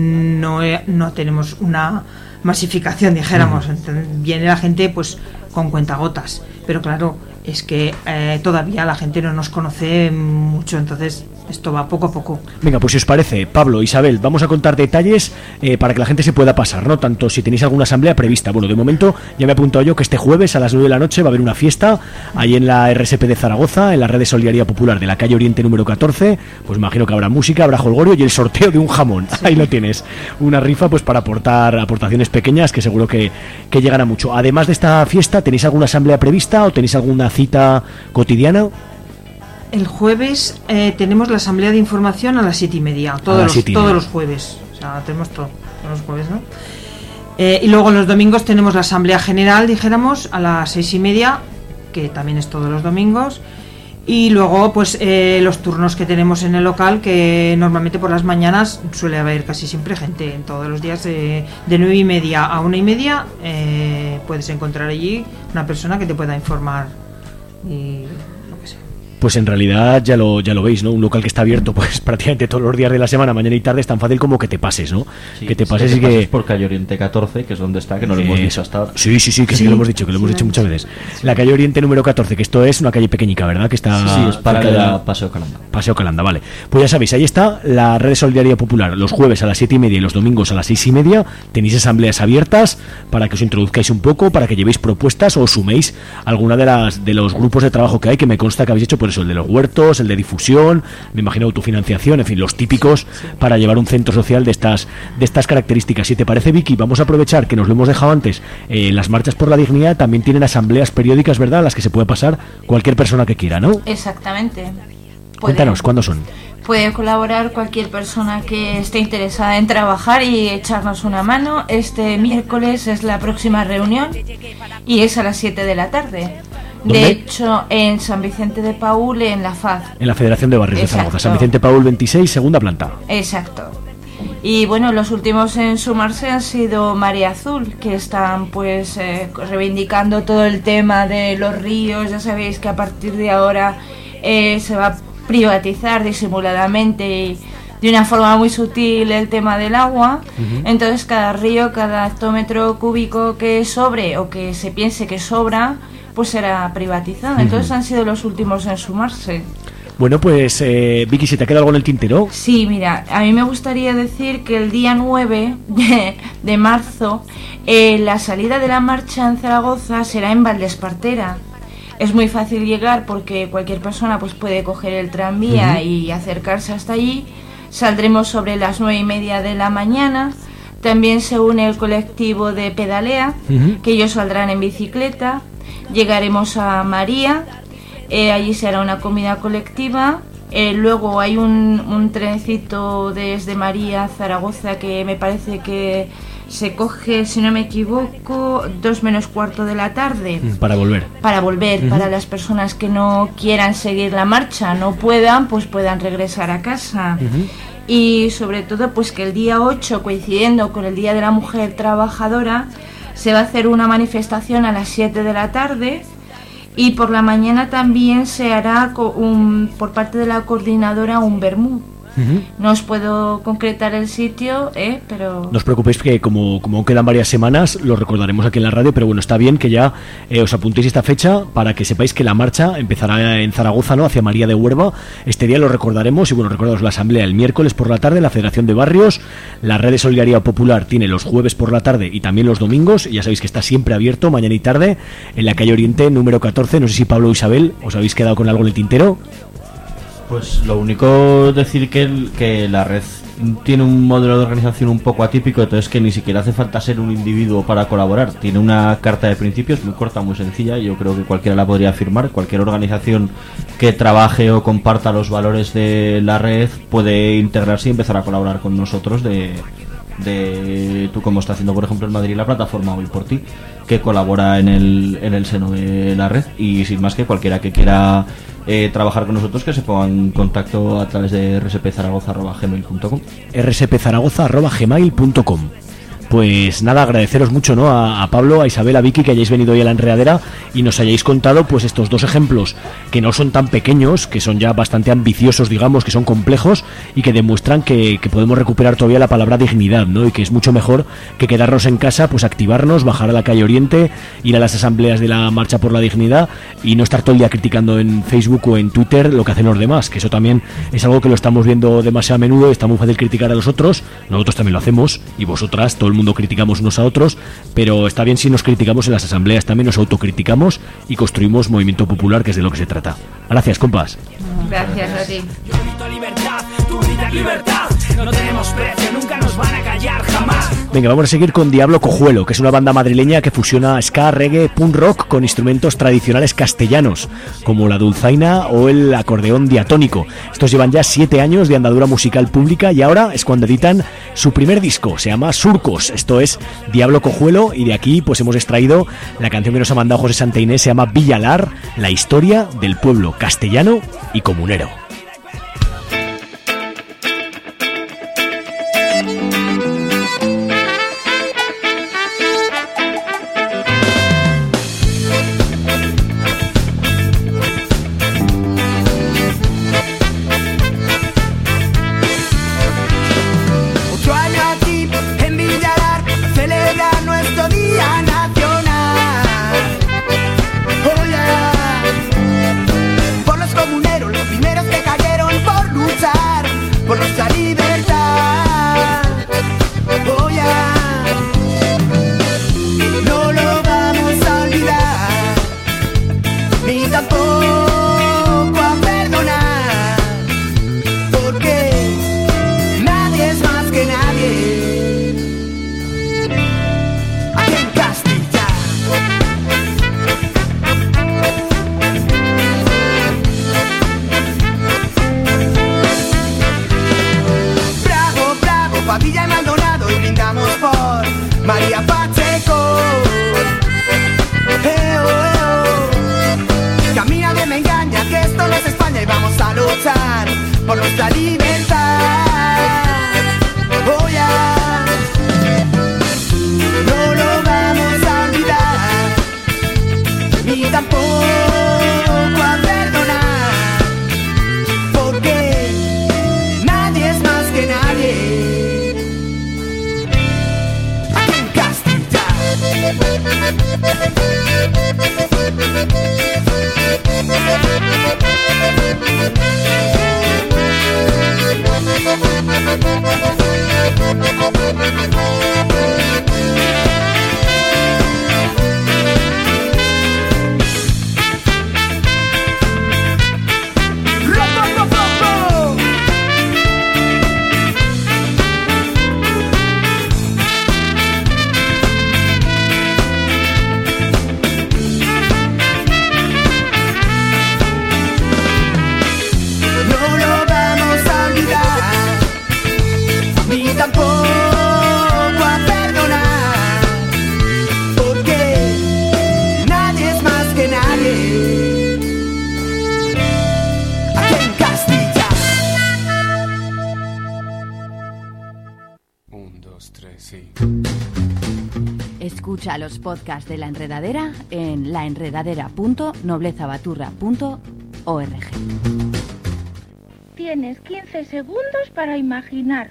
no tenemos una masificación, dijéramos. Viene la gente pues con cuentagotas, pero claro, es que todavía la gente no nos conoce mucho, entonces esto va poco a poco. Venga, pues si os parece, Pablo, Isabel, vamos a contar detalles para que la gente se pueda pasar, ¿no? Tanto si tenéis alguna asamblea prevista. Bueno, de momento ya me he apuntado yo que este jueves a las 9 de la noche va a haber una fiesta ahí en la RSP de Zaragoza, en la Red de Solidaridad Popular de la calle Oriente número 14. Pues imagino que habrá música, habrá jolgorio y el sorteo de un jamón. Sí. Ahí lo tienes. Una rifa pues para aportar aportaciones pequeñas que seguro que llegan a mucho. Además de esta fiesta, ¿tenéis alguna asamblea prevista o tenéis alguna cita cotidiana? El jueves tenemos la asamblea de información a las 7:30, todos los jueves, o sea, tenemos todos los jueves, ¿no? Y luego los domingos tenemos la asamblea general, dijéramos, a las 6:30, que también es todos los domingos, y luego pues los turnos que tenemos en el local, que normalmente por las mañanas suele haber casi siempre gente, en todos los días de 9:30 a 1:30 puedes encontrar allí una persona que te pueda informar y pues en realidad ya lo veis, ¿no? Un local que está abierto pues prácticamente todos los días de la semana, mañana y tarde, es tan fácil como que te pases, ¿no? Sí, que te pases y que pases por calle Oriente 14, que es donde está, que no lo hemos dicho hasta ahora. Sí, que sí lo hemos dicho, que lo hemos dicho muchas veces. La calle Oriente número 14, que esto es una calle pequeñica, ¿verdad? Que está es para Paseo Calanda. Paseo Calanda, vale. Pues ya sabéis, ahí está la Red de Solidaridad Popular, los jueves a las 7:30 y los domingos a las 6:30. Tenéis asambleas abiertas para que os introduzcáis un poco, para que llevéis propuestas o os suméis a alguna de los grupos de trabajo que hay, que me consta que habéis hecho, por eso, el de los huertos, el de difusión, me imagino autofinanciación, en fin, los típicos para llevar un centro social de estas características. Si te parece, Vicky, vamos a aprovechar que nos lo hemos dejado antes. Las marchas por la dignidad también tienen asambleas periódicas, ¿verdad?, a las que se puede pasar cualquier persona que quiera, ¿no? Exactamente. Cuéntanos, ¿cuándo son? puede colaborar cualquier persona que esté interesada en trabajar y echarnos una mano. Este miércoles es la próxima reunión y es a las 7 de la tarde. ¿Dónde? De hecho, en San Vicente de Paúl, en la FAD. En la Federación de Barrios de Zaragoza. San Vicente Paúl 26, segunda planta. Exacto. Y bueno, los últimos en sumarse han sido María Azul, que están pues reivindicando todo el tema de los ríos. Ya sabéis que a partir de ahora se va a privatizar disimuladamente y de una forma muy sutil el tema del agua. Entonces cada río, cada hectómetro cúbico que sobre o que se piense que sobra, pues será privatizado. Entonces han sido los últimos en sumarse. Bueno, pues Vicky, ¿se te ha quedado algo en el tintero? Sí, mira, a mí me gustaría decir que el día 9 de marzo la salida de la marcha en Zaragoza será en Valdespartera. Es muy fácil llegar porque cualquier persona pues puede coger el tranvía y acercarse hasta allí. Saldremos sobre las 9:30 de la mañana. También se une el colectivo de Pedalea, que ellos saldrán en bicicleta. Llegaremos a María. Allí se hará una comida colectiva. Luego hay un trencito desde María a Zaragoza que me parece que se coge, si no me equivoco, 2 menos cuarto de la tarde. Para volver. Para las personas que no quieran seguir la marcha, no puedan, pues puedan regresar a casa. Y sobre todo, pues que el día 8, coincidiendo con el Día de la Mujer Trabajadora, se va a hacer una manifestación a las 7 de la tarde. Y por la mañana también se hará por parte de la coordinadora un vermú. No os puedo concretar el sitio, pero... No os preocupéis que como quedan varias semanas, lo recordaremos aquí en la radio, pero bueno, está bien que ya os apuntéis esta fecha para que sepáis que la marcha empezará en Zaragoza, ¿no?, hacia María de Huerva. Este día lo recordaremos y bueno, recordaros la asamblea el miércoles por la tarde, la Federación de Barrios, la Red de Solidaridad Popular tiene los jueves por la tarde y también los domingos, y ya sabéis que está siempre abierto, mañana y tarde, en la calle Oriente, número 14, no sé si Pablo o Isabel, ¿os habéis quedado con algo en el tintero? Pues lo único decir que la red tiene un modelo de organización un poco atípico, entonces que ni siquiera hace falta ser un individuo para colaborar. Tiene una carta de principios muy corta, muy sencilla, yo creo que cualquiera la podría firmar. Cualquier organización que trabaje o comparta los valores de la red puede integrarse y empezar a colaborar con nosotros tú, como está haciendo por ejemplo en Madrid la plataforma Hoy por Ti, que colabora en el seno de la red. Y sin más, que cualquiera que quiera trabajar con nosotros, que se ponga en contacto a través de rspzaragoza@gmail.com. rspzaragoza@gmail.com. Pues nada, agradeceros mucho, ¿no?, a Pablo, a Isabel, a Vicky, que hayáis venido hoy a la enredadera y nos hayáis contado pues estos dos ejemplos que no son tan pequeños, que son ya bastante ambiciosos, digamos, que son complejos y que demuestran que podemos recuperar todavía la palabra dignidad, ¿no?, y que es mucho mejor que quedarnos en casa, pues activarnos, bajar a la calle Oriente, ir a las asambleas de la Marcha por la Dignidad y no estar todo el día criticando en Facebook o en Twitter lo que hacen los demás, que eso también es algo que lo estamos viendo demasiado a menudo. Está muy fácil criticar a los otros, nosotros también lo hacemos, y vosotras, todo el mundo criticamos unos a otros, pero está bien si nos criticamos en las asambleas, también nos autocriticamos y construimos movimiento popular, que es de lo que se trata. Gracias, compas. Gracias a ti. Libertad, no tenemos precio, nunca nos van a callar jamás. Venga, vamos a seguir con Diablo Cojuelo, que es una banda madrileña que fusiona ska, reggae, punk rock con instrumentos tradicionales castellanos, como la dulzaina o el acordeón diatónico. Estos llevan ya 7 años de andadura musical pública y ahora es cuando editan su primer disco, se llama Surcos. Esto es Diablo Cojuelo, y de aquí pues hemos extraído la canción que nos ha mandado José Santa Inés, se llama Villalar, la historia del pueblo castellano y comunero. nuestra libertad. Oh, ya. No lo vamos a olvidar, ni tampoco a perdonar, porque nadie es más que nadie aquí en Castilla. Escucha los podcasts de La Enredadera en laenredadera.noblezabaturra.org. Tienes 15 segundos para imaginar.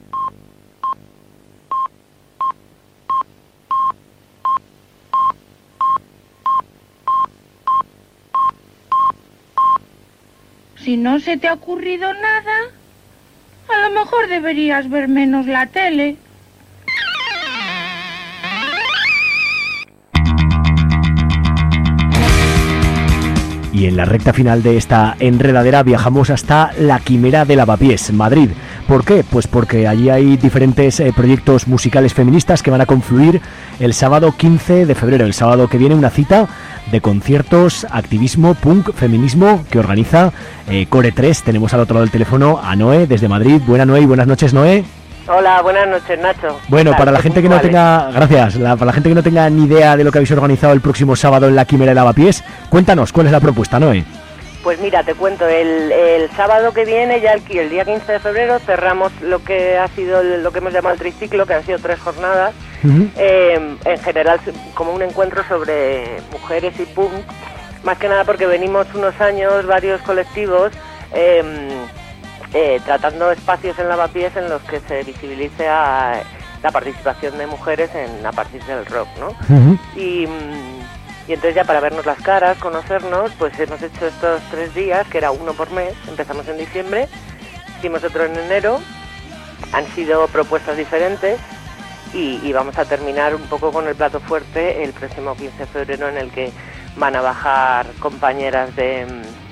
Si no se te ha ocurrido nada, a lo mejor deberías ver menos la tele. Y en la recta final de esta enredadera viajamos hasta la Quimera de Lavapiés, Madrid. ¿Por qué? Pues porque allí hay diferentes proyectos musicales feministas que van a confluir el sábado 15 de febrero, el sábado que viene, una cita de conciertos, activismo, punk, feminismo, que organiza Core 3. Tenemos al otro lado del teléfono a Noé desde Madrid. Buenas, Noé, y buenas noches, Noé. Hola, buenas noches, Nacho. Bueno, para la gente que no tenga, gracias, para la gente que no tenga ni idea de lo que habéis organizado el próximo sábado en la Quimera de Lavapiés, cuéntanos, ¿cuál es la propuesta, Noé? Pues mira, te cuento, el sábado que viene, ya el día 15 de febrero, cerramos lo que ha sido lo que hemos llamado el triciclo, que han sido 3 jornadas, en general como un encuentro sobre mujeres y punk, más que nada porque venimos unos años, varios colectivos, tratando espacios en Lavapiés en los que se visibilice la participación de mujeres a partir del rock, ¿no? Y entonces ya para vernos las caras, conocernos, pues hemos hecho estos 3 días, que era uno por mes. Empezamos en diciembre, hicimos otro en enero, han sido propuestas diferentes y vamos a terminar un poco con el plato fuerte el próximo 15 de febrero, en el que van a bajar compañeras de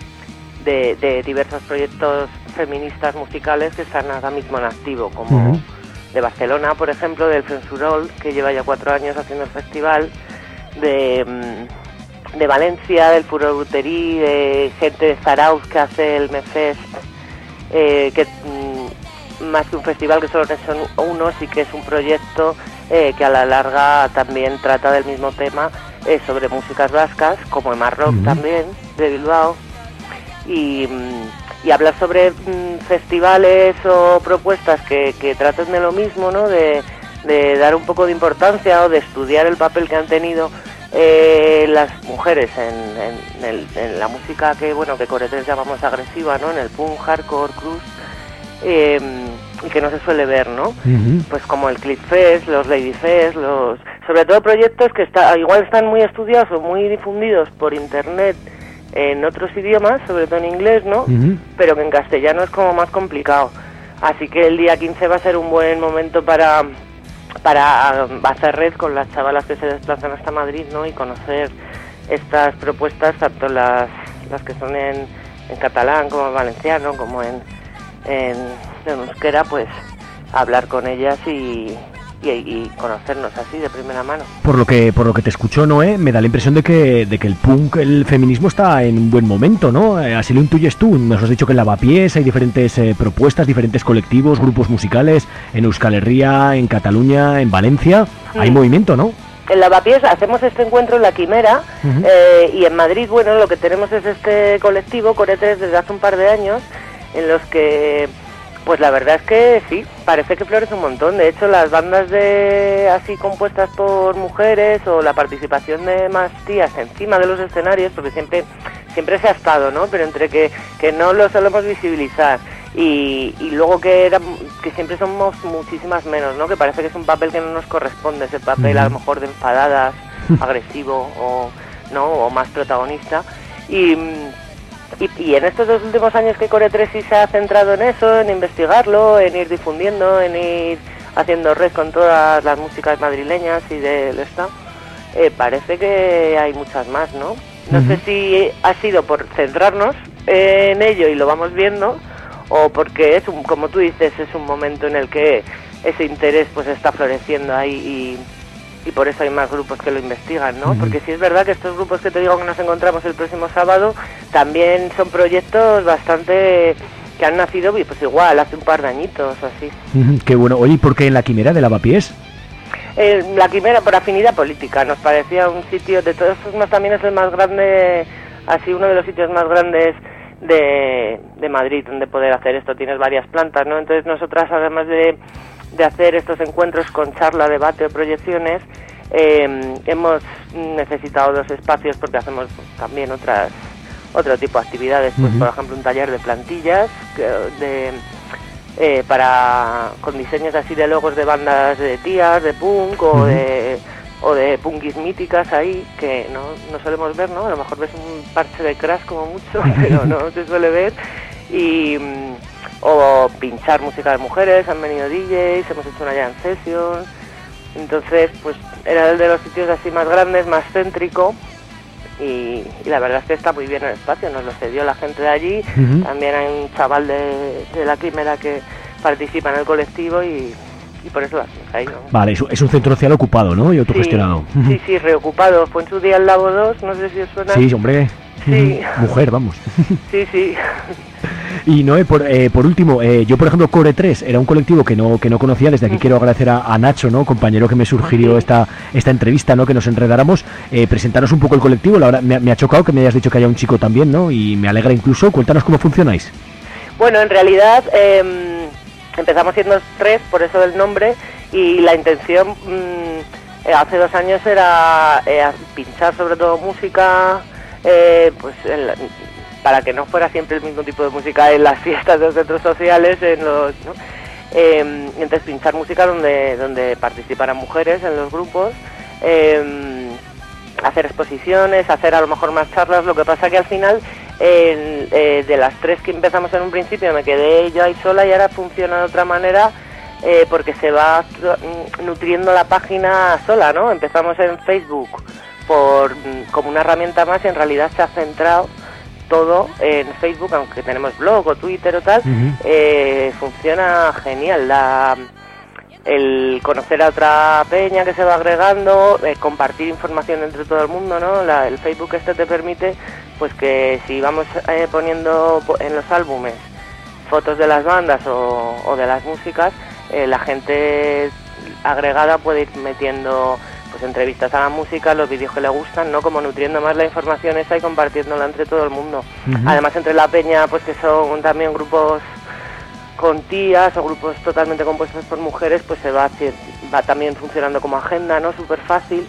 diversos proyectos feministas musicales que están ahora mismo en activo, como de Barcelona, por ejemplo, del Fensurol, que lleva ya 4 años haciendo el festival, de Valencia, del Furor Bruterí, de gente de Zarauz que hace el Mefest, que más que un festival, que solo son uno, sí que es un proyecto que a la larga también trata del mismo tema, sobre músicas vascas, como Emma Rock también, de Bilbao, y hablar sobre festivales o propuestas que traten de lo mismo, ¿no? De dar un poco de importancia o de estudiar el papel que han tenido las mujeres en la música que Core 3 llamamos agresiva, ¿no? En el punk, hardcore, crust, y que no se suele ver, ¿no? Pues como el Clip Fest, los Lady Fest, sobre todo proyectos que igual están muy estudiados o muy difundidos por internet en otros idiomas, sobre todo en inglés, ¿no? Pero que en castellano es como más complicado. Así que el día 15 va a ser un buen momento para hacer red con las chavalas que se desplazan hasta Madrid, ¿no? Y conocer estas propuestas, tanto las que son en catalán como en valenciano, como en euskera, pues hablar con ellas y conocernos así de primera mano. Por lo que te escucho, Noé, me da la impresión de que el punk, el feminismo está en un buen momento, ¿no? Así lo intuyes tú. Nos has dicho que en Lavapiés hay diferentes propuestas, diferentes colectivos, grupos musicales, en Euskal Herria, en Cataluña, en Valencia. Hay movimiento, ¿no? En Lavapiés hacemos este encuentro en la Quimera, y en Madrid, lo que tenemos es este colectivo, Core 3, desde hace un par de años, en los que, pues la verdad es que sí, parece que florece un montón. De hecho, las bandas de así compuestas por mujeres o la participación de más tías encima de los escenarios, porque siempre se ha estado, ¿no? Pero entre que no lo solemos visibilizar y luego que siempre somos muchísimas menos, ¿no? Que parece que es un papel que no nos corresponde, ese papel a lo mejor de enfadadas, agresivo o más protagonista. Y en estos 2 últimos años que Core 3 sí se ha centrado en eso, en investigarlo, en ir difundiendo, en ir haciendo red con todas las músicas madrileñas y del estado, parece que hay muchas más, ¿no? No sé si ha sido por centrarnos en ello y lo vamos viendo, o porque es como tú dices, es un momento en el que ese interés pues está floreciendo ahí y por eso hay más grupos que lo investigan, ¿no? Porque sí es verdad que estos grupos que te digo que nos encontramos el próximo sábado también son proyectos bastante que han nacido pues igual hace un par de añitos o así. Qué bueno. Oye, ¿y por qué en la Quimera de Lavapiés? La Quimera por afinidad política, nos parecía un sitio, de todos estos también es el más grande, así uno de los sitios más grandes de Madrid donde poder hacer esto. Tienes varias plantas, ¿no? Entonces nosotras, además de hacer estos encuentros con charla, debate o proyecciones, hemos necesitado 2 espacios porque hacemos también otro tipo de actividades, pues por ejemplo un taller de plantillas con diseños así de logos de bandas de tías, de punk o de punkis míticas ahí que no solemos ver, ¿no? A lo mejor ves un parche de Crash como mucho, pero no se suele ver. O pinchar música de mujeres, han venido DJs, hemos hecho una jam session. Entonces pues era el de los sitios así más grandes, más céntrico, y la verdad es que está muy bien el espacio, nos lo cedió la gente de allí. También hay un chaval de la Quimera que participa en el colectivo y por eso lo hacemos ahí, ¿no? Vale, es un centro social ocupado, ¿no? Y autogestionado. Sí, reocupado. Fue en su día el Labo 2, no sé si os suena. Sí, hombre. Sí. Mujer, vamos. Sí. Y Noé, por último, yo por ejemplo Core 3 era un colectivo que no conocía. Desde aquí quiero agradecer a Nacho, ¿no? Compañero que me sugirió esta entrevista, ¿no? Que nos enredáramos. Presentaros un poco el colectivo. La verdad, me ha chocado que me hayas dicho que haya un chico también, ¿no? Y me alegra incluso. Cuéntanos cómo funcionáis. Bueno, en realidad empezamos siendo 3, por eso el nombre, y la intención hace 2 años era pinchar sobre todo música, pues para que no fuera siempre el mismo tipo de música en las fiestas de los centros sociales, ¿no? Entonces pinchar música donde participaran mujeres en los grupos, hacer exposiciones, hacer a lo mejor más charlas. Lo que pasa que al final de las 3 que empezamos en un principio me quedé yo ahí sola, y ahora funciona de otra manera, porque se va nutriendo la página sola, ¿no? Empezamos en Facebook como una herramienta más, y en realidad se ha centrado todo en Facebook, aunque tenemos blog o Twitter o tal. Funciona genial el conocer a otra peña que se va agregando, compartir información entre todo el mundo, ¿no? El Facebook te permite pues que si vamos poniendo en los álbumes fotos de las bandas o de las músicas, la gente agregada puede ir metiendo pues entrevistas a la música, los vídeos que le gustan, ¿no? Como nutriendo más la información esa y compartiéndola entre todo el mundo. Además, entre la peña, pues que son también grupos con tías o grupos totalmente compuestos por mujeres, pues se va también funcionando como agenda, ¿no? Súper fácil,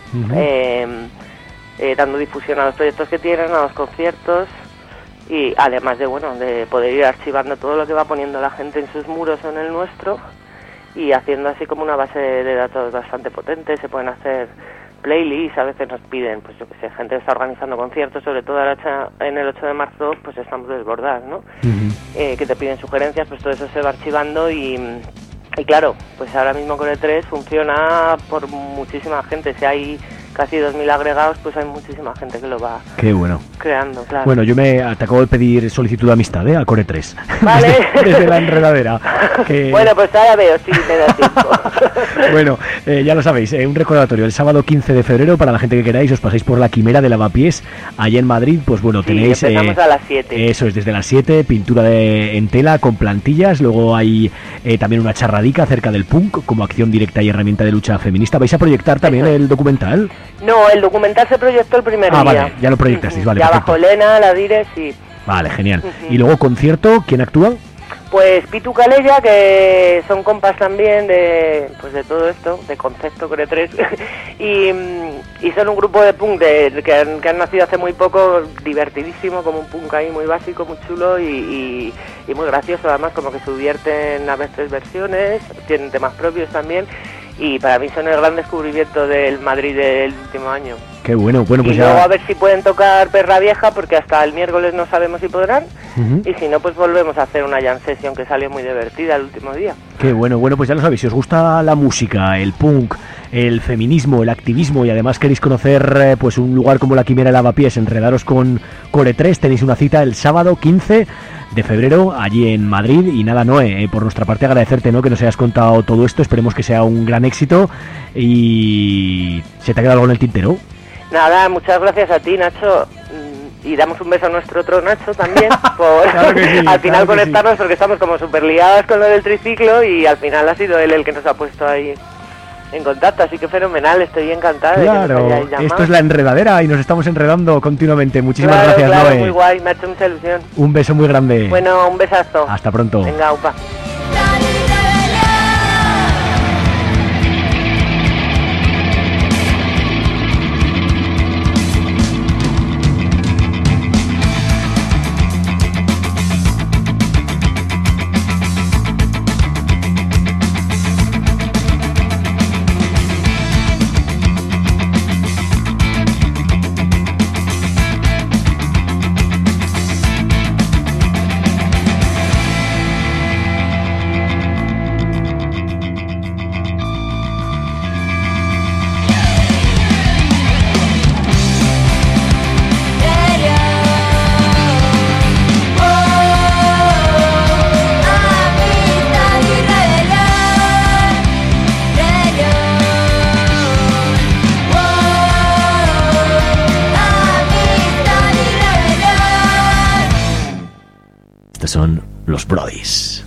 dando difusión a los proyectos que tienen, a los conciertos, y además de poder ir archivando todo lo que va poniendo la gente en sus muros o en el nuestro, y haciendo así como una base de datos bastante potente. Se pueden hacer playlists, a veces nos piden, pues yo que sé, gente está organizando conciertos, sobre todo ahora en el 8 de marzo, pues estamos desbordados, ¿no? Que te piden sugerencias, pues todo eso se va archivando y claro, pues ahora mismo con el 3 funciona por muchísima gente. Si hay casi 2.000 agregados, pues hay muchísima gente que lo va creando, claro. Bueno, te acabo de pedir solicitud de amistad, a Core 3. Vale. desde la enredadera. Bueno, pues ahora veo si me da tiempo. Bueno, ya lo sabéis, un recordatorio, el sábado 15 de febrero, para la gente que queráis, os pasáis por la Quimera de Lavapiés, allá en Madrid, pues bueno, tenéis... empezamos a las 7. Eso es, desde las 7, pintura en tela con plantillas, luego hay también una charradica acerca del punk, como acción directa y herramienta de lucha feminista. ¿Vais a proyectar también el documental? No, el documental se proyectó el primer día. Vale, ya lo proyectasteis, vale. Ya perfecto. bajo Elena, la Dire, sí. Vale, genial. Y luego concierto, ¿quién actúa? Pues Pitu Calella, que son compas también de todo esto, de Concepto Core 3, y son un grupo de punk que han nacido hace muy poco, divertidísimo, como un punk ahí muy básico, muy chulo y muy gracioso, además como que subvierten a veces versiones, tienen temas propios también, y para mí son el gran descubrimiento del Madrid del último año. Qué bueno, pues y luego a ver si pueden tocar Perra Vieja, porque hasta el miércoles no sabemos si podrán, y si no, pues volvemos a hacer una jam session que salió muy divertida el último día. Qué bueno, pues ya lo sabéis, si os gusta la música, el punk, el feminismo, el activismo y además queréis conocer pues un lugar como la Quimera de Lavapiés, enredaros con Core 3, tenéis una cita el sábado 15 de febrero allí en Madrid. Y nada, Noé, por nuestra parte agradecerte, ¿no?, que nos hayas contado todo esto, esperemos que sea un gran éxito. Y ¿se te ha quedado algo en el tintero? Nada, muchas gracias a ti, Nacho, y damos un beso a nuestro otro Nacho también por Claro que sí, al final claro que conectarnos, porque estamos como súper liadas con lo del triciclo y al final ha sido él el que nos ha puesto ahí en contacto, así que fenomenal, estoy encantada de que nos Claro, hayáis llamado. esto es La Enredadera y nos estamos enredando continuamente. Muchísimas Claro, gracias, claro, Noé. muy guay, me ha hecho mucha ilusión. Un beso muy grande. Bueno, un besazo. Hasta pronto. Venga, upa. Estos son los Brodies.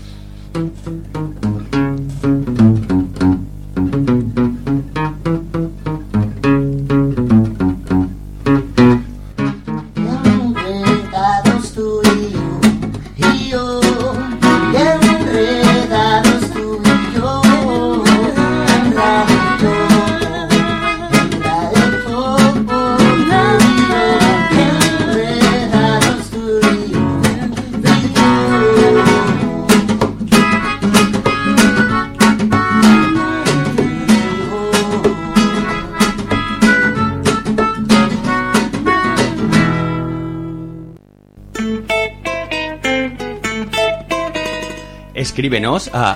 Enredados tú y yo, enredados tú y yo, enredados tú y yo. Escríbenos a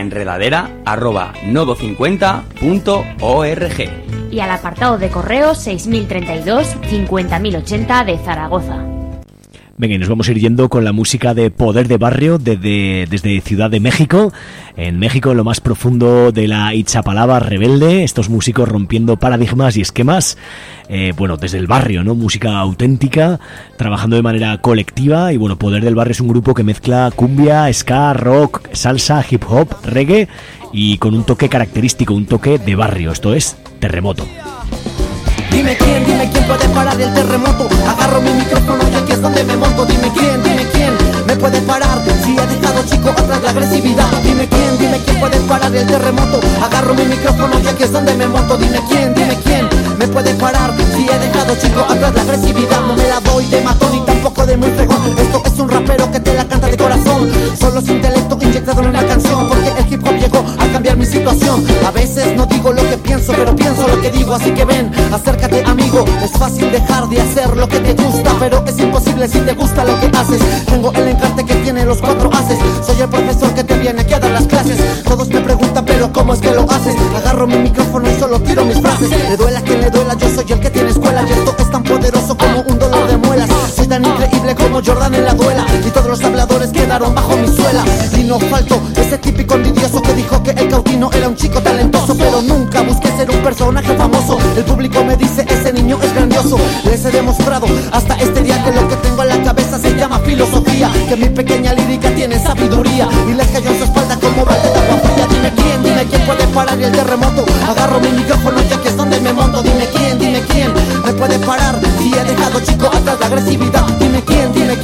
laenredadera@nodo50.org y al apartado de correo 6032 50080 de Zaragoza. Venga, y nos vamos a ir yendo con la música de Poder de Barrio desde Ciudad de México. En México, en lo más profundo de la Itzapalapa rebelde, estos músicos rompiendo paradigmas y esquemas, desde el barrio, ¿no? Música auténtica, trabajando de manera colectiva. Y bueno, Poder del Barrio es un grupo que mezcla cumbia, ska, rock, salsa, hip hop, reggae y con un toque característico, un toque de barrio. Esto es Terremoto. Dime quién puede parar el terremoto. Agarro mi micrófono y aquí es donde me monto. Dime quién me puede parar si he dejado chico atrás la agresividad. Dime quién puede parar el terremoto. Agarro mi micrófono y aquí es donde me monto. Dime quién me puede parar si he dejado chico atrás la agresividad. No me la doy de matón ni tampoco de muy fregón. Esto es un rapero que te la canta de corazón. Solo es intelecto inyectado en una canción, porque el hip hop llegó a cambiar mi situación. A veces no digo lo que pienso, pero pienso lo que digo. Así que ven, acércate amigo. Es fácil dejar de hacer lo que te gusta, pero es imposible si te gusta lo que haces. Tengo el encarte que tiene los 4 haces. Soy el profesor que te viene aquí a dar las clases. Todos me preguntan, pero ¿cómo es que lo haces? Agarro mi micrófono y solo tiro mis frases. Le duela a quien le duela, yo soy el que tiene escuela. Y esto es tan poderoso como un dolor de muelas. Soy tan increíble como Jordan en la duela. Y todos los habladores quedaron bajo mi suela. Y no falto ese típico envidioso que dijo que el Cautino era un chico talentoso, pero nunca busqué ser un personaje famoso. El público me dice, ese niño es grandioso. Les he demostrado hasta este día que lo que tengo en la cabeza se llama filosofía, que mi pequeña lírica tiene sabiduría y les cayó en su espalda como balde de agua fría. Dime quién puede parar el terremoto. Agarro mi micrófono y aquí es donde me monto. Dime quién me puede parar si he dejado chico atrás la agresividad. Dime quién puede parar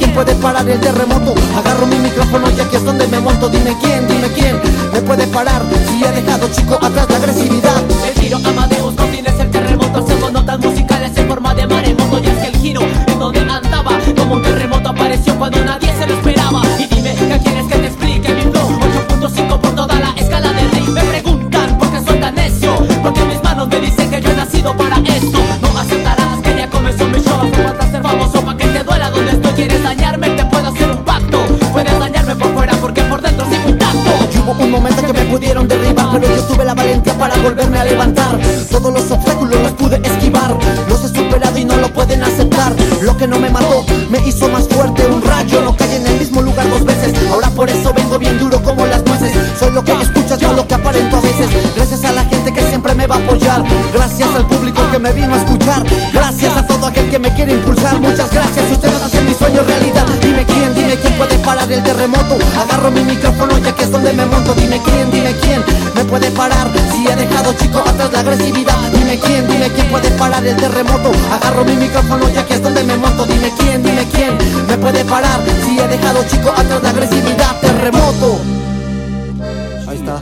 parar el terremoto. Agarro mi micrófono y aquí es donde me monto. Dime quién me puede parar si he dejado chico atrás la agresividad. El giro Amadeus, no tienes el terremoto. Hacemos notas musicales en forma de maremoto. Y es que el giro en donde andaba como un terremoto apareció cuando nadie se lo esperaba. Y dime, ¿qué quieres que te explique? Mi flow 8.5 por toda la escala de Rick. Me preguntan por qué soy tan necio, porque mis manos me dicen que yo he nacido para esto. No aceptarás que ya comenzó mi show. Falta ser famoso pa' que te duela donde estoy. ¿Quieres dañarme? Te puedo hacer un pacto. Puedes dañarme por fuera porque por dentro sigo intacto. Y hubo un momento que me pudieron derribar, pero yo tuve la valentía para volverme a levantar. Todos los obstáculos los pude esquivar, los he superado y no lo pueden aceptar. Lo que no me mató me hizo más fuerte. Un rayo no cae en el mismo lugar dos veces. Ahora por eso vengo bien duro como las nueces. Soy lo que escuchas, no lo que aparento a veces. Gracias a la gente que siempre me va a apoyar. Gracias al público que me vino a escuchar. Gracias a todo aquel que me quiere impulsar. Muchas gracias, ustedes hacen mi sueño realidad. Dime quién puede parar el terremoto. Agarro mi micrófono y aquí es donde me monto. Dime quién me puede parar si he dejado chico atrás la agresividad. Dime quién puede parar el terremoto. Agarro mi micrófono y aquí es donde me monto. Dime quién me puede parar si he dejado chico atrás la agresividad. Terremoto. Ahí está.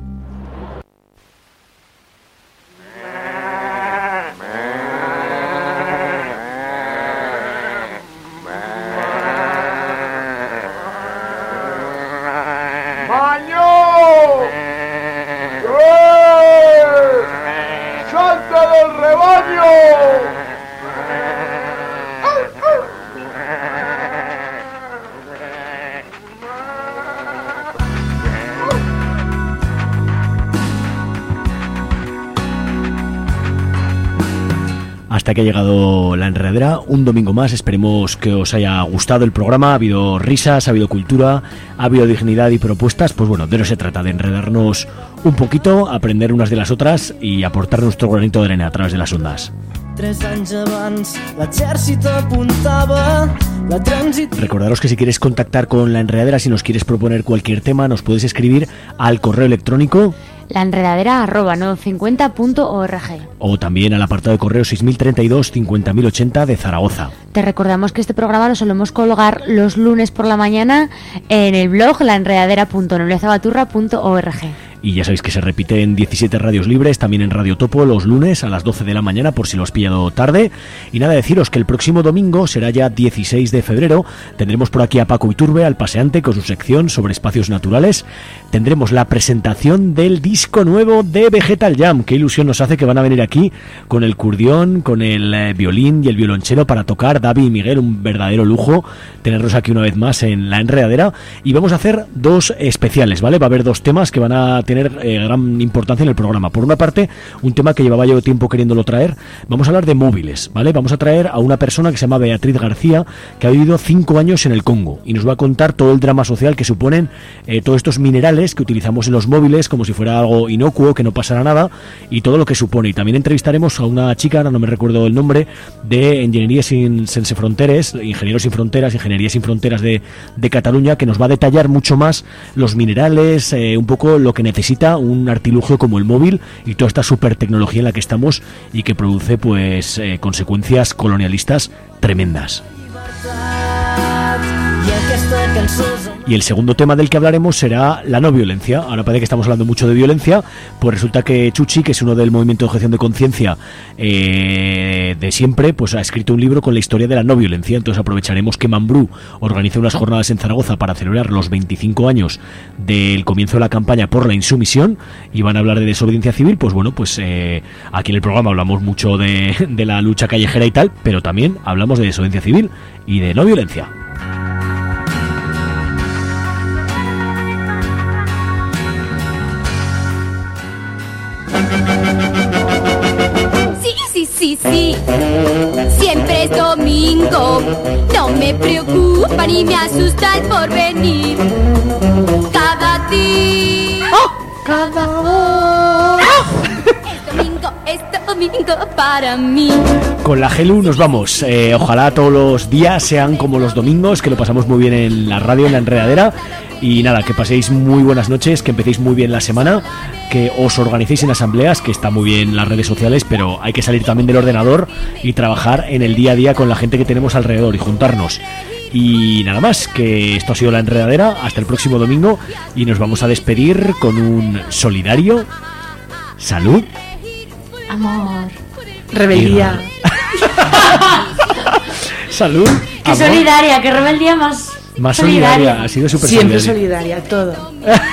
¡Salta del rebaño! Hasta que ha llegado La Enredadera, un domingo más. Esperemos que os haya gustado el programa. Ha habido risas, ha habido cultura, ha habido dignidad y propuestas. Pues bueno, de eso se trata, de enredarnos un poquito, aprender unas de las otras y aportar nuestro granito de arena a través de las ondas. 3 anys abans l'exèrcit apuntava la transició. Recordaros que si quieres contactar con La Enredadera, si nos quieres proponer cualquier tema, nos puedes escribir al correo electrónico laenredadera@950.org o también al apartado de correo 6032 50080 de Zaragoza. Te recordamos que este programa lo solemos colgar los lunes por la mañana en el blog laenredadera.noblezabaturra.org. Y ya sabéis que se repite en 17 radios libres, también en Radio Topo los lunes a las 12 de la mañana por si lo has pillado tarde. Y nada, deciros que el próximo domingo será ya 16 de febrero. Tendremos por aquí a Paco Iturbe, al paseante, con su sección sobre espacios naturales. Tendremos la presentación del disco nuevo de Vegetal Jam. Qué ilusión nos hace que van a venir aquí con el curdión, con el violín y el violonchelo para tocar. David y Miguel, un verdadero lujo tenerlos aquí una vez más en La Enredadera. Y vamos a hacer 2 especiales, ¿vale? Va a haber 2 temas que van a tener gran importancia en el programa. Por una parte, un tema que llevaba yo tiempo queriéndolo traer. Vamos a hablar de móviles, ¿vale? Vamos a traer a una persona que se llama Beatriz García, que ha vivido 5 años en el Congo y nos va a contar todo el drama social que suponen todos estos minerales que utilizamos en los móviles como si fuera algo inocuo, que no pasara nada, y todo lo que supone. Y también entrevistaremos a una chica, ahora no me recuerdo el nombre, de Ingeniería Sense Fronteres, Ingenieros Sin Fronteras, Ingeniería Sin Fronteras de Cataluña, que nos va a detallar mucho más los minerales, un poco lo que necesita un artilugio como el móvil y toda esta super tecnología en la que estamos y que produce pues consecuencias colonialistas tremendas. Y el segundo tema del que hablaremos será la no violencia. Ahora parece que estamos hablando mucho de violencia, pues resulta que Chuchi, que es uno del movimiento de objeción de conciencia de siempre, pues ha escrito un libro con la historia de la no violencia. Entonces aprovecharemos que Mambrú organiza unas jornadas en Zaragoza para celebrar los 25 años del comienzo de la campaña por la insumisión y van a hablar de desobediencia civil. Pues bueno, pues aquí en el programa hablamos mucho de la lucha callejera y tal, pero también hablamos de desobediencia civil y de no violencia. Sí, siempre es domingo. No me preocupa ni me asusta el porvenir. Cada día, cada hora, es domingo para mí. Con la Gelu nos vamos. Ojalá todos los días sean como los domingos, que lo pasamos muy bien en la radio, en La Enredadera. Y nada, que paséis muy buenas noches, que empecéis muy bien la semana, que os organicéis en asambleas, que está muy bien las redes sociales, pero hay que salir también del ordenador y trabajar en el día a día con la gente que tenemos alrededor y juntarnos. Y nada más, que esto ha sido La Enredadera. Hasta el próximo domingo y nos vamos a despedir con un solidario. Salud. Amor. Rebeldía. Salud. Qué amor. solidaria, qué rebeldía más Más solidaria, ha sido súper Siempre solidaria. solidaria, todo.